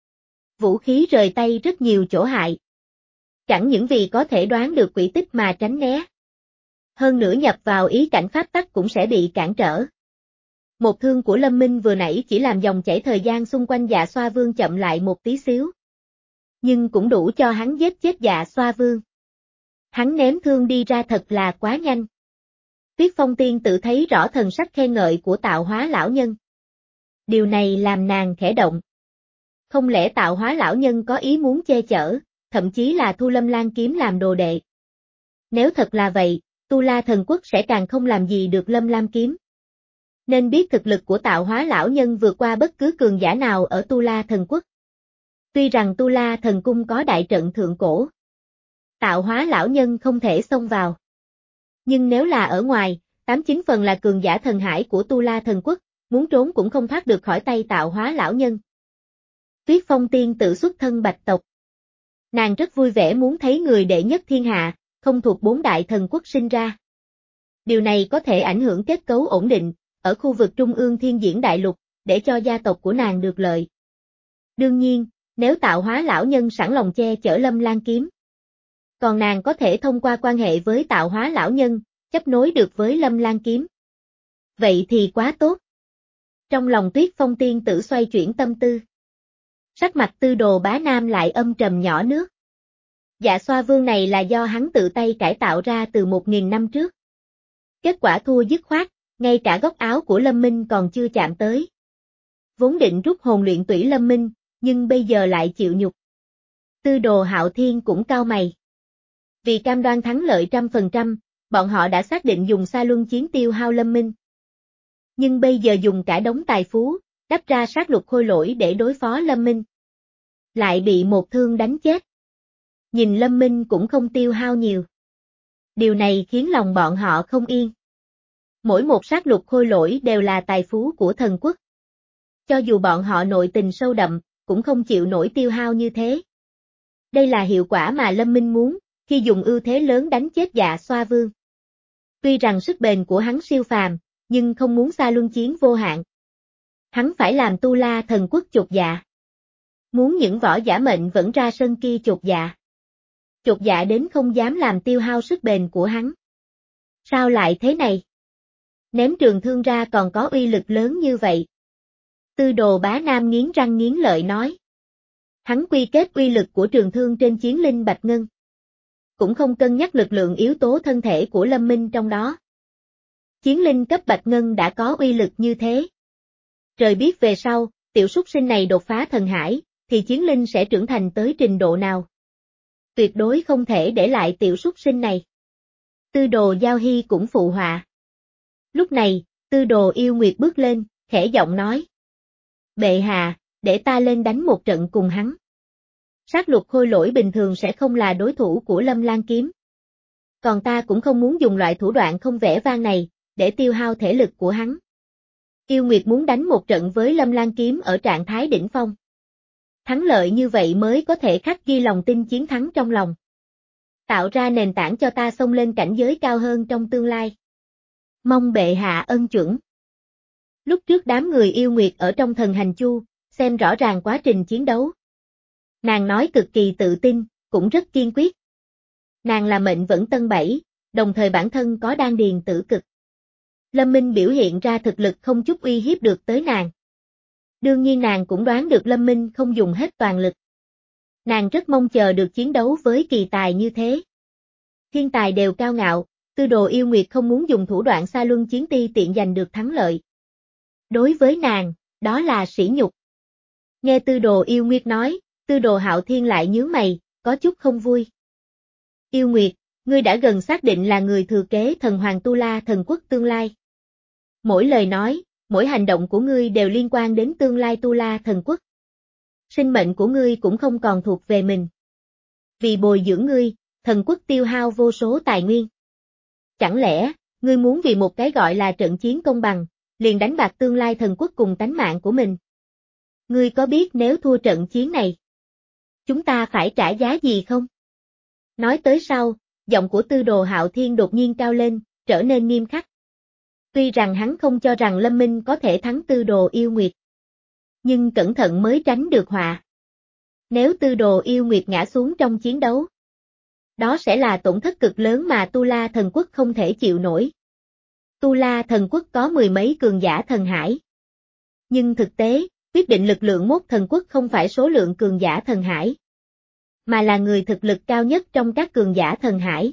Vũ khí rời tay rất nhiều chỗ hại. Chẳng những vì có thể đoán được quỹ tích mà tránh né. Hơn nữa nhập vào ý cảnh pháp tắc cũng sẽ bị cản trở. Một thương của Lâm Minh vừa nãy chỉ làm dòng chảy thời gian xung quanh Dạ Xoa Vương chậm lại một tí xíu. Nhưng cũng đủ cho hắn giết chết Dạ Xoa Vương. Hắn ném thương đi ra thật là quá nhanh. Tuyết Phong Tiên tự thấy rõ thần sắc khen ngợi của Tạo Hóa lão nhân. Điều này làm nàng khẽ động. Không lẽ Tạo Hóa lão nhân có ý muốn che chở, thậm chí là thu Lâm Lan kiếm làm đồ đệ. Nếu thật là vậy, Tu La Thần Quốc sẽ càng không làm gì được Lâm Lam kiếm. Nên biết thực lực của Tạo Hóa lão nhân vượt qua bất cứ cường giả nào ở Tu La Thần Quốc. Tuy rằng Tu La Thần Cung có đại trận thượng cổ, Tạo Hóa lão nhân không thể xông vào. Nhưng nếu là ở ngoài, tám chín phần là cường giả thần hải của Tu La Thần Quốc, muốn trốn cũng không thoát được khỏi tay Tạo Hóa lão nhân. Tuyết Phong Tiên tự xuất thân Bạch tộc. Nàng rất vui vẻ muốn thấy người đệ nhất thiên hạ, không thuộc bốn đại thần quốc sinh ra. Điều này có thể ảnh hưởng kết cấu ổn định, ở khu vực trung ương thiên diễn đại lục, để cho gia tộc của nàng được lợi. Đương nhiên, nếu Tạo Hóa lão nhân sẵn lòng che chở Lâm Lan kiếm, còn nàng có thể thông qua quan hệ với Tạo Hóa lão nhân, chấp nối được với Lâm Lan kiếm. Vậy thì quá tốt. Trong lòng Tuyết Phong Tiên tử xoay chuyển tâm tư. Sắc mặt Tư Đồ Bá Nam lại âm trầm nhỏ nước. Dạ Xoa Vương này là do hắn tự tay cải tạo ra từ một nghìn năm trước. Kết quả thua dứt khoát, ngay cả góc áo của Lâm Minh còn chưa chạm tới. Vốn định rút hồn luyện tủy Lâm Minh, nhưng bây giờ lại chịu nhục. Tư Đồ Hạo Thiên cũng cau mày. Vì cam đoan thắng lợi trăm phần trăm, bọn họ đã xác định dùng Sa Luân chiến tiêu hao Lâm Minh. Nhưng bây giờ dùng cả đống tài phú, đắp ra sát lục khôi lỗi để đối phó Lâm Minh. Lại bị một thương đánh chết. Nhìn Lâm Minh cũng không tiêu hao nhiều. Điều này khiến lòng bọn họ không yên. Mỗi một sát lục khôi lỗi đều là tài phú của thần quốc. Cho dù bọn họ nội tình sâu đậm, cũng không chịu nổi tiêu hao như thế. Đây là hiệu quả mà Lâm Minh muốn, khi dùng ưu thế lớn đánh chết Dạ Xoa Vương. Tuy rằng sức bền của hắn siêu phàm, nhưng không muốn Sa Luân chiến vô hạn. Hắn phải làm Tu La Thần Quốc chột dạ. Muốn những võ giả mệnh vẫn ra sân kia chột dạ. Chột dạ đến không dám làm tiêu hao sức bền của hắn. Sao lại thế này? Ném trường thương ra còn có uy lực lớn như vậy. Tư Đồ Bá Nam nghiến răng nghiến lợi nói. Hắn quy kết uy lực của trường thương trên chiến linh Bạch Ngân. Cũng không cân nhắc lực lượng yếu tố thân thể của Lâm Minh trong đó. Chiến linh cấp Bạch Ngân đã có uy lực như thế. Trời biết về sau, tiểu súc sinh này đột phá thần hải, thì chiến linh sẽ trưởng thành tới trình độ nào. Tuyệt đối không thể để lại tiểu súc sinh này. Tư Đồ Giao Hy cũng phụ họa. Lúc này, Tư Đồ Yêu Nguyệt bước lên, khẽ giọng nói. Bệ hạ, để ta lên đánh một trận cùng hắn. Sát lục khôi lỗi bình thường sẽ không là đối thủ của Lâm Lan kiếm. Còn ta cũng không muốn dùng loại thủ đoạn không vẻ vang này, để tiêu hao thể lực của hắn. Yêu Nguyệt muốn đánh một trận với Lâm Lan kiếm ở trạng thái đỉnh phong. Thắng lợi như vậy mới có thể khắc ghi lòng tin chiến thắng trong lòng. Tạo ra nền tảng cho ta xông lên cảnh giới cao hơn trong tương lai. Mong bệ hạ ân chuẩn. Lúc trước đám người Yêu Nguyệt ở trong thần hành chu, xem rõ ràng quá trình chiến đấu. Nàng nói cực kỳ tự tin, cũng rất kiên quyết. Nàng là mệnh vẫn tân bảy, đồng thời bản thân có đan điền tử cực. Lâm Minh biểu hiện ra thực lực không chút uy hiếp được tới nàng. Đương nhiên nàng cũng đoán được Lâm Minh không dùng hết toàn lực. Nàng rất mong chờ được chiến đấu với kỳ tài như thế. Thiên tài đều cao ngạo, Tư Đồ Yêu Nguyệt không muốn dùng thủ đoạn Sa Luân chiến ti tiện giành được thắng lợi. Đối với nàng, đó là sỉ nhục. Nghe Tư Đồ Yêu Nguyệt nói, Tư Đồ Hạo Thiên lại nhướng mày, có chút không vui. Yêu Nguyệt, ngươi đã gần xác định là người thừa kế thần hoàng Tu La Thần Quốc tương lai. Mỗi lời nói, mỗi hành động của ngươi đều liên quan đến tương lai Tu La Thần Quốc. Sinh mệnh của ngươi cũng không còn thuộc về mình. Vì bồi dưỡng ngươi, thần quốc tiêu hao vô số tài nguyên. Chẳng lẽ, ngươi muốn vì một cái gọi là trận chiến công bằng, liền đánh bạc tương lai thần quốc cùng tánh mạng của mình? Ngươi có biết nếu thua trận chiến này, chúng ta phải trả giá gì không? Nói tới sau, giọng của Tư Đồ Hạo Thiên đột nhiên cao lên, trở nên nghiêm khắc. Tuy rằng hắn không cho rằng Lâm Minh có thể thắng Tư Đồ Yêu Nguyệt, nhưng cẩn thận mới tránh được họa. Nếu Tư Đồ Yêu Nguyệt ngã xuống trong chiến đấu, đó sẽ là tổn thất cực lớn mà Tu La Thần Quốc không thể chịu nổi. Tu La Thần Quốc có mười mấy cường giả thần hải. Nhưng thực tế, quyết định lực lượng mốt thần quốc không phải số lượng cường giả thần hải, mà là người thực lực cao nhất trong các cường giả thần hải.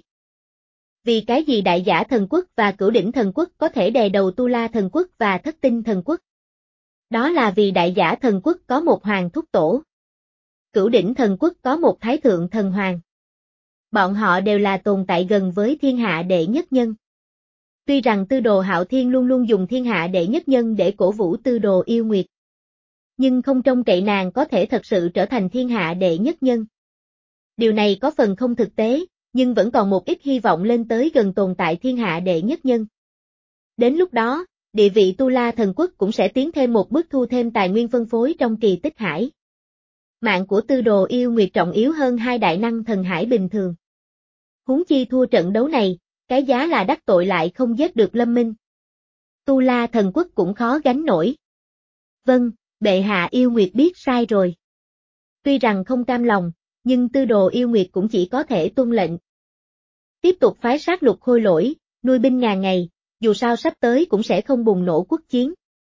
Vì cái gì Đại Giả Thần Quốc và Cửu Đỉnh Thần Quốc có thể đè đầu Tu La Thần Quốc và Thất Tinh Thần Quốc? Đó là vì Đại Giả Thần Quốc có một hoàng thúc tổ. Cửu Đỉnh Thần Quốc có một thái thượng thần hoàng. Bọn họ đều là tồn tại gần với thiên hạ đệ nhất nhân. Tuy rằng Tư Đồ Hạo Thiên luôn luôn dùng thiên hạ đệ nhất nhân để cổ vũ Tư Đồ Yêu Nguyệt, nhưng không trông cậy nàng có thể thật sự trở thành thiên hạ đệ nhất nhân. Điều này có phần không thực tế, nhưng vẫn còn một ít hy vọng lên tới gần tồn tại thiên hạ đệ nhất nhân. Đến lúc đó, địa vị Tu La Thần Quốc cũng sẽ tiến thêm một bước, thu thêm tài nguyên phân phối trong kỳ tích hải. Mạng của Tư Đồ Yêu Nguyệt trọng yếu hơn hai đại năng thần hải bình thường. Huống chi thua trận đấu này, cái giá là đắc tội lại không giết được Lâm Minh. Tu La Thần Quốc cũng khó gánh nổi. Vâng, bệ hạ Yêu Nguyệt biết sai rồi. Tuy rằng không cam lòng, nhưng Tư Đồ Yêu Nguyệt cũng chỉ có thể tuân lệnh. Tiếp tục phái sát lục khôi lỗi, nuôi binh ngàn ngày, dù sao sắp tới cũng sẽ không bùng nổ quốc chiến.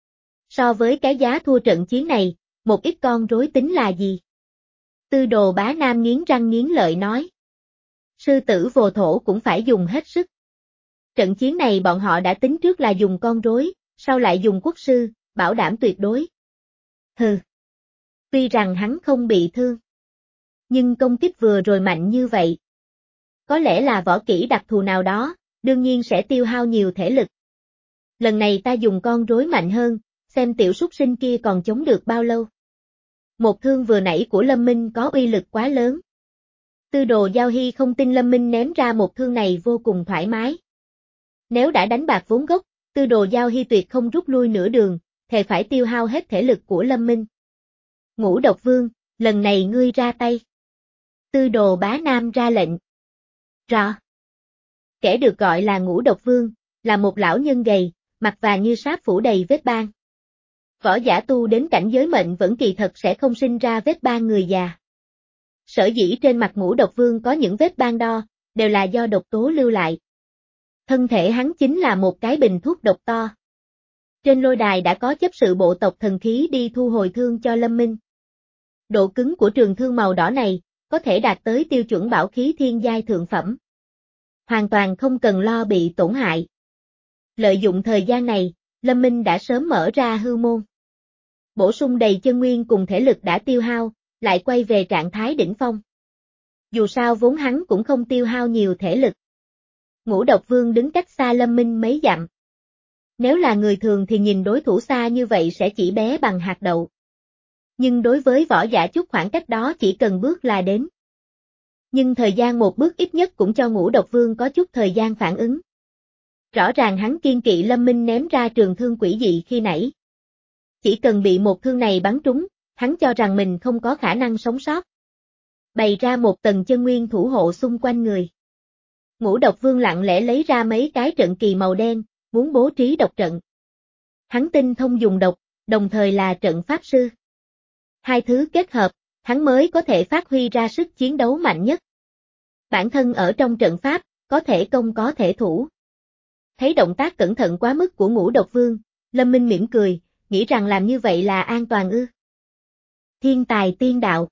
So với cái giá thua trận chiến này, một ít con rối tính là gì? Tư Đồ Bá Nam nghiến răng nghiến lợi nói. Sư tử vô thổ cũng phải dùng hết sức. Trận chiến này bọn họ đã tính trước là dùng con rối, sau lại dùng quốc sư, bảo đảm tuyệt đối. Hừ. Tuy rằng hắn không bị thương, nhưng công kích vừa rồi mạnh như vậy. Có lẽ là võ kỹ đặc thù nào đó, đương nhiên sẽ tiêu hao nhiều thể lực. Lần này ta dùng con rối mạnh hơn, xem tiểu súc sinh kia còn chống được bao lâu. Một thương vừa nãy của Lâm Minh có uy lực quá lớn. Tư Đồ Giao Hy không tin Lâm Minh ném ra một thương này vô cùng thoải mái. Nếu đã đánh bạc vốn gốc, Tư Đồ Giao Hy tuyệt không rút lui nửa đường, thề phải tiêu hao hết thể lực của Lâm Minh. Ngũ Độc Vương, lần này ngươi ra tay. Tư Đồ Bá Nam ra lệnh. Rõ. Kẻ được gọi là Ngũ Độc Vương, là một lão nhân gầy, mặt vàng như sáp phủ đầy vết ban. Võ giả tu đến cảnh giới mệnh vẫn kỳ thật sẽ không sinh ra vết ban người già. Sở dĩ trên mặt Ngũ Độc Vương có những vết ban đo, đều là do độc tố lưu lại. Thân thể hắn chính là một cái bình thuốc độc to. Trên lôi đài đã có chấp sự bộ tộc thần khí đi thu hồi thương cho Lâm Minh. Độ cứng của trường thương màu đỏ này, có thể đạt tới tiêu chuẩn bảo khí thiên giai thượng phẩm. Hoàn toàn không cần lo bị tổn hại. Lợi dụng thời gian này, Lâm Minh đã sớm mở ra hư môn. Bổ sung đầy chân nguyên cùng thể lực đã tiêu hao, lại quay về trạng thái đỉnh phong. Dù sao vốn hắn cũng không tiêu hao nhiều thể lực. Ngũ Độc Vương đứng cách xa Lâm Minh mấy dặm. Nếu là người thường thì nhìn đối thủ xa như vậy sẽ chỉ bé bằng hạt đậu. Nhưng đối với võ giả chút khoảng cách đó chỉ cần bước là đến. Nhưng thời gian một bước ít nhất cũng cho Ngũ Độc Vương có chút thời gian phản ứng. Rõ ràng hắn kiên kỵ Lâm Minh ném ra trường thương quỷ dị khi nãy. Chỉ cần bị một thương này bắn trúng, hắn cho rằng mình không có khả năng sống sót. Bày ra một tầng chân nguyên thủ hộ xung quanh người. Ngũ Độc Vương lặng lẽ lấy ra mấy cái trận kỳ màu đen, muốn bố trí độc trận. Hắn tinh thông dùng độc, đồng thời là trận pháp sư. Hai thứ kết hợp, hắn mới có thể phát huy ra sức chiến đấu mạnh nhất. Bản thân ở trong trận pháp, có thể công có thể thủ. Thấy động tác cẩn thận quá mức của Ngũ Độc Vương, Lâm Minh mỉm cười, nghĩ rằng làm như vậy là an toàn ư. Thiên tài tiên đạo.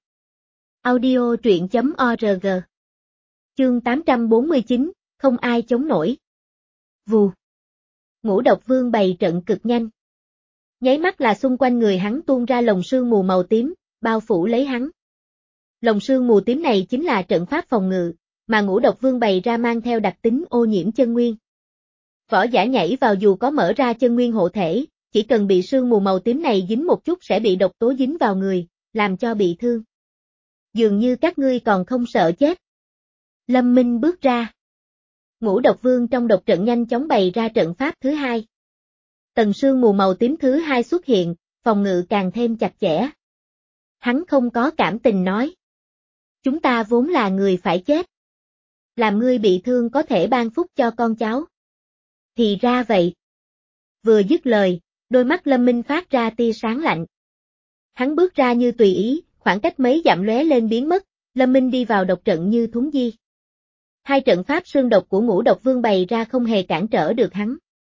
Audio truyện chấm org. Chương tám trăm bốn mươi chín, không ai chống nổi. Vù. Ngũ Độc Vương bày trận cực nhanh. Nháy mắt là xung quanh người hắn tuôn ra lồng sương mù màu tím, bao phủ lấy hắn. Lồng sương mù tím này chính là trận pháp phòng ngự, mà Ngũ Độc Vương bày ra mang theo đặc tính ô nhiễm chân nguyên. Võ giả nhảy vào dù có mở ra chân nguyên hộ thể, chỉ cần bị sương mù màu tím này dính một chút sẽ bị độc tố dính vào người, làm cho bị thương. Dường như các ngươi còn không sợ chết. Lâm Minh bước ra. Ngũ Độc Vương trong độc trận nhanh chóng bày ra trận pháp thứ hai. Tầng sương mù màu tím thứ hai xuất hiện, phòng ngự càng thêm chặt chẽ. Hắn không có cảm tình nói. Chúng ta vốn là người phải chết. làm ngươi bị thương có thể ban phúc cho con cháu. Thì ra vậy. Vừa dứt lời, đôi mắt Lâm Minh phát ra tia sáng lạnh. Hắn bước ra như tùy ý, khoảng cách mấy dặm lóe lên biến mất, Lâm Minh đi vào độc trận như thúng di. Hai trận pháp xương độc của Ngũ Độc Vương bày ra không hề cản trở được hắn.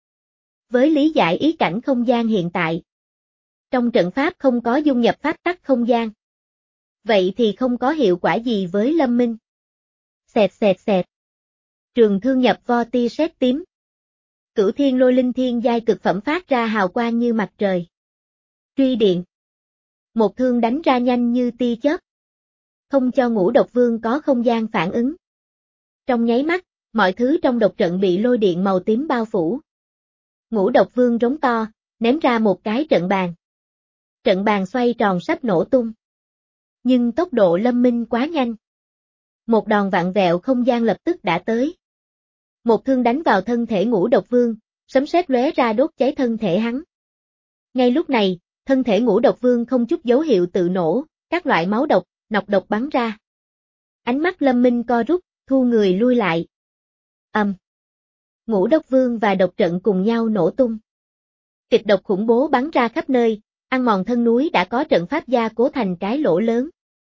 Với lý giải ý cảnh không gian hiện tại, trong trận pháp không có dung nhập pháp tắc không gian. Vậy thì không có hiệu quả gì với Lâm Minh. Xẹt xẹt xẹt. Trường thương nhập vo tia sét tím. Cửu thiên lôi linh thiên giai cực phẩm phát ra hào quang như mặt trời. Truy điện. Một thương đánh ra nhanh như tia chớp. Không cho Ngũ Độc Vương có không gian phản ứng. Trong nháy mắt, mọi thứ trong độc trận bị lôi điện màu tím bao phủ. Ngũ Độc Vương rống to, ném ra một cái trận bàn. Trận bàn xoay tròn sắp nổ tung. Nhưng tốc độ Lâm Minh quá nhanh. Một đòn vặn vẹo không gian lập tức đã tới. Một thương đánh vào thân thể Ngũ Độc Vương, sấm sét lóe ra đốt cháy thân thể hắn. Ngay lúc này, thân thể Ngũ Độc Vương không chút dấu hiệu tự nổ, các loại máu độc, nọc độc bắn ra. Ánh mắt Lâm Minh co rút, thu người lui lại. Ầm. Um. Ngũ Độc Vương và độc trận cùng nhau nổ tung. Kịch độc khủng bố bắn ra khắp nơi, ăn mòn thân núi đã có trận pháp gia cố thành cái lỗ lớn.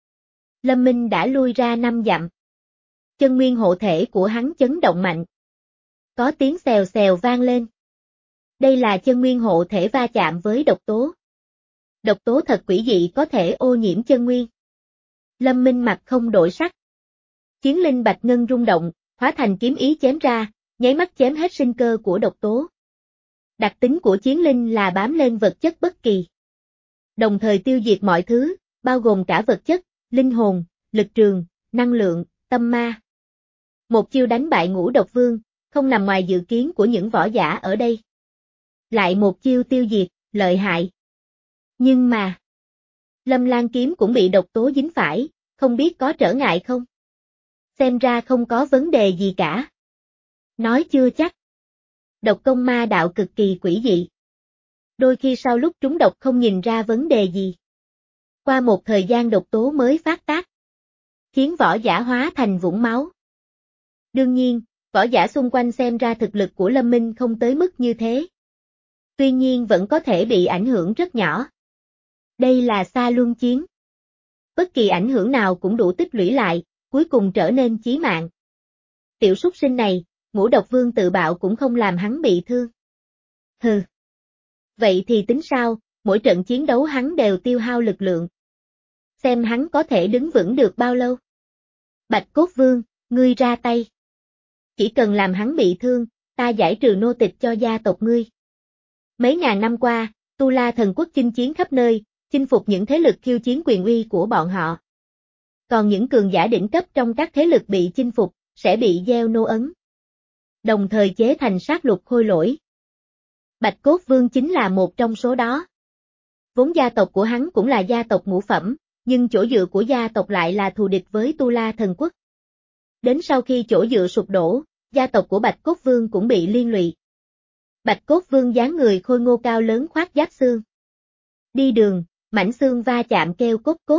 Lâm Minh đã lui ra năm dặm. Chân nguyên hộ thể của hắn chấn động mạnh. Có tiếng xèo xèo vang lên. Đây là chân nguyên hộ thể va chạm với độc tố. Độc tố thật quỷ dị có thể ô nhiễm chân nguyên. Lâm Minh mặt không đổi sắc. Chiến linh bạch ngân rung động, hóa thành kiếm ý chém ra, nháy mắt chém hết sinh cơ của độc tố. Đặc tính của chiến linh là bám lên vật chất bất kỳ. Đồng thời tiêu diệt mọi thứ, bao gồm cả vật chất, linh hồn, lực trường, năng lượng, tâm ma. Một chiêu đánh bại Ngũ Độc Vương, không nằm ngoài dự kiến của những võ giả ở đây. Lại một chiêu tiêu diệt, lợi hại. Nhưng mà, Lâm Lan kiếm cũng bị độc tố dính phải, không biết có trở ngại không? Xem ra không có vấn đề gì cả. Nói chưa chắc. Độc công ma đạo cực kỳ quỷ dị. Đôi khi sau lúc trúng độc không nhìn ra vấn đề gì. Qua một thời gian độc tố mới phát tác. Khiến võ giả hóa thành vũng máu. Đương nhiên, võ giả xung quanh xem ra thực lực của Lâm Minh không tới mức như thế. Tuy nhiên vẫn có thể bị ảnh hưởng rất nhỏ. Đây là Sa Luân chiến. Bất kỳ ảnh hưởng nào cũng đủ tích lũy lại, cuối cùng trở nên chí mạng. Tiểu súc sinh này, Ngũ Độc Vương tự bạo cũng không làm hắn bị thương. Hừ. Vậy thì tính sao, mỗi trận chiến đấu hắn đều tiêu hao lực lượng. Xem hắn có thể đứng vững được bao lâu. Bạch Cốt Vương, ngươi ra tay. Chỉ cần làm hắn bị thương, ta giải trừ nô tịch cho gia tộc ngươi. Mấy ngàn năm qua, Tu La Thần Quốc chinh chiến khắp nơi, chinh phục những thế lực khiêu chiến quyền uy của bọn họ. Còn những cường giả đỉnh cấp trong các thế lực bị chinh phục, sẽ bị gieo nô ấn. Đồng thời chế thành sát lục khôi lỗi. Bạch Cốt Vương chính là một trong số đó. Vốn gia tộc của hắn cũng là gia tộc ngũ phẩm, nhưng chỗ dựa của gia tộc lại là thù địch với Tu La Thần Quốc. Đến sau khi chỗ dựa sụp đổ, gia tộc của Bạch Cốt Vương cũng bị liên lụy. Bạch Cốt Vương dáng người khôi ngô cao lớn khoác giáp xương. Đi đường, mảnh xương va chạm kêu cốt cốt.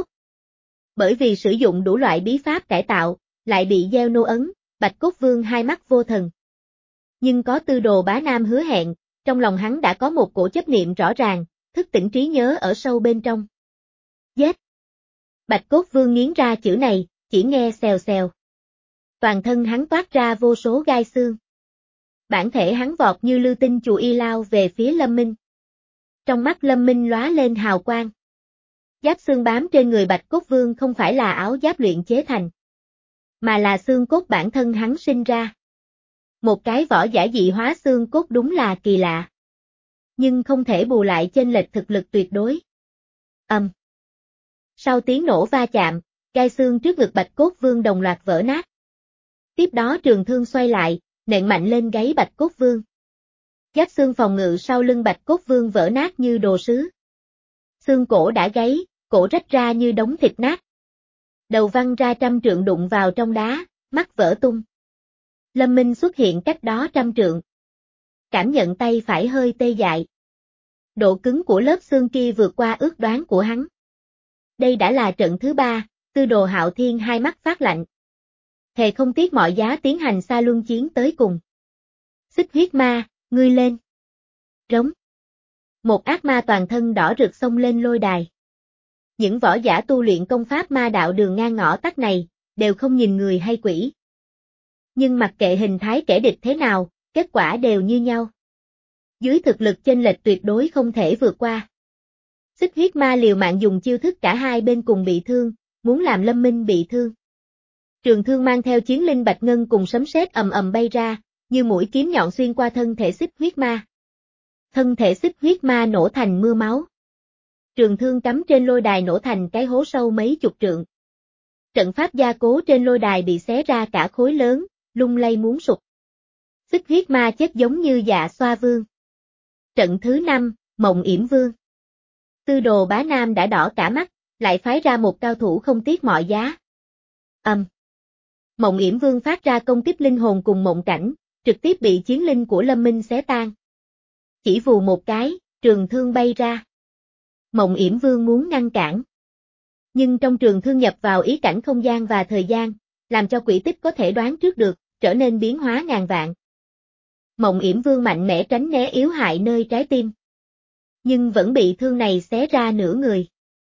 Bởi vì sử dụng đủ loại bí pháp cải tạo, lại bị gieo nô ấn, Bạch Cốt Vương hai mắt vô thần. Nhưng có tư đồ bá nam hứa hẹn, trong lòng hắn đã có một cổ chấp niệm rõ ràng, thức tỉnh trí nhớ ở sâu bên trong. Giết! Bạch Cốt Vương nghiến ra chữ này, chỉ nghe xèo xèo. Toàn thân hắn toát ra vô số gai xương. Bản thể hắn vọt như lưu tinh chù y lao về phía Lâm Minh. Trong mắt Lâm Minh lóa lên hào quang. Giáp xương bám trên người Bạch Cốt Vương không phải là áo giáp luyện chế thành, mà là xương cốt bản thân hắn sinh ra. Một cái võ giả dị hóa xương cốt đúng là kỳ lạ. Nhưng không thể bù lại chênh lệch thực lực tuyệt đối. Ầm. Um. Sau tiếng nổ va chạm, gai xương trước ngực Bạch Cốt Vương đồng loạt vỡ nát. Tiếp đó trường thương xoay lại, nện mạnh lên gáy Bạch Cốt Vương. Giáp xương phòng ngự sau lưng Bạch Cốt Vương vỡ nát như đồ sứ. Xương cổ đã gáy, cổ rách ra như đống thịt nát. Đầu văng ra trăm trượng đụng vào trong đá, mắt vỡ tung. Lâm Minh xuất hiện cách đó trăm trượng. Cảm nhận tay phải hơi tê dại. Độ cứng của lớp xương kia vượt qua ước đoán của hắn. Đây đã là trận thứ ba, Tư Đồ Hạo Thiên hai mắt phát lạnh. thề không tiếc mọi giá tiến hành xa luân chiến tới cùng. Xích huyết ma, ngươi lên. Rống. Một ác ma toàn thân đỏ rực xông lên lôi đài. Những võ giả tu luyện công pháp ma đạo đường ngang ngõ tắt này, đều không nhìn người hay quỷ. Nhưng mặc kệ hình thái kẻ địch thế nào, kết quả đều như nhau. Dưới thực lực chênh lệch tuyệt đối không thể vượt qua. Xích huyết ma liều mạng dùng chiêu thức cả hai bên cùng bị thương, muốn làm Lâm Minh bị thương. Trường thương mang theo chiến linh bạch ngân cùng sấm sét ầm ầm bay ra, như mũi kiếm nhọn xuyên qua thân thể xích huyết ma. Thân thể xích huyết ma nổ thành mưa máu. Trường thương cắm trên lôi đài nổ thành cái hố sâu mấy chục trượng. Trận pháp gia cố trên lôi đài bị xé ra cả khối lớn, lung lay muốn sụp. Xích huyết ma chết giống như Dạ Xoa Vương. Trận thứ năm, Mộng Yểm Vương. Tư đồ bá Nam đã đỏ cả mắt, lại phái ra một cao thủ không tiếc mọi giá. Âm. Um. Mộng Yểm Vương phát ra công kích linh hồn cùng mộng cảnh, trực tiếp bị chiến linh của Lâm Minh xé tan. Chỉ vù một cái, trường thương bay ra. Mộng Yểm Vương muốn ngăn cản. Nhưng trong trường thương nhập vào ý cảnh không gian và thời gian, làm cho quỷ tích có thể đoán trước được, trở nên biến hóa ngàn vạn. Mộng Yểm Vương mạnh mẽ tránh né yếu hại nơi trái tim. Nhưng vẫn bị thương này xé ra nửa người.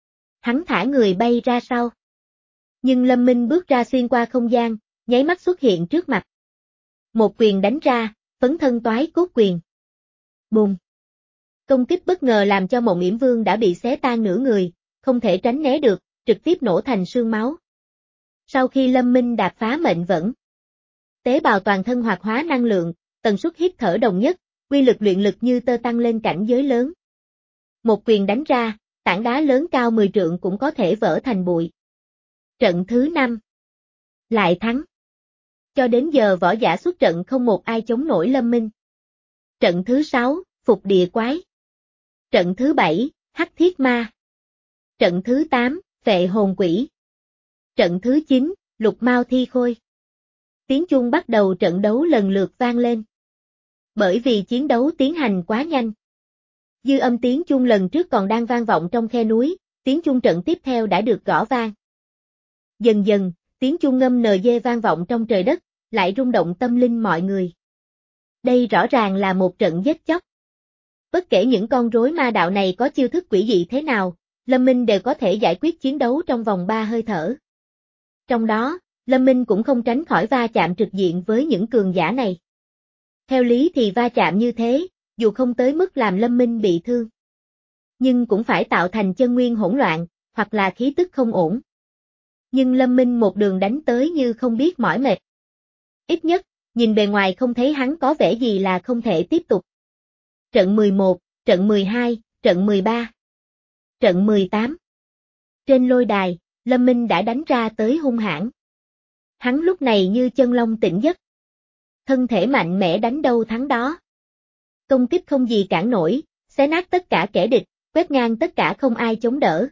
Hắn thả người bay ra sau. Nhưng Lâm Minh bước ra xuyên qua không gian, nháy mắt xuất hiện trước mặt. Một quyền đánh ra, phấn thân toái cốt quyền. Bùm. Công kích bất ngờ làm cho Mộng Yểm Vương đã bị xé tan nửa người, không thể tránh né được, trực tiếp nổ thành sương máu. Sau khi Lâm Minh đạp phá mệnh vẫn, tế bào toàn thân hoạt hóa năng lượng, tần suất hít thở đồng nhất, quy lực luyện lực như tơ tăng lên cảnh giới lớn. Một quyền đánh ra, tảng đá lớn cao mười trượng cũng có thể vỡ thành bụi. Trận thứ năm. Lại thắng. Cho đến giờ võ giả xuất trận không một ai chống nổi Lâm Minh. Trận thứ sáu, Phục Địa Quái. Trận thứ bảy, Hắc Thiết Ma. Trận thứ tám, Vệ Hồn Quỷ. Trận thứ chín, Lục Mao Thi Khôi. Tiếng chuông bắt đầu trận đấu lần lượt vang lên. Bởi vì chiến đấu tiến hành quá nhanh. Dư âm tiếng chuông lần trước còn đang vang vọng trong khe núi, tiếng chuông trận tiếp theo đã được gõ vang. Dần dần, tiếng chuông ngâm nờ dê vang vọng trong trời đất, lại rung động tâm linh mọi người. Đây rõ ràng là một trận giết chóc. Bất kể những con rối ma đạo này có chiêu thức quỷ dị thế nào, Lâm Minh đều có thể giải quyết chiến đấu trong vòng ba hơi thở. Trong đó, Lâm Minh cũng không tránh khỏi va chạm trực diện với những cường giả này. Theo lý thì va chạm như thế, dù không tới mức làm Lâm Minh bị thương, nhưng cũng phải tạo thành chân nguyên hỗn loạn, hoặc là khí tức không ổn. Nhưng Lâm Minh một đường đánh tới như không biết mỏi mệt. Ít nhất, nhìn bề ngoài không thấy hắn có vẻ gì là không thể tiếp tục. Trận mười một, trận mười hai, trận mười ba, trận mười tám. Trên lôi đài, Lâm Minh đã đánh ra tới hung hãn. Hắn lúc này như chân long tỉnh giấc. Thân thể mạnh mẽ đánh đâu thắng đó. Công kích không gì cản nổi, xé nát tất cả kẻ địch, quét ngang tất cả không ai chống đỡ.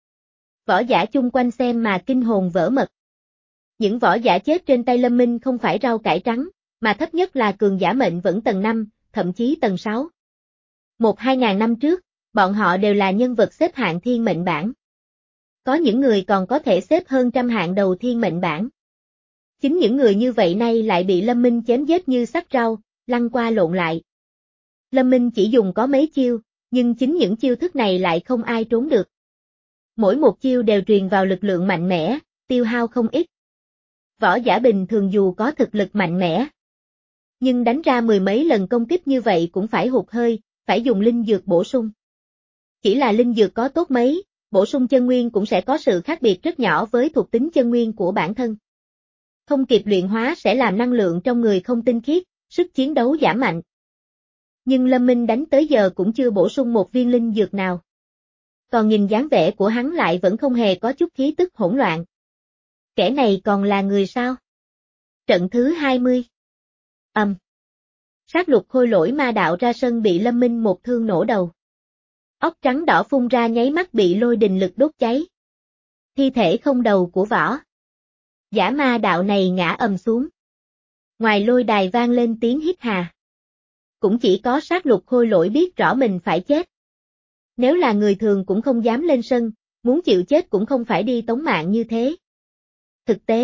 Võ giả chung quanh xem mà kinh hồn vỡ mật. Những võ giả chết trên tay Lâm Minh không phải rau cải trắng, mà thấp nhất là cường giả mệnh vẫn tầng năm, thậm chí tầng sáu. Một hai ngàn năm trước, bọn họ đều là nhân vật xếp hạng thiên mệnh bảng. Có những người còn có thể xếp hơn trăm hạng đầu thiên mệnh bảng. Chính những người như vậy nay lại bị Lâm Minh chém giết như sắc rau, lăn qua lộn lại. Lâm Minh chỉ dùng có mấy chiêu, nhưng chính những chiêu thức này lại không ai trốn được. Mỗi một chiêu đều truyền vào lực lượng mạnh mẽ, tiêu hao không ít. Võ giả bình thường dù có thực lực mạnh mẽ, nhưng đánh ra mười mấy lần công kích như vậy cũng phải hụt hơi, phải dùng linh dược bổ sung. Chỉ là linh dược có tốt mấy, bổ sung chân nguyên cũng sẽ có sự khác biệt rất nhỏ với thuộc tính chân nguyên của bản thân. Không kịp luyện hóa sẽ làm năng lượng trong người không tinh khiết, sức chiến đấu giảm mạnh. Nhưng Lâm Minh đánh tới giờ cũng chưa bổ sung một viên linh dược nào. Còn nhìn dáng vẻ của hắn lại vẫn không hề có chút khí tức hỗn loạn. Kẻ này còn là người sao? Trận thứ hai mươi. Âm. Um. Sát lục khôi lỗi ma đạo ra sân bị Lâm Minh một thương nổ đầu. Óc trắng đỏ phun ra nháy mắt bị lôi đình lực đốt cháy. Thi thể không đầu của võ giả ma đạo này ngã ầm xuống. Ngoài lôi đài vang lên tiếng hít hà. Cũng chỉ có sát lục khôi lỗi biết rõ mình phải chết. Nếu là người thường cũng không dám lên sân, muốn chịu chết cũng không phải đi tống mạng như thế. Thực tế,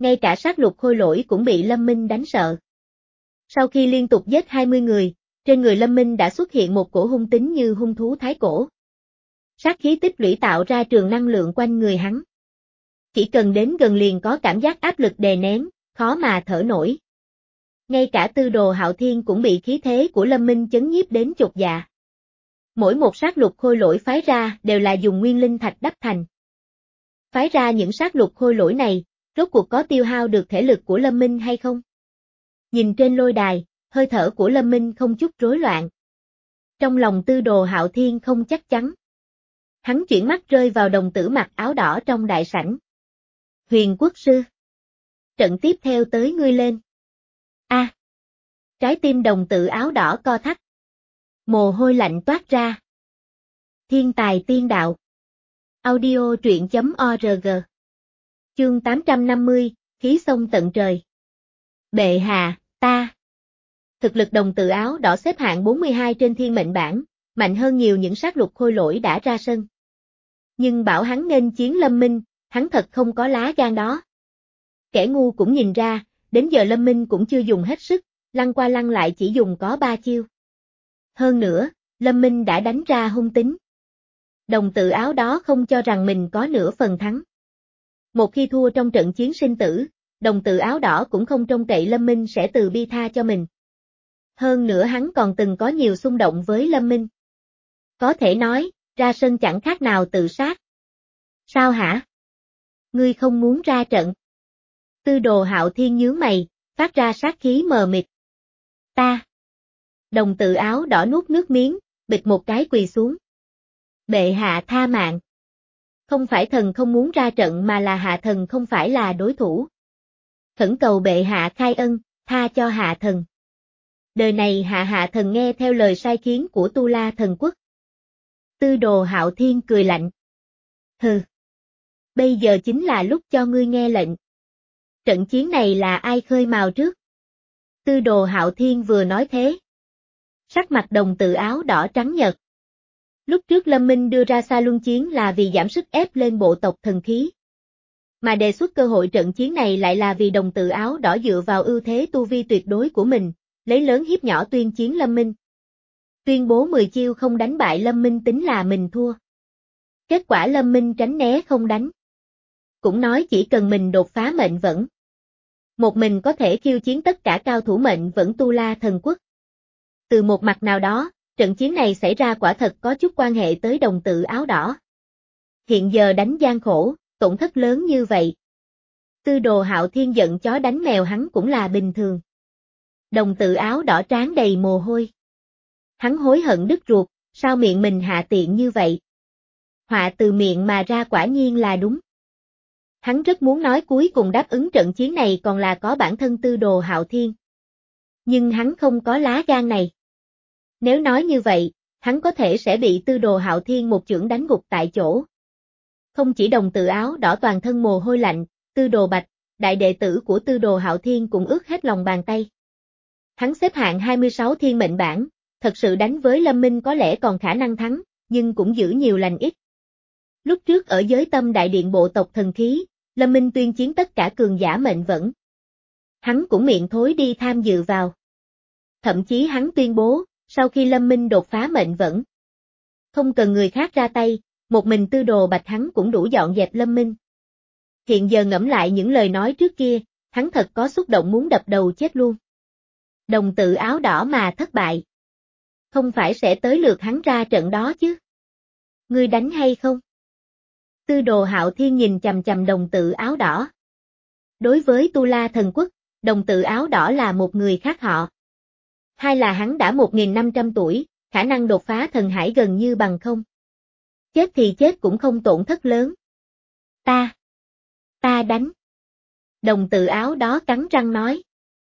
Ngay cả sát lục khôi lỗi cũng bị Lâm Minh đánh sợ. Sau khi liên tục giết hai mươi người, trên người Lâm Minh đã xuất hiện một cổ hung tính như hung thú thái cổ. Sát khí tích lũy tạo ra trường năng lượng quanh người hắn. Chỉ cần đến gần liền có cảm giác áp lực đè nén, khó mà thở nổi. Ngay cả Tư Đồ Hạo Thiên cũng bị khí thế của Lâm Minh chấn nhiếp đến chột dạ. Mỗi một sát lục khôi lỗi phái ra đều là dùng nguyên linh thạch đắp thành. Phái ra những sát lục khôi lỗi này, rốt cuộc có tiêu hao được thể lực của Lâm Minh hay không? Nhìn trên lôi đài, hơi thở của Lâm Minh không chút rối loạn. Trong lòng Tư Đồ Hạo Thiên không chắc chắn. Hắn chuyển mắt rơi vào đồng tử mặc áo đỏ trong đại sảnh. Huyền Quốc Sư. Trận tiếp theo tới ngươi lên. A. À. Trái tim đồng tử áo đỏ co thắt. Mồ hôi lạnh toát ra. Thiên tài tiên đạo. Audio truyện chấm org. Chương tám trăm năm mươi, khí sông tận trời. Bệ hạ, ta. Thực lực đồng tử áo đỏ xếp hạng bốn mươi hai trên thiên mệnh bảng, mạnh hơn nhiều những sát lục khôi lỗi đã ra sân. Nhưng bảo hắn nghênh chiến Lâm Minh, hắn thật không có lá gan đó. Kẻ ngu cũng nhìn ra, đến giờ Lâm Minh cũng chưa dùng hết sức, lăn qua lăn lại chỉ dùng có ba chiêu. Hơn nữa, Lâm Minh đã đánh ra hung tính. Đồng tử áo đó không cho rằng mình có nửa phần thắng. Một khi thua trong trận chiến sinh tử, đồng tử áo đỏ cũng không trông cậy Lâm Minh sẽ từ bi tha cho mình. Hơn nữa hắn còn từng có nhiều xung động với Lâm Minh. Có thể nói, ra sân chẳng khác nào tự sát. Sao hả? Ngươi không muốn ra trận? Tư Đồ Hạo Thiên nhướng mày, phát ra sát khí mờ mịt. Ta. Đồng tử áo đỏ nuốt nước miếng, bịch một cái quỳ xuống. Bệ hạ tha mạng. Không phải thần không muốn ra trận mà là hạ thần không phải là đối thủ. Khẩn cầu bệ hạ khai ân, tha cho hạ thần. Đời này hạ hạ thần nghe theo lời sai khiến của Tu La Thần Quốc. Tư Đồ Hạo Thiên cười lạnh. Hừ. Bây giờ chính là lúc cho ngươi nghe lệnh. Trận chiến này là ai khơi mào trước? Tư Đồ Hạo Thiên vừa nói thế. Sắc mặt đồng tử áo đỏ trắng nhợt. Lúc trước Lâm Minh đưa ra Sa Luân chiến là vì giảm sức ép lên bộ tộc thần khí. Mà đề xuất cơ hội trận chiến này lại là vì đồng tử áo đỏ dựa vào ưu thế tu vi tuyệt đối của mình, lấy lớn hiếp nhỏ tuyên chiến Lâm Minh. Tuyên bố mười chiêu không đánh bại Lâm Minh tính là mình thua. Kết quả Lâm Minh tránh né không đánh. Cũng nói chỉ cần mình đột phá mệnh vẫn. Một mình có thể khiêu chiến tất cả cao thủ mệnh vẫn Tu La Thần Quốc. Từ một mặt nào đó, trận chiến này xảy ra quả thật có chút quan hệ tới đồng tử áo đỏ. Hiện giờ đánh gian khổ, tổn thất lớn như vậy. Tư Đồ Hạo Thiên giận chó đánh mèo hắn cũng là bình thường. Đồng tử áo đỏ trán đầy mồ hôi. Hắn hối hận đứt ruột, sao miệng mình hạ tiện như vậy? Họa từ miệng mà ra quả nhiên là đúng. Hắn rất muốn nói cuối cùng đáp ứng trận chiến này còn là có bản thân Tư Đồ Hạo Thiên. Nhưng hắn không có lá gan này. Nếu nói như vậy, hắn có thể sẽ bị Tư Đồ Hạo Thiên một chưởng đánh gục tại chỗ. Không chỉ đồng tử áo đỏ toàn thân mồ hôi lạnh, Tư Đồ Bạch, đại đệ tử của Tư Đồ Hạo Thiên cũng ướt hết lòng bàn tay. Hắn xếp hạng hai mươi sáu thiên mệnh bảng, thật sự đánh với Lâm Minh có lẽ còn khả năng thắng, nhưng cũng giữ nhiều lành ít. Lúc trước ở giới tâm đại điện bộ tộc thần khí, Lâm Minh tuyên chiến tất cả cường giả mệnh vẫn. Hắn cũng miệng thối đi tham dự vào. Thậm chí hắn tuyên bố, sau khi Lâm Minh đột phá mệnh vẫn, không cần người khác ra tay, một mình Tư Đồ Bạch hắn cũng đủ dọn dẹp Lâm Minh. Hiện giờ ngẫm lại những lời nói trước kia, hắn thật có xúc động muốn đập đầu chết luôn. Đồng tử áo đỏ mà thất bại. Không phải sẽ tới lượt hắn ra trận đó chứ? Ngươi đánh hay không? Tư Đồ Hạo Thiên nhìn chằm chằm đồng tử áo đỏ. Đối với Tu La Thần Quốc, đồng tử áo đỏ là một người khác họ. Hai là hắn đã một nghìn năm trăm tuổi, khả năng đột phá thần hải gần như bằng không. Chết thì chết cũng không tổn thất lớn. Ta. Ta đánh. Đồng tử áo đó cắn răng nói.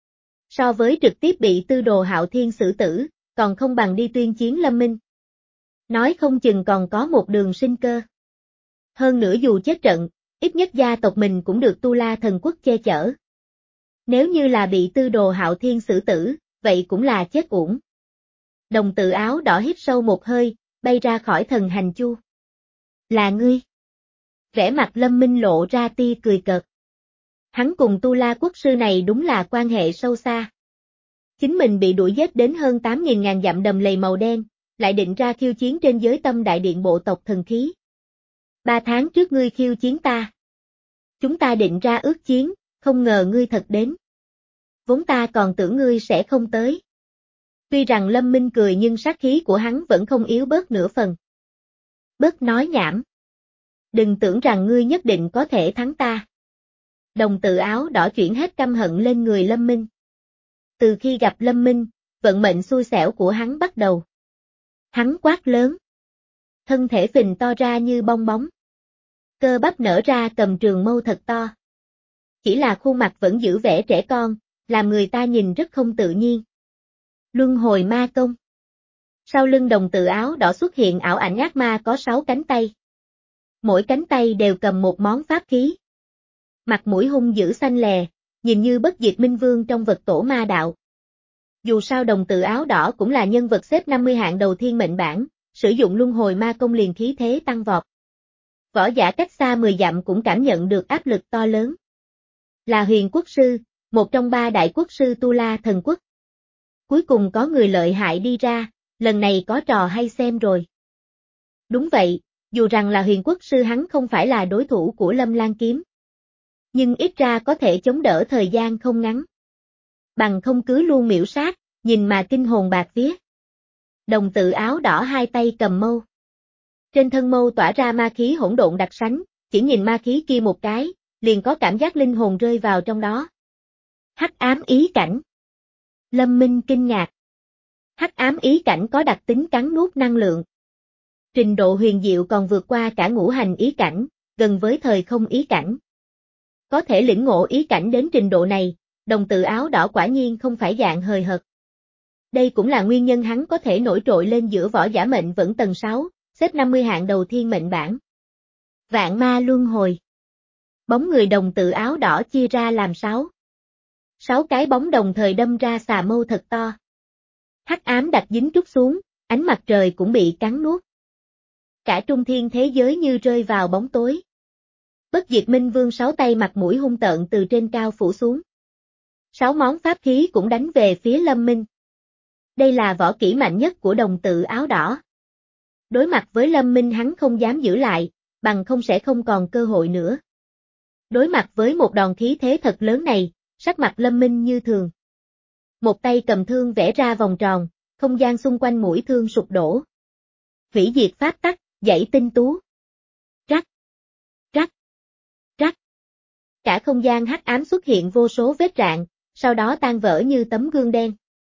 So với trực tiếp bị Tư Đồ Hạo Thiên xử tử, còn không bằng đi tuyên chiến Lâm Minh. Nói không chừng còn có một đường sinh cơ. Hơn nữa dù chết trận, ít nhất gia tộc mình cũng được Tu La Thần Quốc che chở. Nếu như là bị Tư Đồ Hạo Thiên xử tử, vậy cũng là chết uổng. Đồng tử áo đỏ hít sâu một hơi, bay ra khỏi thần hành chu. Là ngươi. Vẻ mặt Lâm Minh lộ ra tia cười cợt. Hắn cùng Tu La quốc sư này đúng là quan hệ sâu xa. Chính mình bị đuổi giết đến hơn tám nghìn ngàn dặm đầm lầy màu đen, lại định ra khiêu chiến trên giới tâm đại điện bộ tộc thần khí. Ba tháng trước ngươi khiêu chiến ta. Chúng ta định ra ước chiến, không ngờ ngươi thật đến. Vốn ta còn tưởng ngươi sẽ không tới. Tuy rằng Lâm Minh cười nhưng sát khí của hắn vẫn không yếu bớt nửa phần. Bớt nói nhảm. Đừng tưởng rằng ngươi nhất định có thể thắng ta. Đồng tử áo đỏ chuyển hết căm hận lên người Lâm Minh. Từ khi gặp Lâm Minh, vận mệnh xui xẻo của hắn bắt đầu. Hắn quát lớn. Thân thể phình to ra như bong bóng. Cơ bắp nở ra cầm trường mâu thật to. Chỉ là khuôn mặt vẫn giữ vẻ trẻ con, làm người ta nhìn rất không tự nhiên. Luân hồi ma công. Sau lưng đồng tử áo đỏ xuất hiện ảo ảnh ác ma có sáu cánh tay. Mỗi cánh tay đều cầm một món pháp khí. Mặt mũi hung dữ xanh lè, nhìn như bất diệt minh vương trong vật tổ ma đạo. Dù sao đồng tử áo đỏ cũng là nhân vật xếp năm mươi hạng đầu thiên mệnh bảng, sử dụng luân hồi ma công liền khí thế tăng vọt. Võ giả cách xa mười dặm cũng cảm nhận được áp lực to lớn. Là huyền quốc sư, một trong ba đại quốc sư Tu La thần quốc. Cuối cùng có người lợi hại đi ra, lần này có trò hay xem rồi. Đúng vậy, dù rằng là huyền quốc sư hắn không phải là đối thủ của Lâm Lan Kiếm. Nhưng ít ra có thể chống đỡ thời gian không ngắn. Bằng không cứ luôn miễu sát, nhìn mà kinh hồn bạc vía. Đồng tử áo đỏ hai tay cầm mâu. Trên thân mâu tỏa ra ma khí hỗn độn đặc sánh, chỉ nhìn ma khí kia một cái, liền có cảm giác linh hồn rơi vào trong đó. Hắc ám ý cảnh. Lâm Minh kinh ngạc. Hắc ám ý cảnh có đặc tính cắn nuốt năng lượng. Trình độ huyền diệu còn vượt qua cả ngũ hành ý cảnh, gần với thời không ý cảnh. Có thể lĩnh ngộ ý cảnh đến trình độ này, đồng tử áo đỏ quả nhiên không phải dạng hời hợt. Đây cũng là nguyên nhân hắn có thể nổi trội lên giữa võ giả mệnh vẫn tầng sáu, xếp năm mươi hạng đầu thiên mệnh bảng. Vạn ma luân hồi. Bóng người đồng tử áo đỏ chia ra làm sáu. Sáu cái bóng đồng thời đâm ra xà mâu thật to. Hắc ám đặc dính trút xuống, ánh mặt trời cũng bị cắn nuốt. Cả trung thiên thế giới như rơi vào bóng tối. Bất diệt minh vương sáu tay mặt mũi hung tợn từ trên cao phủ xuống. Sáu món pháp khí cũng đánh về phía Lâm Minh. Đây là võ kỹ mạnh nhất của đồng tử áo đỏ. Đối mặt với Lâm Minh hắn không dám giữ lại, bằng không sẽ không còn cơ hội nữa. Đối mặt với một đòn khí thế thật lớn này, sắc mặt Lâm Minh như thường. Một tay cầm thương vẽ ra vòng tròn, không gian xung quanh mũi thương sụp đổ. Hủy diệt pháp tắc, dãy tinh tú. Rắc, rắc, rắc. Cả không gian hắc ám xuất hiện vô số vết rạn, sau đó tan vỡ như tấm gương đen.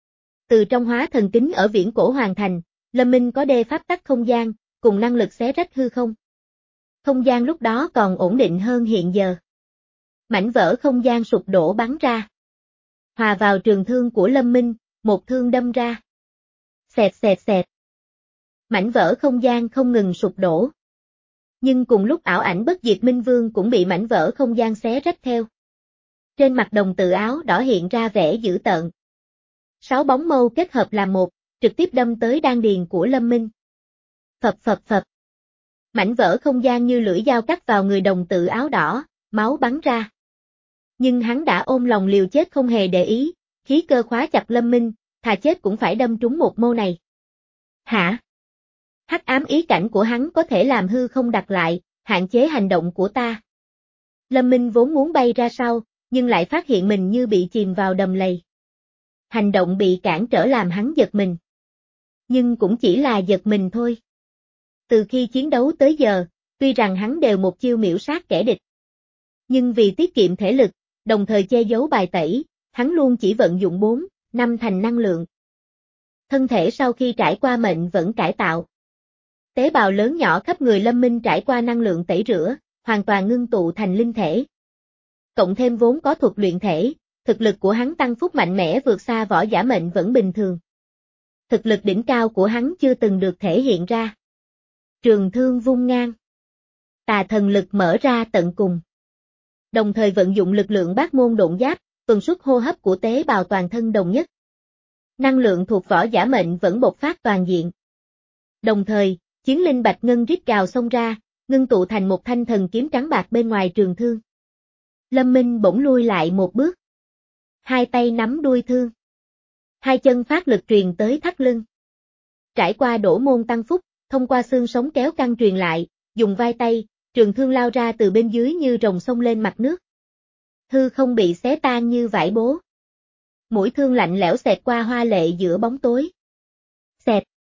Từ trong hóa thần kính ở viễn cổ hoàn thành, Lâm Minh có đê pháp tắc không gian, cùng năng lực xé rách hư không. Không gian lúc đó còn ổn định hơn hiện giờ. Mảnh vỡ không gian sụp đổ bắn ra. Hòa vào trường thương của Lâm Minh, một thương đâm ra. Xẹt xẹt xẹt. Mảnh vỡ không gian không ngừng sụp đổ. Nhưng cùng lúc ảo ảnh bất diệt minh vương cũng bị mảnh vỡ không gian xé rách theo. Trên mặt đồng tử áo đỏ hiện ra vẻ dữ tợn. Sáu bóng mâu kết hợp làm một, trực tiếp đâm tới đan điền của Lâm Minh. Phập phập phập. Mảnh vỡ không gian như lưỡi dao cắt vào người đồng tử áo đỏ, máu bắn ra. Nhưng hắn đã ôm lòng liều chết không hề để ý, khí cơ khóa chặt Lâm Minh, thà chết cũng phải đâm trúng một mâu này. Hả? Hắc ám ý cảnh của hắn có thể làm hư không đặt lại, hạn chế hành động của ta. Lâm Minh vốn muốn bay ra sau, nhưng lại phát hiện mình như bị chìm vào đầm lầy. Hành động bị cản trở làm hắn giật mình. Nhưng cũng chỉ là giật mình thôi. Từ khi chiến đấu tới giờ, tuy rằng hắn đều một chiêu miễu sát kẻ địch. Nhưng vì tiết kiệm thể lực, đồng thời che giấu bài tẩy, hắn luôn chỉ vận dụng bốn, năm thành năng lượng. Thân thể sau khi trải qua mệnh vẫn cải tạo. Tế bào lớn nhỏ khắp người Lâm Minh trải qua năng lượng tẩy rửa, hoàn toàn ngưng tụ thành linh thể. Cộng thêm vốn có thuật luyện thể, thực lực của hắn tăng phúc mạnh mẽ vượt xa võ giả mệnh vẫn bình thường. Thực lực đỉnh cao của hắn chưa từng được thể hiện ra. Trường thương vung ngang. Tà thần lực mở ra tận cùng. Đồng thời vận dụng lực lượng bát môn độn giáp, tuần suất hô hấp của tế bào toàn thân đồng nhất. Năng lượng thuộc võ giả mệnh vẫn bộc phát toàn diện. Đồng thời, chiến linh bạch ngân rít gào xông ra, ngưng tụ thành một thanh thần kiếm trắng bạc bên ngoài trường thương. Lâm Minh bỗng lui lại một bước. Hai tay nắm đuôi thương. Hai chân phát lực truyền tới thắt lưng. Trải qua đổ môn tăng phúc, thông qua xương sống kéo căng truyền lại, dùng vai tay, trường thương lao ra từ bên dưới như rồng sông lên mặt nước. Hư không bị xé tan như vải bố. Mũi thương lạnh lẽo xẹt qua hoa lệ giữa bóng tối. Xẹt.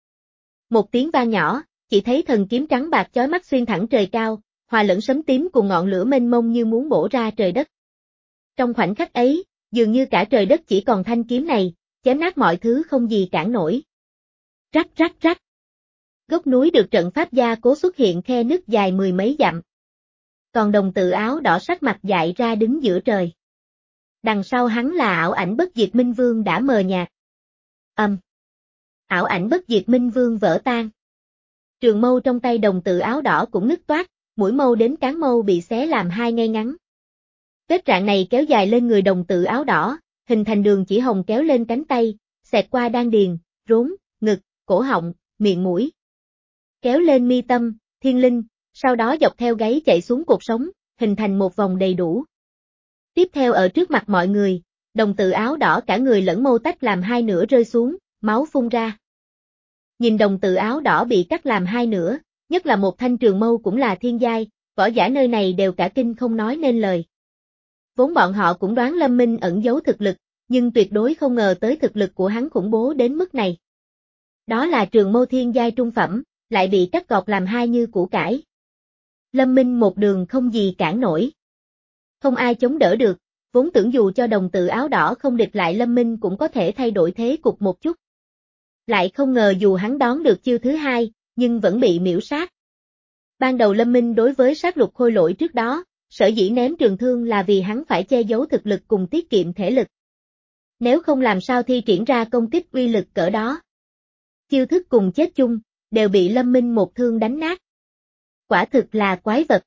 Một tiếng vang nhỏ, chỉ thấy thần kiếm trắng bạc chói mắt xuyên thẳng trời cao, hòa lẫn sấm tím cùng ngọn lửa mênh mông như muốn bổ ra trời đất. Trong khoảnh khắc ấy, dường như cả trời đất chỉ còn thanh kiếm này, chém nát mọi thứ không gì cản nổi. Rắc rắc rắc. Gốc núi được trận pháp gia cố xuất hiện khe nứt dài mười mấy dặm. Còn đồng tự áo đỏ sắc mặt dại ra đứng giữa trời. Đằng sau hắn là ảo ảnh bất diệt Minh Vương đã mờ nhạt. Ầm. Ảo ảnh bất diệt Minh Vương vỡ tan. Trường mâu trong tay đồng tự áo đỏ cũng nứt toác, mũi mâu đến cán mâu bị xé làm hai ngay ngắn. Vết rạn này kéo dài lên người đồng tự áo đỏ, hình thành đường chỉ hồng kéo lên cánh tay, xẹt qua đan điền, rốn, ngực, cổ họng, miệng mũi. Kéo lên mi tâm, thiên linh, sau đó dọc theo gáy chạy xuống cột sống, hình thành một vòng đầy đủ. Tiếp theo ở trước mặt mọi người, đồng tự áo đỏ cả người lẫn mâu tách làm hai nửa rơi xuống, máu phun ra. Nhìn đồng tự áo đỏ bị cắt làm hai nửa, nhất là một thanh trường mâu cũng là thiên giai, võ giả nơi này đều cả kinh không nói nên lời. Vốn bọn họ cũng đoán Lâm Minh ẩn giấu thực lực, nhưng tuyệt đối không ngờ tới thực lực của hắn khủng bố đến mức này. Đó là trường mâu thiên giai trung phẩm, lại bị cắt gọt làm hai như củ cải. Lâm Minh một đường không gì cản nổi. Không ai chống đỡ được, vốn tưởng dù cho đồng tự áo đỏ không địch lại Lâm Minh cũng có thể thay đổi thế cục một chút. Lại không ngờ dù hắn đón được chiêu thứ hai, nhưng vẫn bị miễu sát. Ban đầu Lâm Minh đối với sát lục khôi lỗi trước đó, sở dĩ ném trường thương là vì hắn phải che giấu thực lực cùng tiết kiệm thể lực. Nếu không làm sao thi triển ra công kích uy lực cỡ đó. Chiêu thức cùng chết chung, đều bị Lâm Minh một thương đánh nát. Quả thực là quái vật.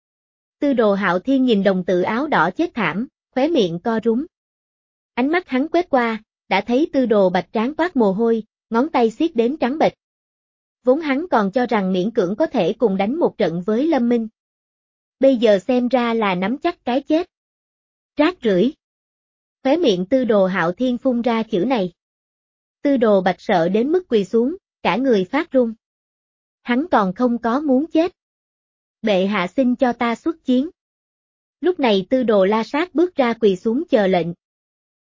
Tư Đồ Hạo Thiên nhìn đồng tự áo đỏ chết thảm, khóe miệng co rúm. Ánh mắt hắn quét qua, đã thấy Tư Đồ Bạch trán toát mồ hôi, ngón tay siết đến trắng bệch. Vốn hắn còn cho rằng miễn cưỡng có thể cùng đánh một trận với Lâm Minh. Bây giờ xem ra là nắm chắc cái chết. Rác rưởi. Khóe miệng Tư Đồ Hạo Thiên phun ra chữ này. Tư Đồ Bạch sợ đến mức quỳ xuống, cả người phát run. Hắn còn không có muốn chết. Bệ hạ xin cho ta xuất chiến. Lúc này Tư Đồ La Sát bước ra quỳ xuống chờ lệnh.